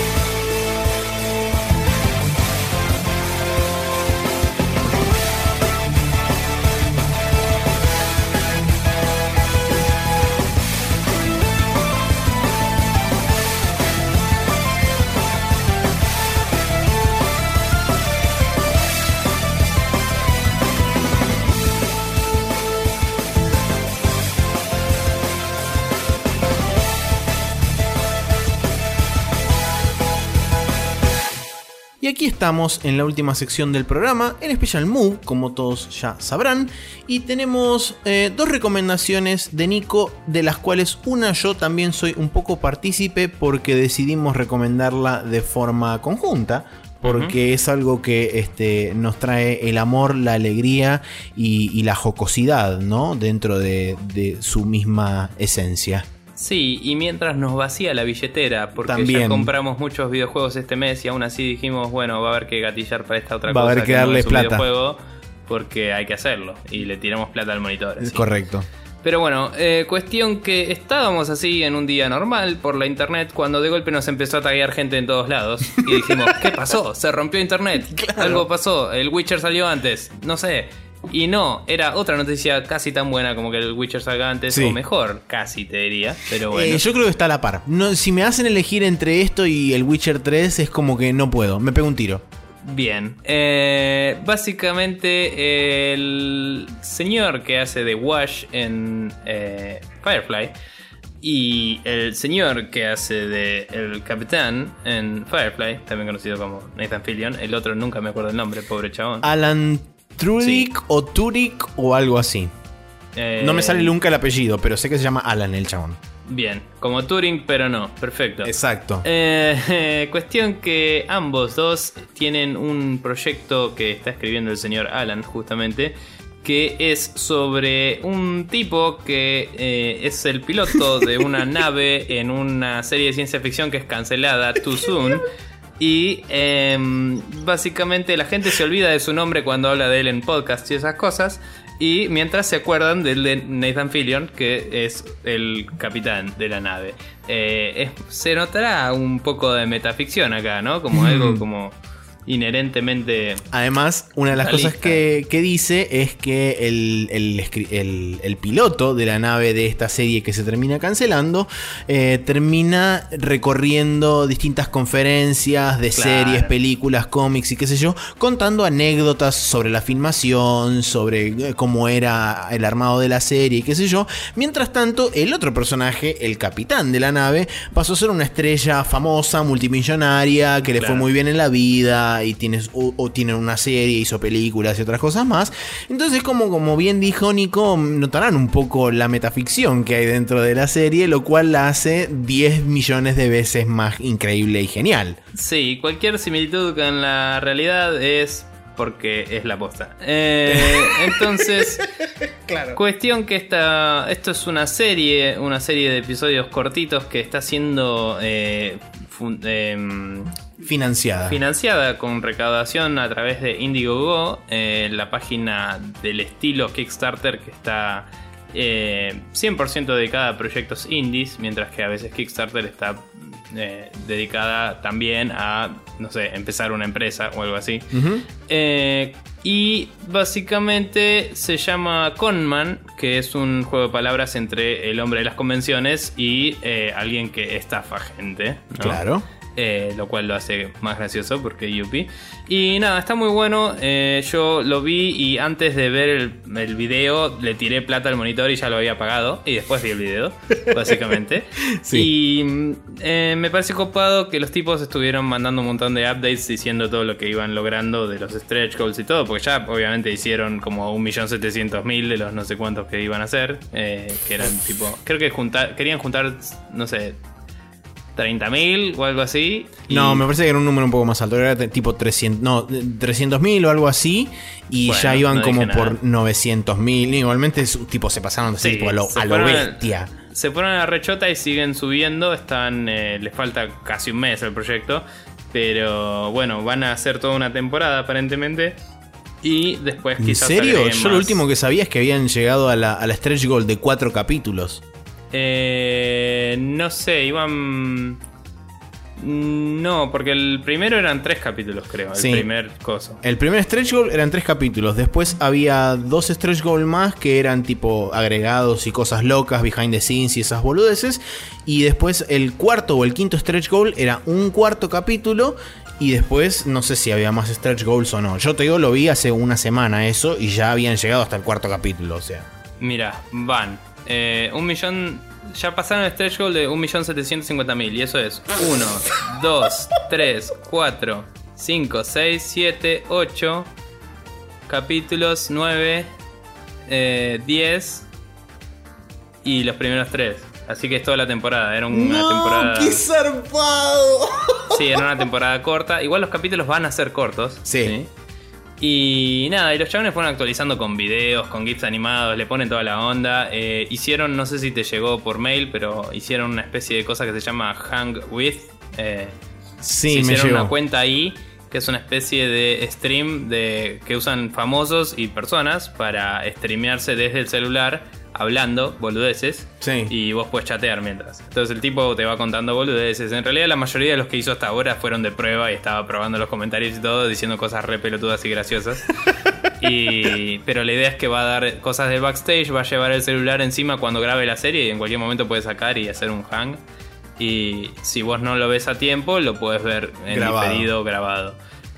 Y aquí estamos en la última sección del programa, en Special Move, como todos ya sabrán. Y tenemos eh, dos recomendaciones de Nico, de las cuales una yo también soy un poco partícipe porque decidimos recomendarla de forma conjunta. Porque uh-huh. es algo que este, nos trae el amor, la alegría y, y la jocosidad, ¿no? Dentro de, de su misma esencia. Sí, y mientras nos vacía la billetera, porque También. ya compramos muchos videojuegos este mes y aún así dijimos, bueno, va a haber que gatillar para esta otra va cosa. Va a haber que, que darle no es un plata. Videojuego porque hay que hacerlo y le tiramos plata al monitor. Así. Correcto. Pero bueno, eh, cuestión que estábamos así en un día normal por la internet cuando de golpe nos empezó a taguear gente en todos lados. Y dijimos, ¿qué pasó? Se rompió internet. Claro. Algo pasó, el Witcher salió antes, no sé. Y no, era otra noticia casi tan buena como que el Witcher salga antes, sí. O mejor, casi te diría, pero bueno. Eh, yo creo que está a la par. No, si me hacen elegir entre esto y el Witcher tres, es como que no puedo, me pego un tiro. Bien, eh, básicamente el señor que hace de Wash en eh, Firefly y el señor que hace de el capitán en Firefly, también conocido como Nathan Fillion, el otro nunca me acuerdo el nombre, pobre chabón. Alan Tudyk sí. o Tudyk o algo así. Eh, no me sale nunca el apellido, pero sé que se llama Alan el chabón. Bien, como Turing, pero no, perfecto. Exacto. Eh, eh, cuestión que ambos dos tienen un proyecto que está escribiendo el señor Alan, justamente, que es sobre un tipo que eh, es el piloto de una nave en una serie de ciencia ficción que es cancelada, Too Soon. Y eh, básicamente la gente se olvida de su nombre cuando habla de él en podcast y esas cosas. Y mientras se acuerdan del de Nathan Fillion, que es el capitán de la nave. Eh, es, se notará un poco de metaficción acá, ¿no? Como algo como inherentemente... Además, una de las realista. cosas que, que dice es que el, el, el, el piloto de la nave de esta serie que se termina cancelando eh, termina recorriendo distintas conferencias de claro. series, películas, cómics y qué sé yo, contando anécdotas sobre la filmación, sobre cómo era el armado de la serie y qué sé yo. Mientras tanto, el otro personaje, el capitán de la nave, pasó a ser una estrella famosa, multimillonaria, que le claro. fue muy bien en la vida y tienes, o, o tienen una serie, hizo películas y otras cosas más. Entonces, como, como bien dijo Nico, notarán un poco la metaficción que hay dentro de la serie, lo cual la hace diez millones de veces más increíble y genial. Sí, cualquier similitud con la realidad es porque es la posta. Eh, entonces, claro. Cuestión que esta, esto es una serie, una serie de episodios cortitos que está siendo eh, fun- eh, Financiada. financiada con recaudación a través de Indiegogo, eh, la página del estilo Kickstarter que está eh, cien por ciento dedicada a proyectos indies, mientras que a veces Kickstarter está eh, dedicada también a, no sé, empezar una empresa o algo así. Uh-huh. Eh, y básicamente se llama Conman, que es un juego de palabras entre el hombre de las convenciones y eh, alguien que estafa gente, ¿no? Claro. Eh, lo cual lo hace más gracioso porque Yuppie. Y nada, está muy bueno. Eh, yo lo vi y antes de ver el, el video le tiré plata al monitor y ya lo había apagado. Y después vi el video, básicamente. Sí. Y eh, me parece copado que los tipos estuvieron mandando un montón de updates diciendo todo lo que iban logrando de los stretch goals y todo. Porque ya obviamente hicieron como un millón setecientos mil de los no sé cuántos que iban a hacer. Eh, que eran tipo... Creo que juntar, querían juntar, no sé... treinta mil o algo así. Y... No, me parece que era un número un poco más alto. Era tipo trescientos, no, trescientos mil o algo así. Y bueno, ya iban no como dije por nada. novecientos mil. Igualmente, tipo, se pasaron así, Sí, tipo, a lo, se a lo fueron- bestia. Se ponen a la rechota y siguen subiendo. Están, eh, les falta casi un mes al proyecto. Pero bueno, van a hacer toda una temporada aparentemente. Y después ¿En quizás serio? agreguen Yo lo más. último que sabía es que habían llegado a la, a la stretch goal de cuatro capítulos. Eh, no sé, iban... No, porque el primero eran tres capítulos, creo. El Sí. primer coso. El primer stretch goal eran tres capítulos. Después había dos stretch goal más que eran tipo agregados y cosas locas, behind the scenes y esas boludeces. Y después el cuarto o el quinto stretch goal era un cuarto capítulo. Y después no sé si había más stretch goals o no. Yo te digo, lo vi hace una semana eso y ya habían llegado hasta el cuarto capítulo. O sea, Mira, van. Eh, un millón. Ya pasaron el stretch goal de un millón setecientos cincuenta mil. Y eso es uno, dos, tres, cuatro, cinco, seis, siete, ocho capítulos, nueve, diez y los primeros tres. Así que es toda la temporada. Era una temporada. ¡Qué zarpado! Sí, era una temporada corta. Igual los capítulos van a ser cortos. Sí. Y nada, y los chabones fueron actualizando con videos, con GIFs animados, le ponen toda la onda. Eh, hicieron, no sé si te llegó por mail, pero hicieron una especie de cosa que se llama Hang With. Eh, Sí, se me hicieron llegó. una cuenta ahí, que es una especie de stream de que usan famosos y personas para streamearse desde el celular, hablando boludeces. Sí. Y vos puedes chatear mientras. Entonces el tipo te va contando boludeces. En realidad la mayoría de los que hizo hasta ahora fueron de prueba y estaba probando los comentarios y todo, diciendo cosas re pelotudas y graciosas. y, pero la idea es que va a dar cosas de backstage, va a llevar el celular encima cuando grabe la serie y en cualquier momento puede sacar y hacer un hang. Y si vos no lo ves a tiempo, lo puedes ver en Grabado. diferido, grabado.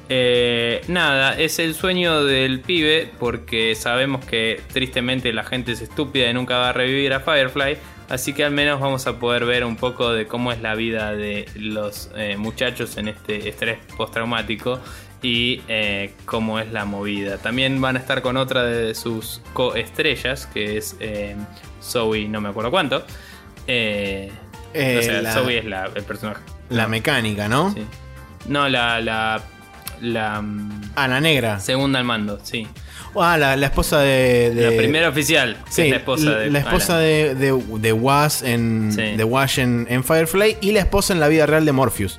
Eh, nada, es el sueño del pibe porque sabemos que tristemente la gente es estúpida y nunca va a revivir a Firefly, así que al menos vamos a poder ver un poco de cómo es la vida de los eh, muchachos en este estrés postraumático y eh, cómo es la movida. También van a estar con otra de sus coestrellas, que es eh, Zoe, no me acuerdo cuánto. Eh, Eh, o sea, la- Zoe es la, el personaje. La mecánica, ¿no? Sí. No, la, la, la mm, Ah, la negra. segunda al mando, sí. Ah, la, la esposa de, de- La primera oficial, que Sí, es la esposa de la esposa Alan. de, de, de Wash en, Sí. de Wash en, en Firefly y la esposa en la vida real de Morpheus.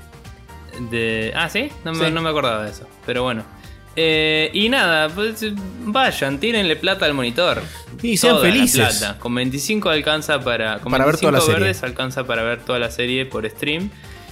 De... Ah, ¿sí? No me, Sí. no me acordaba de eso, pero bueno. Eh, y nada, pues, vayan, tírenle plata al monitor. Y sean Toda la felices. plata. Con veinticinco alcanza para... Con Para ver toda la veinticinco serie. verdes alcanza para ver toda la serie por stream.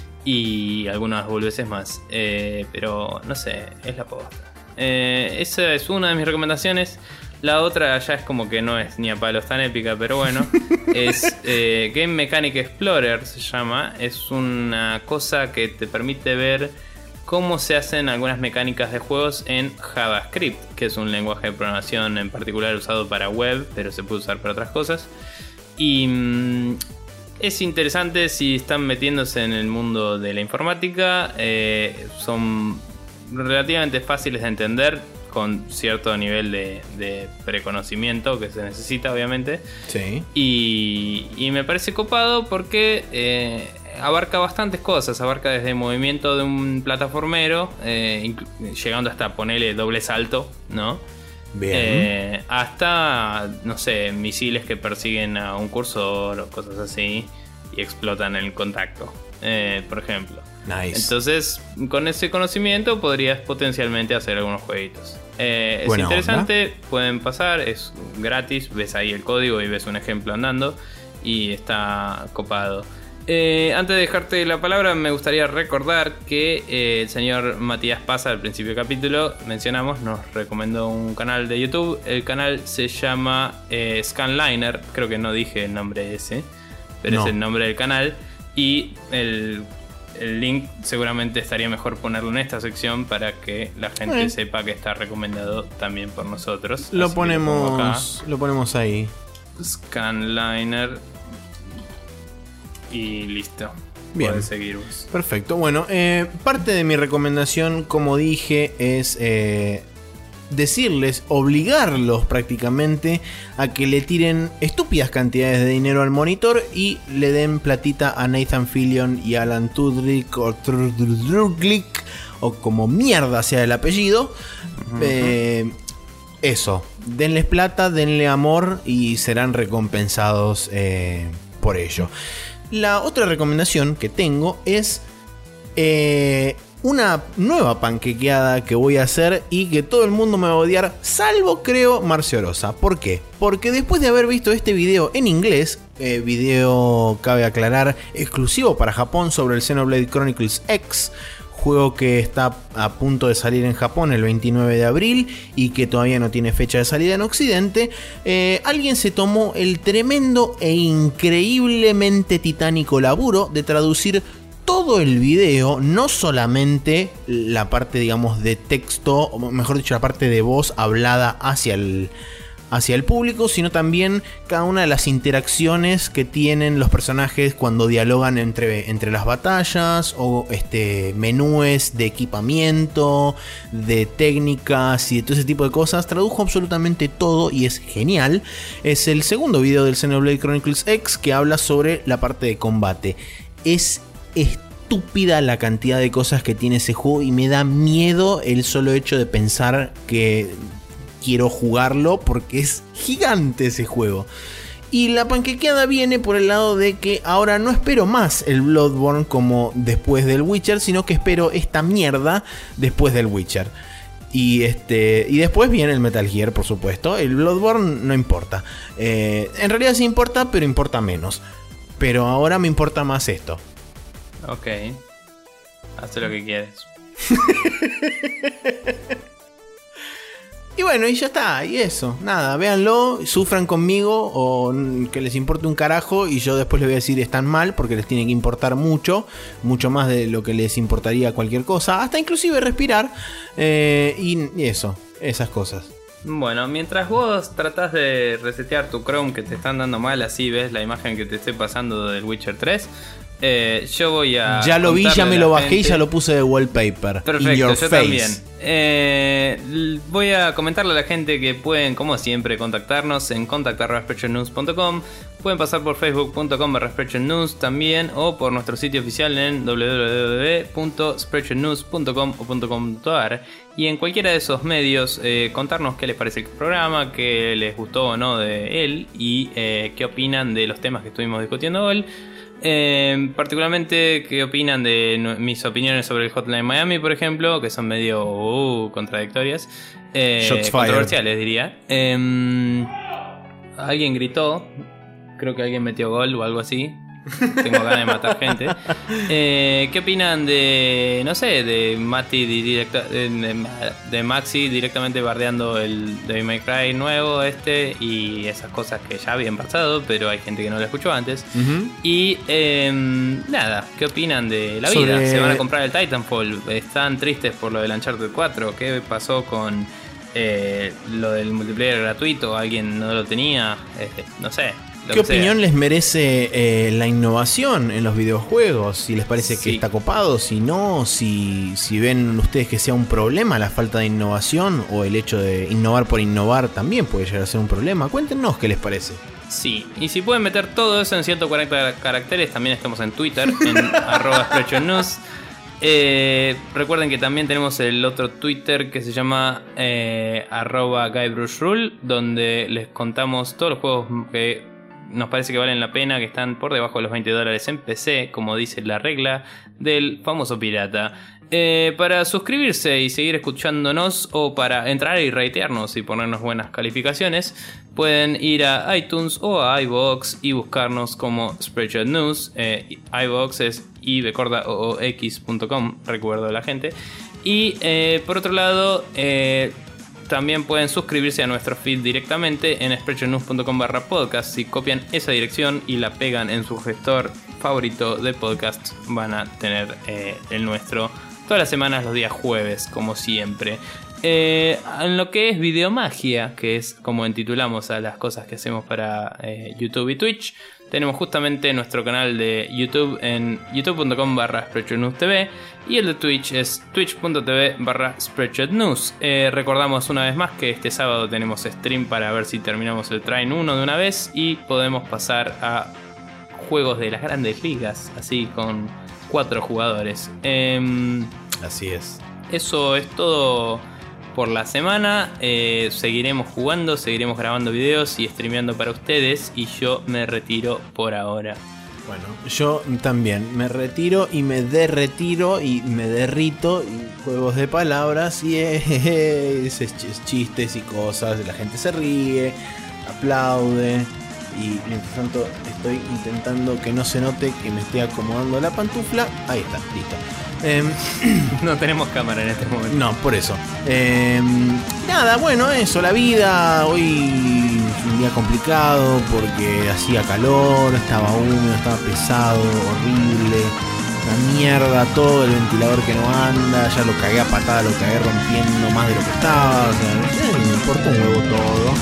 Y algunas boludeces más. Eh, pero no sé, es la posta. Eh, esa es una de mis recomendaciones. La otra ya es como que no es ni a palos tan épica, pero bueno. Es eh, Game Mechanic Explorer, se llama. Es una cosa que te permite ver cómo se hacen algunas mecánicas de juegos en JavaScript, que es un lenguaje de programación en particular usado para web, pero se puede usar para otras cosas. Y mmm, es interesante si están metiéndose en el mundo de la informática. Eh, son relativamente fáciles de entender, con cierto nivel de, de preconocimiento que se necesita, obviamente. Sí. Y, y me parece copado porque eh, abarca bastantes cosas. Abarca desde movimiento de un plataformero, eh, inclu- llegando hasta ponerle doble salto, ¿no? Bien. Eh, hasta, no sé, misiles que persiguen a un cursor o cosas así y explotan el contacto, eh, por ejemplo. Nice. Entonces, con ese conocimiento podrías potencialmente hacer algunos jueguitos. Eh, es Buena interesante, onda. pueden pasar, es gratis, ves ahí el código y ves un ejemplo andando y está copado. Eh, antes de dejarte la palabra, me gustaría recordar que eh, el señor Matías Pasa, al principio del capítulo, mencionamos, nos recomendó un canal de YouTube. El canal se llama eh, Scanliner, creo que no dije el nombre ese, pero No. es el nombre del canal. Y el, el link seguramente estaría mejor ponerlo en esta sección para que la gente Eh. sepa que está recomendado también por nosotros. Lo Así que lo pongo acá. ponemos, lo ponemos ahí. Scanliner. Y listo. Bien. Podés seguir vos. Perfecto. Bueno, eh, parte de mi recomendación, como dije, es eh, decirles, obligarlos prácticamente a que le tiren estúpidas cantidades de dinero al monitor y le den platita a Nathan Fillion y Alan Tudyk o Tudyk, o como mierda sea el apellido. Uh-huh. eh, eso, denles plata, denle amor y serán recompensados eh, por ello. La otra recomendación que tengo es eh, una nueva panquequeada que voy a hacer y que todo el mundo me va a odiar, salvo creo Marcio Orosa. ¿Por qué? Porque después de haber visto este video en inglés, eh, video, cabe aclarar, exclusivo para Japón sobre el Xenoblade Chronicles X, juego que está a punto de salir en Japón el veintinueve de abril y que todavía no tiene fecha de salida en Occidente, eh, alguien se tomó el tremendo e increíblemente titánico laburo de traducir todo el video, no solamente la parte, digamos, de texto, o mejor dicho, la parte de voz hablada hacia el... hacia el público, sino también cada una de las interacciones que tienen los personajes cuando dialogan entre, entre las batallas, o este, menúes de equipamiento, de técnicas y de todo ese tipo de cosas. Tradujo absolutamente todo y es genial. Es el segundo video del Xenoblade Chronicles X que habla sobre la parte de combate. Es estúpida la cantidad de cosas que tiene ese juego y me da miedo el solo hecho de pensar que quiero jugarlo, porque es gigante ese juego. Y la panquequeada viene por el lado de que ahora no espero más el Bloodborne como después del Witcher, sino que espero esta mierda después del Witcher. Y este y después viene el Metal Gear, por supuesto. El Bloodborne no importa. Eh, en realidad sí importa, pero importa menos. Pero ahora me importa más esto. Ok. Haz lo que quieres. Y bueno, y ya está, y eso, nada, véanlo, sufran conmigo o que les importe un carajo y yo después les voy a decir están mal porque les tiene que importar mucho, mucho más de lo que les importaría cualquier cosa, hasta inclusive respirar, eh, y, y eso, esas cosas. Bueno, mientras vos tratás de resetear tu Chrome que te están dando mal, así ves la imagen que te estoy pasando del Witcher tres. Eh, yo voy a... Ya lo vi, ya me lo bajé gente... y ya lo puse de wallpaper. Perfecto, in your yo face. también. Eh, voy a comentarle a la gente que pueden, como siempre, contactarnos en contact arroba spreadshot news punto com. Pueden pasar por facebook punto com barra spreadshot news también, o por nuestro sitio oficial en w w w punto spreadshot news punto com o .com punto a r. Y en cualquiera de esos medios, eh, contarnos qué les parece el programa, qué les gustó o no de él y eh, qué opinan de los temas que estuvimos discutiendo hoy. Eh, particularmente, ¿qué opinan de no, mis opiniones sobre el Hotline Miami, por ejemplo? Que son medio uh, contradictorias. Eh, controversiales, diría. Eh, alguien gritó. Creo que alguien metió gol o algo así. Tengo ganas de matar gente. Eh, ¿Qué opinan de, no sé, de Mati directa, de, de Maxi directamente bardeando el Devil May Cry nuevo este y esas cosas que ya habían pasado, pero hay gente que no lo escuchó antes? Uh-huh. Y eh, nada, ¿qué opinan de la vida? Sobre... ¿Se van a comprar el Titanfall? ¿Están tristes por lo del Uncharted cuatro? ¿Qué pasó con eh, lo del multiplayer gratuito? ¿Alguien no lo tenía? Eh, no sé. ¿Qué opinión sea. les merece eh, la innovación en los videojuegos? Si les parece sí. que está copado, si no, si, si ven ustedes que sea un problema la falta de innovación o el hecho de innovar por innovar también puede llegar a ser un problema. Cuéntenos qué les parece. Sí, y si pueden meter todo eso en ciento cuarenta caracteres, también estamos en Twitter, en arroba spreadshot news. Eh, recuerden que también tenemos el otro Twitter que se llama eh, arroba guybrushroll, donde les contamos todos los juegos que nos parece que valen la pena, que están por debajo de los veinte dólares en P C, como dice la regla del famoso pirata. Eh, para suscribirse y seguir escuchándonos, o para entrar y ratearnos y ponernos buenas calificaciones, pueden ir a iTunes o a iVoox y buscarnos como Spreadshot News. eh, iVoox es i b corda o o x punto com, recuerdo a la gente. Y eh, por otro lado, eh, también pueden suscribirse a nuestro feed directamente en spreadshotnews punto com barra podcast. Si copian esa dirección y la pegan en su gestor favorito de podcast, van a tener eh, el nuestro todas las semanas, los días jueves, como siempre. Eh, en lo que es videomagia, que es como intitulamos a las cosas que hacemos para eh, YouTube y Twitch, tenemos justamente nuestro canal de YouTube en youtube punto com barra spreadshotnews T V, y el de Twitch es twitch punto t v barra spreadshotnews. Eh, recordamos una vez más que este sábado tenemos stream para ver si terminamos el Train uno de una vez y podemos pasar a juegos de las grandes ligas, así con cuatro jugadores. Eh, Así es. Eso es todo por la semana. Eh, seguiremos jugando, seguiremos grabando videos y streameando para ustedes. Y yo me retiro por ahora. Bueno, yo también me retiro y me derretiro y me derrito. Y juegos de palabras y es, es chistes y cosas. La gente se ríe, aplaude. Y mientras tanto estoy intentando que no se note que me estoy acomodando la pantufla. Ahí está, listo. Eh, no tenemos cámara en este momento. No, por eso. Eh, nada, bueno, eso, la vida. Hoy es un día complicado porque hacía calor, estaba húmedo, estaba pesado, horrible. Una mierda, todo el ventilador que no anda. Ya lo cagué a patada, lo cagué rompiendo más de lo que estaba. O sea, no sé, me importa un huevo todo.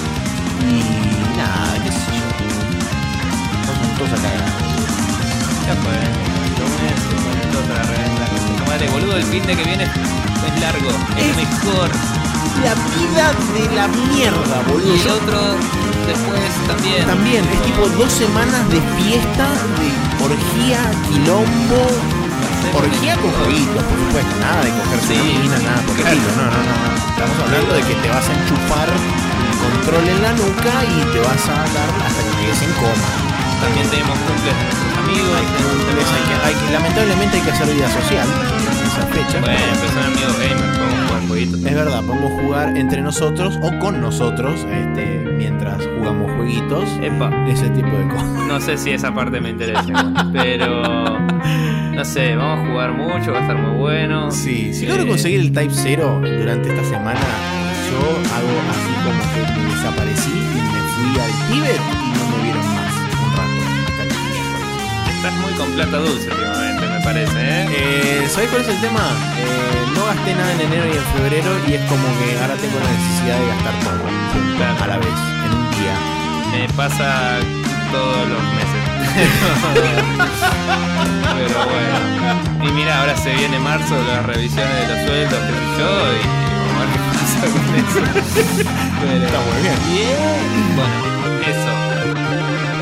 Y nada, qué sé yo. Todos a cagar. Ya fue. Lunes, otra reventa. Madre, boludo, el fin de que viene es largo, es, es mejor. La vida de la mierda, boludo. Y el otro después también. También, es tipo dos semanas de fiesta, de orgía, quilombo. Orgía con jueguitos, por supuesto. Nada de cogerse sí, una mina, nada por el estilo. No, no, no, no. Estamos hablando de que te vas a enchufar el control en la nuca y te vas a dar hasta que quedes en coma. También tenemos cumples de nuestros amigos. Hay cumples, hay que, hay que, lamentablemente hay que hacer vida social en esa fecha. Bueno, pues son amigos gamers, podemos jugar jueguitos. Es verdad, podemos jugar entre nosotros o con nosotros este, mientras jugamos jueguitos. Epa. Ese tipo de cosas. No sé si esa parte me interesa, pero no sé, vamos a jugar mucho, va a estar muy bueno. Sí, si eh... logro conseguir el Type cero durante esta semana, yo hago así como que me desaparecí y me fui al Tíbet y no me vieron más. Estás muy con plata dulce últimamente, me parece, ¿eh? eh ¿Sabés cuál es el tema? Eh, no gasté nada en enero y en febrero y es como que ahora tengo la necesidad de gastar todo claro. a la vez, en un día. Me pasa todos los meses. Pero bueno. Y mira, ahora se viene marzo, las revisiones de los sueldos, que sé yo, y vamos a ver qué pasa con eso. Pero, está muy bien. Bien. Bueno, eso.